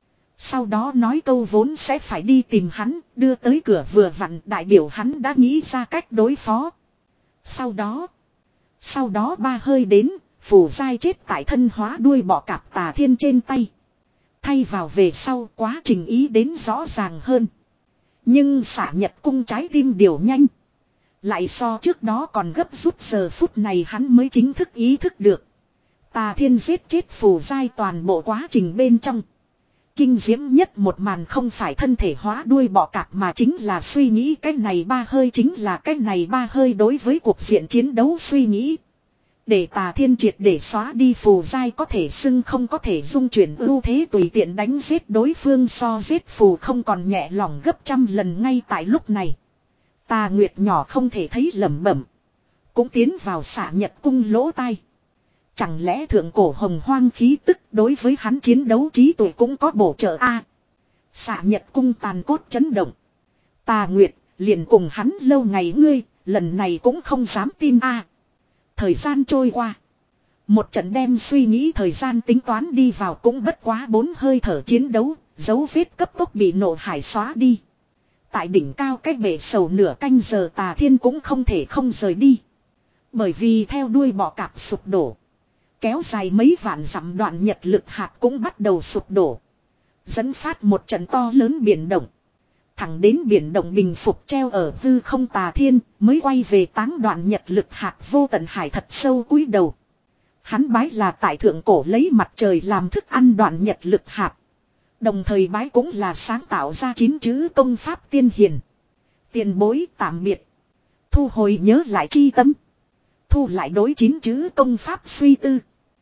Sau đó nói câu vốn sẽ phải đi tìm hắn, đưa tới cửa vừa vặn đại biểu hắn đã nghĩ ra cách đối phó. Sau đó, sau đó ba hơi đến, phù giai chết tại thân hóa đuôi bọ cạp Tà Thiên trên tay. Thay vào về sau quá trình ý đến rõ ràng hơn. Nhưng xả nhật cung trái tim điều nhanh. Lại so trước đó còn gấp rút, giờ phút này hắn mới chính thức ý thức được. Tà Thiên giết chết phù giai toàn bộ quá trình bên trong. Kinh diễm nhất một màn không phải thân thể hóa đuôi bọ cạp mà chính là suy nghĩ cái này ba hơi, chính là cái này ba hơi đối với cuộc diện chiến đấu suy nghĩ. Để Tà Thiên triệt để xóa đi phù giai có thể xưng không có thể dung chuyển ưu thế tùy tiện đánh giết đối phương, so giết phù không còn nhẹ lòng gấp trăm lần. Ngay tại lúc này, Tà Nguyệt nhỏ không thể thấy lẩm bẩm, cũng tiến vào xả nhật cung lỗ tai. Chẳng lẽ thượng cổ hồng hoang khí tức đối với hắn chiến đấu trí tuệ cũng có bổ trợ a? À, xả nhật cung tàn cốt chấn động. Tà Nguyệt liền cùng hắn lâu ngày, ngươi lần này cũng không dám tin a. À, thời gian trôi qua, một trận đem suy nghĩ thời gian tính toán đi vào cũng bất quá bốn hơi thở chiến đấu, dấu vết cấp tốc bị nộ hải xóa đi. Tại đỉnh cao cách bể sầu nửa canh giờ, Tà Thiên cũng không thể không rời đi. Bởi vì theo đuôi bọ cạp sụp đổ, kéo dài mấy vạn dặm đoạn nhật lực hạt cũng bắt đầu sụp đổ, dẫn phát một trận to lớn biển động. Thẳng đến biển động bình phục treo ở hư không, Tà Thiên mới quay về táng đoạn nhật lực hạt vô tận hải thật sâu cúi đầu. Hắn bái là tại thượng cổ lấy mặt trời làm thức ăn đoạn nhật lực hạt. Đồng thời bái cũng là sáng tạo ra chín chữ công pháp tiên hiền. Tiền bối tạm biệt. Thu hồi nhớ lại chi tâm. Thu lại đối chín chữ công pháp suy tư.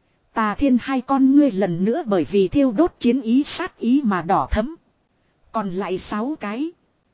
Tà Thiên hai con ngươi lần nữa bởi vì thiêu đốt chiến ý sát ý mà đỏ thẫm. Còn lại sáu cái.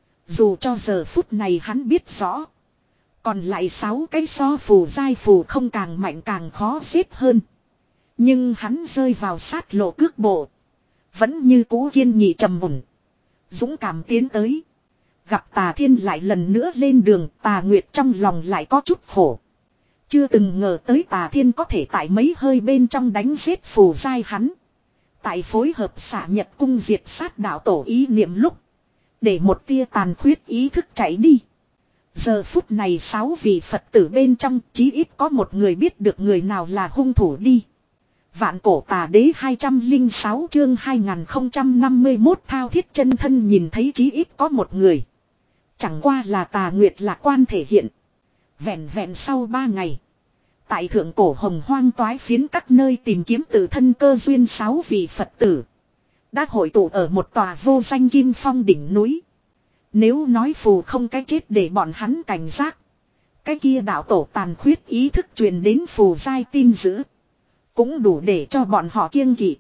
Dù cho giờ phút này hắn biết rõ. Còn lại sáu cái so phù giai phù không càng mạnh càng khó giết hơn. Nhưng hắn rơi vào sát lộ cước bộ. Vẫn như cũ kiên nghị trầm ổn, dũng cảm tiến tới. Gặp Tà Thiên lại lần nữa lên đường, Tà Nguyệt trong lòng lại có chút khổ. Chưa từng ngờ tới Tà Thiên có thể tại mấy hơi bên trong đánh giết phù giai hắn. Tại phối hợp xả nhật cung diệt sát đạo tổ ý niệm lúc, để một tia tàn khuyết ý thức chạy đi. Giờ phút này sáu vị Phật tử bên trong chí ít có một người biết được người nào là hung thủ đi. Vạn cổ tà đế hai trăm lẻ sáu chương hai nghìn không trăm năm mươi mốt thao thiết chân thân nhìn thấy chí ít có một người. Chẳng qua là Tà Nguyệt lạc quan thể hiện. Vẹn vẹn sau ba ngày. Tại thượng cổ hồng hoang toái phiến các nơi tìm kiếm tự thân cơ duyên sáu vị Phật tử. Đã hội tụ ở một tòa vô danh kim phong đỉnh núi. Nếu nói phù không cái chết để bọn hắn cảnh giác. Cái kia đạo tổ tàn khuyết ý thức truyền đến phù giai tin dữ. Cũng đủ để cho bọn họ kiêng kỵ.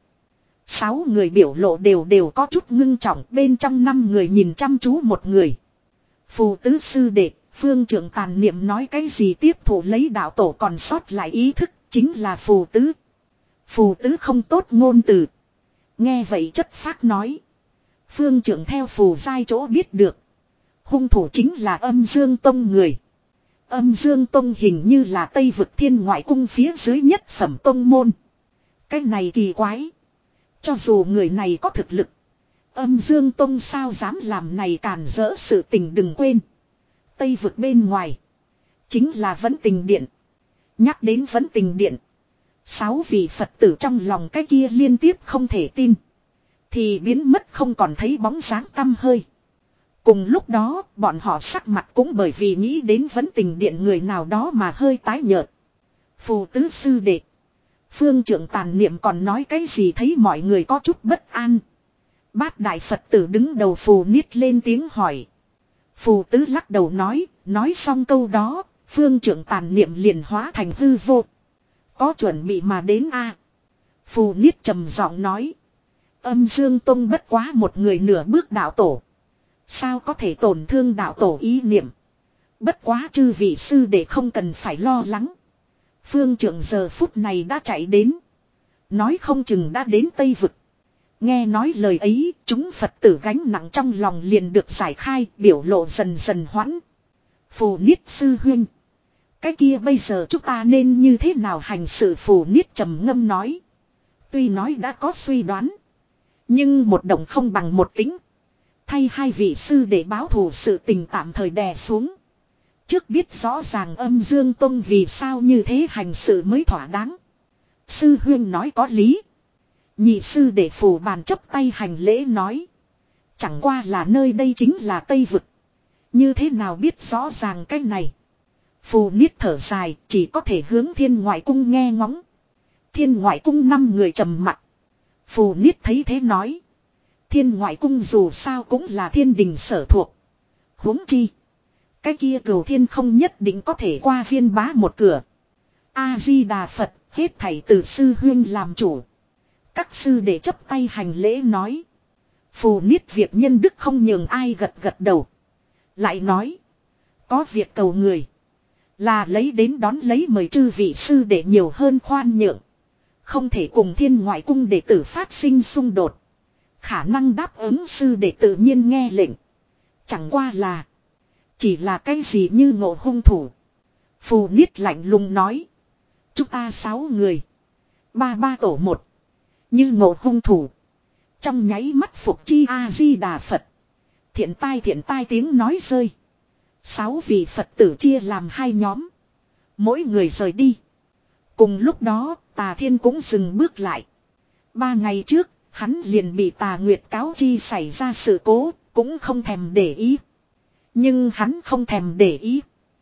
Sáu người biểu lộ đều đều có chút ngưng trọng, bên trong năm người nhìn chăm chú một người. Phù tứ sư đệ, phương trưởng tàn niệm nói cái gì tiếp thụ lấy đạo tổ còn sót lại ý thức, chính là phù tứ. Phù tứ không tốt ngôn từ. Nghe vậy chất phác nói. Phương trưởng theo phù giai chỗ biết được. Hung thủ chính là Âm Dương Tông người. Âm Dương Tông hình như là Tây vực Thiên Ngoại Cung phía dưới nhất phẩm tông môn. Cái này kỳ quái. Cho dù người này có thực lực, Âm Dương Tông sao dám làm này càn rỡ sự tình. Đừng quên, Tây vực bên ngoài chính là Vẫn Tình Điện. Nhắc đến Vẫn Tình Điện, sáu vị Phật tử trong lòng cái kia liên tiếp không thể tin, thì biến mất không còn thấy bóng dáng tăm hơi. Cùng lúc đó, bọn họ sắc mặt cũng bởi vì nghĩ đến Vẫn Tình Điện người nào đó mà hơi tái nhợt. Phù tứ sư đệ, phương trưởng tàn niệm còn nói cái gì, thấy mọi người có chút bất an. Bát đại Phật tử đứng đầu Phù Niết lên tiếng hỏi. Phù tứ lắc đầu nói, nói xong câu đó, phương trưởng tàn niệm liền hóa thành hư vô. Có chuẩn bị mà đến a? Phù Niết trầm giọng nói. Âm Dương Tông bất quá một người nửa bước đạo tổ. Sao có thể tổn thương đạo tổ ý niệm. Bất quá chư vị sư đệ không cần phải lo lắng. Phương trưởng giờ phút này đã chạy đến. Nói không chừng đã đến Tây Vực. Nghe nói lời ấy, chúng Phật tử gánh nặng trong lòng liền được giải khai, biểu lộ dần dần hoãn. Phù Niết sư huynh, cái kia bây giờ chúng ta nên như thế nào hành sự? Phù Niết trầm ngâm nói. Tuy nói đã có suy đoán, nhưng một động không bằng một tính. Thay hai vị sư để báo thù sự tình tạm thời đè xuống. Trước biết rõ ràng Âm Dương Tông vì sao như thế hành sự mới thỏa đáng. Sư huynh nói có lý. Nhị sư đệ phù bàn chấp tay hành lễ nói. Chẳng qua là nơi đây chính là Tây Vực. Như thế nào biết rõ ràng cái này. Phù Niết thở dài, chỉ có thể hướng Thiên Ngoại Cung nghe ngóng. Thiên Ngoại Cung năm người trầm mặc. Phù Niết thấy thế nói. Thiên Ngoại Cung dù sao cũng là thiên đình sở thuộc. Huống chi. Cái kia Cửu Thiên không nhất định có thể qua Viên Bá một cửa. A-di-đà Phật, hết thảy từ sư huyên làm chủ. Các sư đệ chấp tay hành lễ nói. Phù Niết việc nhân đức không nhường ai gật gật đầu. Lại nói. Có việc cầu người. Là lấy đến đón lấy mời chư vị sư đệ nhiều hơn khoan nhượng. Không thể cùng Thiên Ngoại Cung đệ tử phát sinh xung đột. Khả năng đáp ứng sư đệ tự nhiên nghe lệnh. Chẳng qua là. Chỉ là cái gì như ngộ hung thủ. Phù Niết lạnh lùng nói. Chúng ta sáu người. Ba ba tổ một. Như ngộ hung thủ. Trong nháy mắt phục chi A-di-đà Phật. Thiện tai thiện tai tiếng nói rơi. Sáu vị Phật tử chia làm hai nhóm. Mỗi người rời đi. Cùng lúc đó Tà Thiên cũng dừng bước lại. Ba ngày trước hắn liền bị Tà Nguyệt cáo chi xảy ra sự cố. Cũng không thèm để ý. Nhưng hắn không thèm để ý.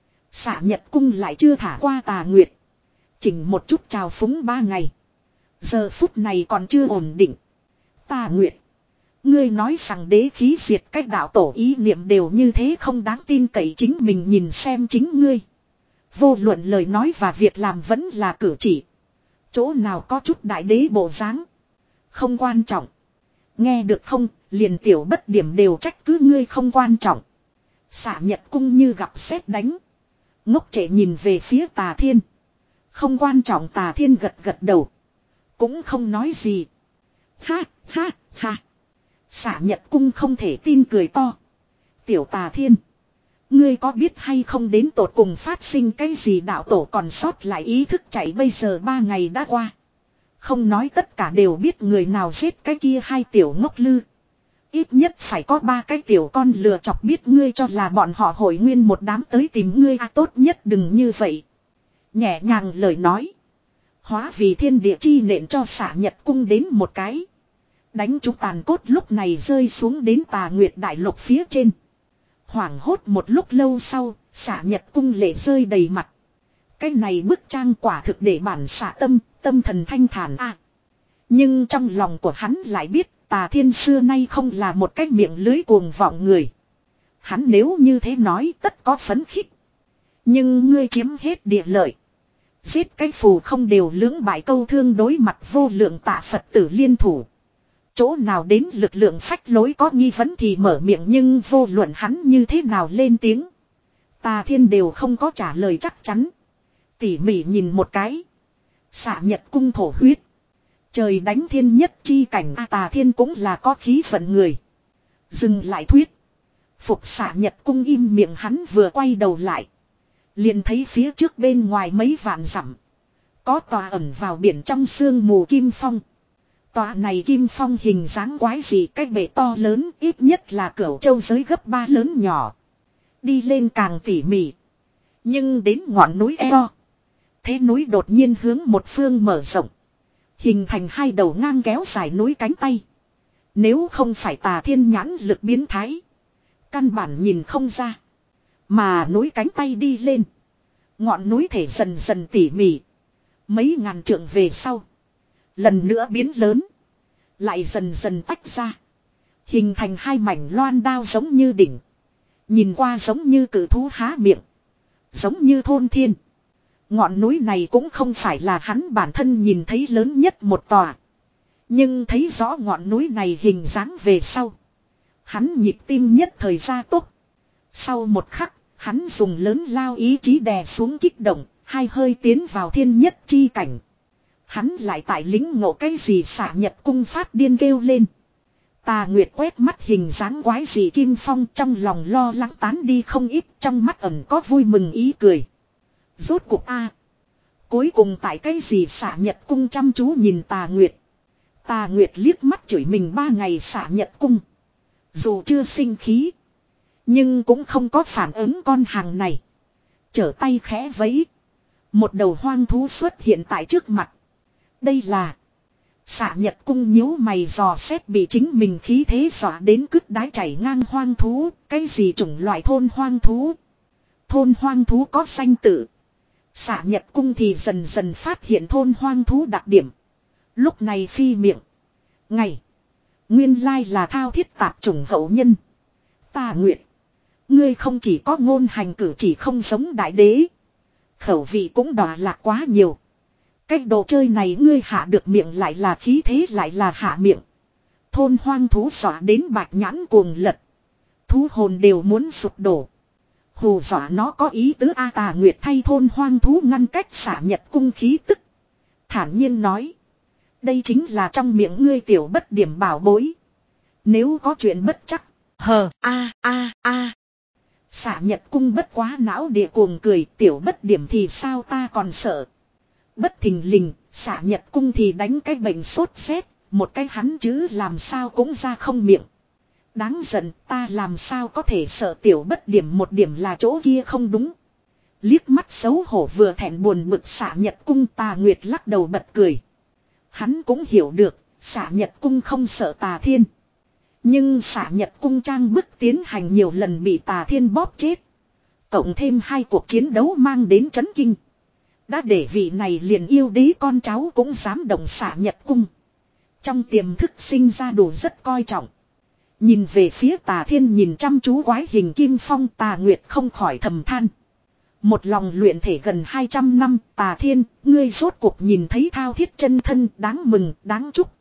Xạ Nhật Cung lại chưa thả qua Tà Nguyệt. Chỉnh một chút trào phúng ba ngày. Giờ phút này còn chưa ổn định. Tà Nguyệt. Ngươi nói rằng đế khí diệt cách đạo tổ ý niệm đều như thế không đáng tin cậy, chính mình nhìn xem chính ngươi. Vô luận lời nói và việc làm vẫn là cử chỉ. Chỗ nào có chút đại đế bộ dáng. Không quan trọng. Nghe được không, liền tiểu bất điểm đều trách cứ ngươi không quan trọng. Xạ Nhật Cung như gặp sét đánh. Ngốc trệ nhìn về phía Tà Thiên. Không quan trọng. Tà Thiên gật gật đầu. Cũng không nói gì. Ha ha ha. Xạ Nhật Cung không thể tin cười to. Tiểu Tà Thiên. Ngươi có biết hay không đến tột cùng phát sinh cái gì, đạo tổ còn sót lại ý thức chạy bây giờ ba ngày đã qua. Không nói tất cả đều biết người nào giết cái kia hai tiểu ngốc lư. Ít nhất phải có ba cái tiểu con lừa chọc biết ngươi cho là bọn họ hội nguyên một đám tới tìm ngươi, à, tốt nhất đừng như vậy. Nhẹ nhàng lời nói. Hóa vì thiên địa chi nện cho Xạ Nhật Cung đến một cái. Đánh chúng tàn cốt lúc này rơi xuống đến Tà Nguyệt đại lục phía trên. Hoảng hốt một lúc lâu sau, Xạ Nhật Cung lệ rơi đầy mặt. Cái này bức trang quả thực để bản xạ tâm, tâm thần thanh thản a. À, nhưng trong lòng của hắn lại biết Tà Thiên xưa nay không là một cái miệng lưới cuồng vọng người. Hắn nếu như thế nói tất có phấn khích. Nhưng ngươi chiếm hết địa lợi. Giết cái phù không đều lưỡng bại câu thương, đối mặt vô lượng tạ Phật tử liên thủ. Chỗ nào đến lực lượng phách lối có nghi vấn thì mở miệng, nhưng vô luận hắn như thế nào lên tiếng. Tà Thiên đều không có trả lời chắc chắn. Tỉ mỉ nhìn một cái. Xạ Nhật Cung thổ huyết. Trời đánh thiên nhất chi cảnh, A Tà Thiên cũng là có khí phận người. Dừng lại thuyết. Phục Xạ Nhật Cung im miệng, hắn vừa quay đầu lại. Liền thấy phía trước bên ngoài mấy vạn dặm. Có tòa ẩn vào biển trong sương mù kim phong. Tòa này kim phong hình dáng quái gì, cách bể to lớn, ít nhất là cửu châu giới gấp ba lớn nhỏ. Đi lên càng tỉ mỉ. Nhưng đến ngọn núi eo. Thế núi đột nhiên hướng một phương mở rộng. Hình thành hai đầu ngang kéo dài núi cánh tay. Nếu không phải Tà Thiên nhãn lực biến thái. Căn bản nhìn không ra. Mà núi cánh tay đi lên. Ngọn núi thể dần dần tỉ mỉ. Mấy ngàn trượng về sau. Lần nữa biến lớn. Lại dần dần tách ra. Hình thành hai mảnh loan đao giống như đỉnh. Nhìn qua giống như cự thú há miệng. Giống như thôn thiên. Ngọn núi này cũng không phải là hắn bản thân nhìn thấy lớn nhất một tòa. Nhưng thấy rõ ngọn núi này hình dáng về sau. Hắn nhịp tim nhất thời gia tốc. Sau một khắc, hắn dùng lớn lao ý chí đè xuống kích động, hai hơi tiến vào thiên nhất chi cảnh. Hắn lại tại lính ngộ cái gì, Xạ Nhật Cung phát điên kêu lên. Tà Nguyệt quét mắt hình dáng quái gì kim phong, trong lòng lo lắng tán đi không ít, trong mắt ẩn có vui mừng ý cười. Rốt cuộc a, cuối cùng tại cái gì, Xạ Nhật Cung chăm chú nhìn Tà Nguyệt. Tà Nguyệt liếc mắt chửi mình ba ngày Xạ Nhật Cung. Dù chưa sinh khí, nhưng cũng không có phản ứng con hàng này. Trở tay khẽ vẫy. Một đầu hoang thú xuất hiện tại trước mặt. Đây là Xạ Nhật Cung nhíu mày dò xét bị chính mình khí thế dọa đến cứt đái chảy ngang hoang thú. Cái gì chủng loại thôn hoang thú? Thôn hoang thú có danh tự. Xạ Nhật Cung thì dần dần phát hiện thôn hoang thú đặc điểm. Lúc này phi miệng. Ngày. Nguyên lai là thao thiết tạp chủng hậu nhân. Tà Nguyệt. Ngươi không chỉ có ngôn hành cử chỉ không giống đại đế. Khẩu vị cũng đọa lạc quá nhiều. Cái đồ chơi này ngươi hạ được miệng lại là khí thế lại là hạ miệng. Thôn hoang thú dọa đến bạch nhãn cuồng lật. Thú hồn đều muốn sụp đổ. Hù dọa nó có ý tứ A Tà Nguyệt thay thôn hoang thú ngăn cách Xạ Nhật Cung khí tức. Thản nhiên nói. Đây chính là trong miệng ngươi tiểu bất điểm bảo bối. Nếu có chuyện bất chắc. Hờ a a a. Xạ Nhật Cung bất quá não địa cuồng cười. Tiểu bất điểm thì sao ta còn sợ. Bất thình lình. Xạ Nhật Cung thì đánh cái bệnh sốt rét. Một cái hắn chứ làm sao cũng ra không miệng. Đáng giận ta làm sao có thể sợ tiểu bất điểm một điểm là chỗ kia không đúng. Liếc mắt xấu hổ vừa thẹn buồn bực Xạ Nhật Cung Tà Nguyệt lắc đầu bật cười. Hắn cũng hiểu được Xạ Nhật Cung không sợ Tà Thiên. Nhưng Xạ Nhật Cung trang bức tiến hành nhiều lần bị Tà Thiên bóp chết. Cộng thêm hai cuộc chiến đấu mang đến chấn kinh. Đã để vị này liền yêu đế con cháu cũng dám động Xạ Nhật Cung. Trong tiềm thức sinh ra đủ rất coi trọng. Nhìn về phía Tà Thiên nhìn chăm chú quái hình kim phong Tà Nguyệt không khỏi thầm than. Một lòng luyện thể gần hai trăm năm Tà Thiên, ngươi rốt cuộc nhìn thấy thao thiết chân thân đáng mừng, đáng chúc.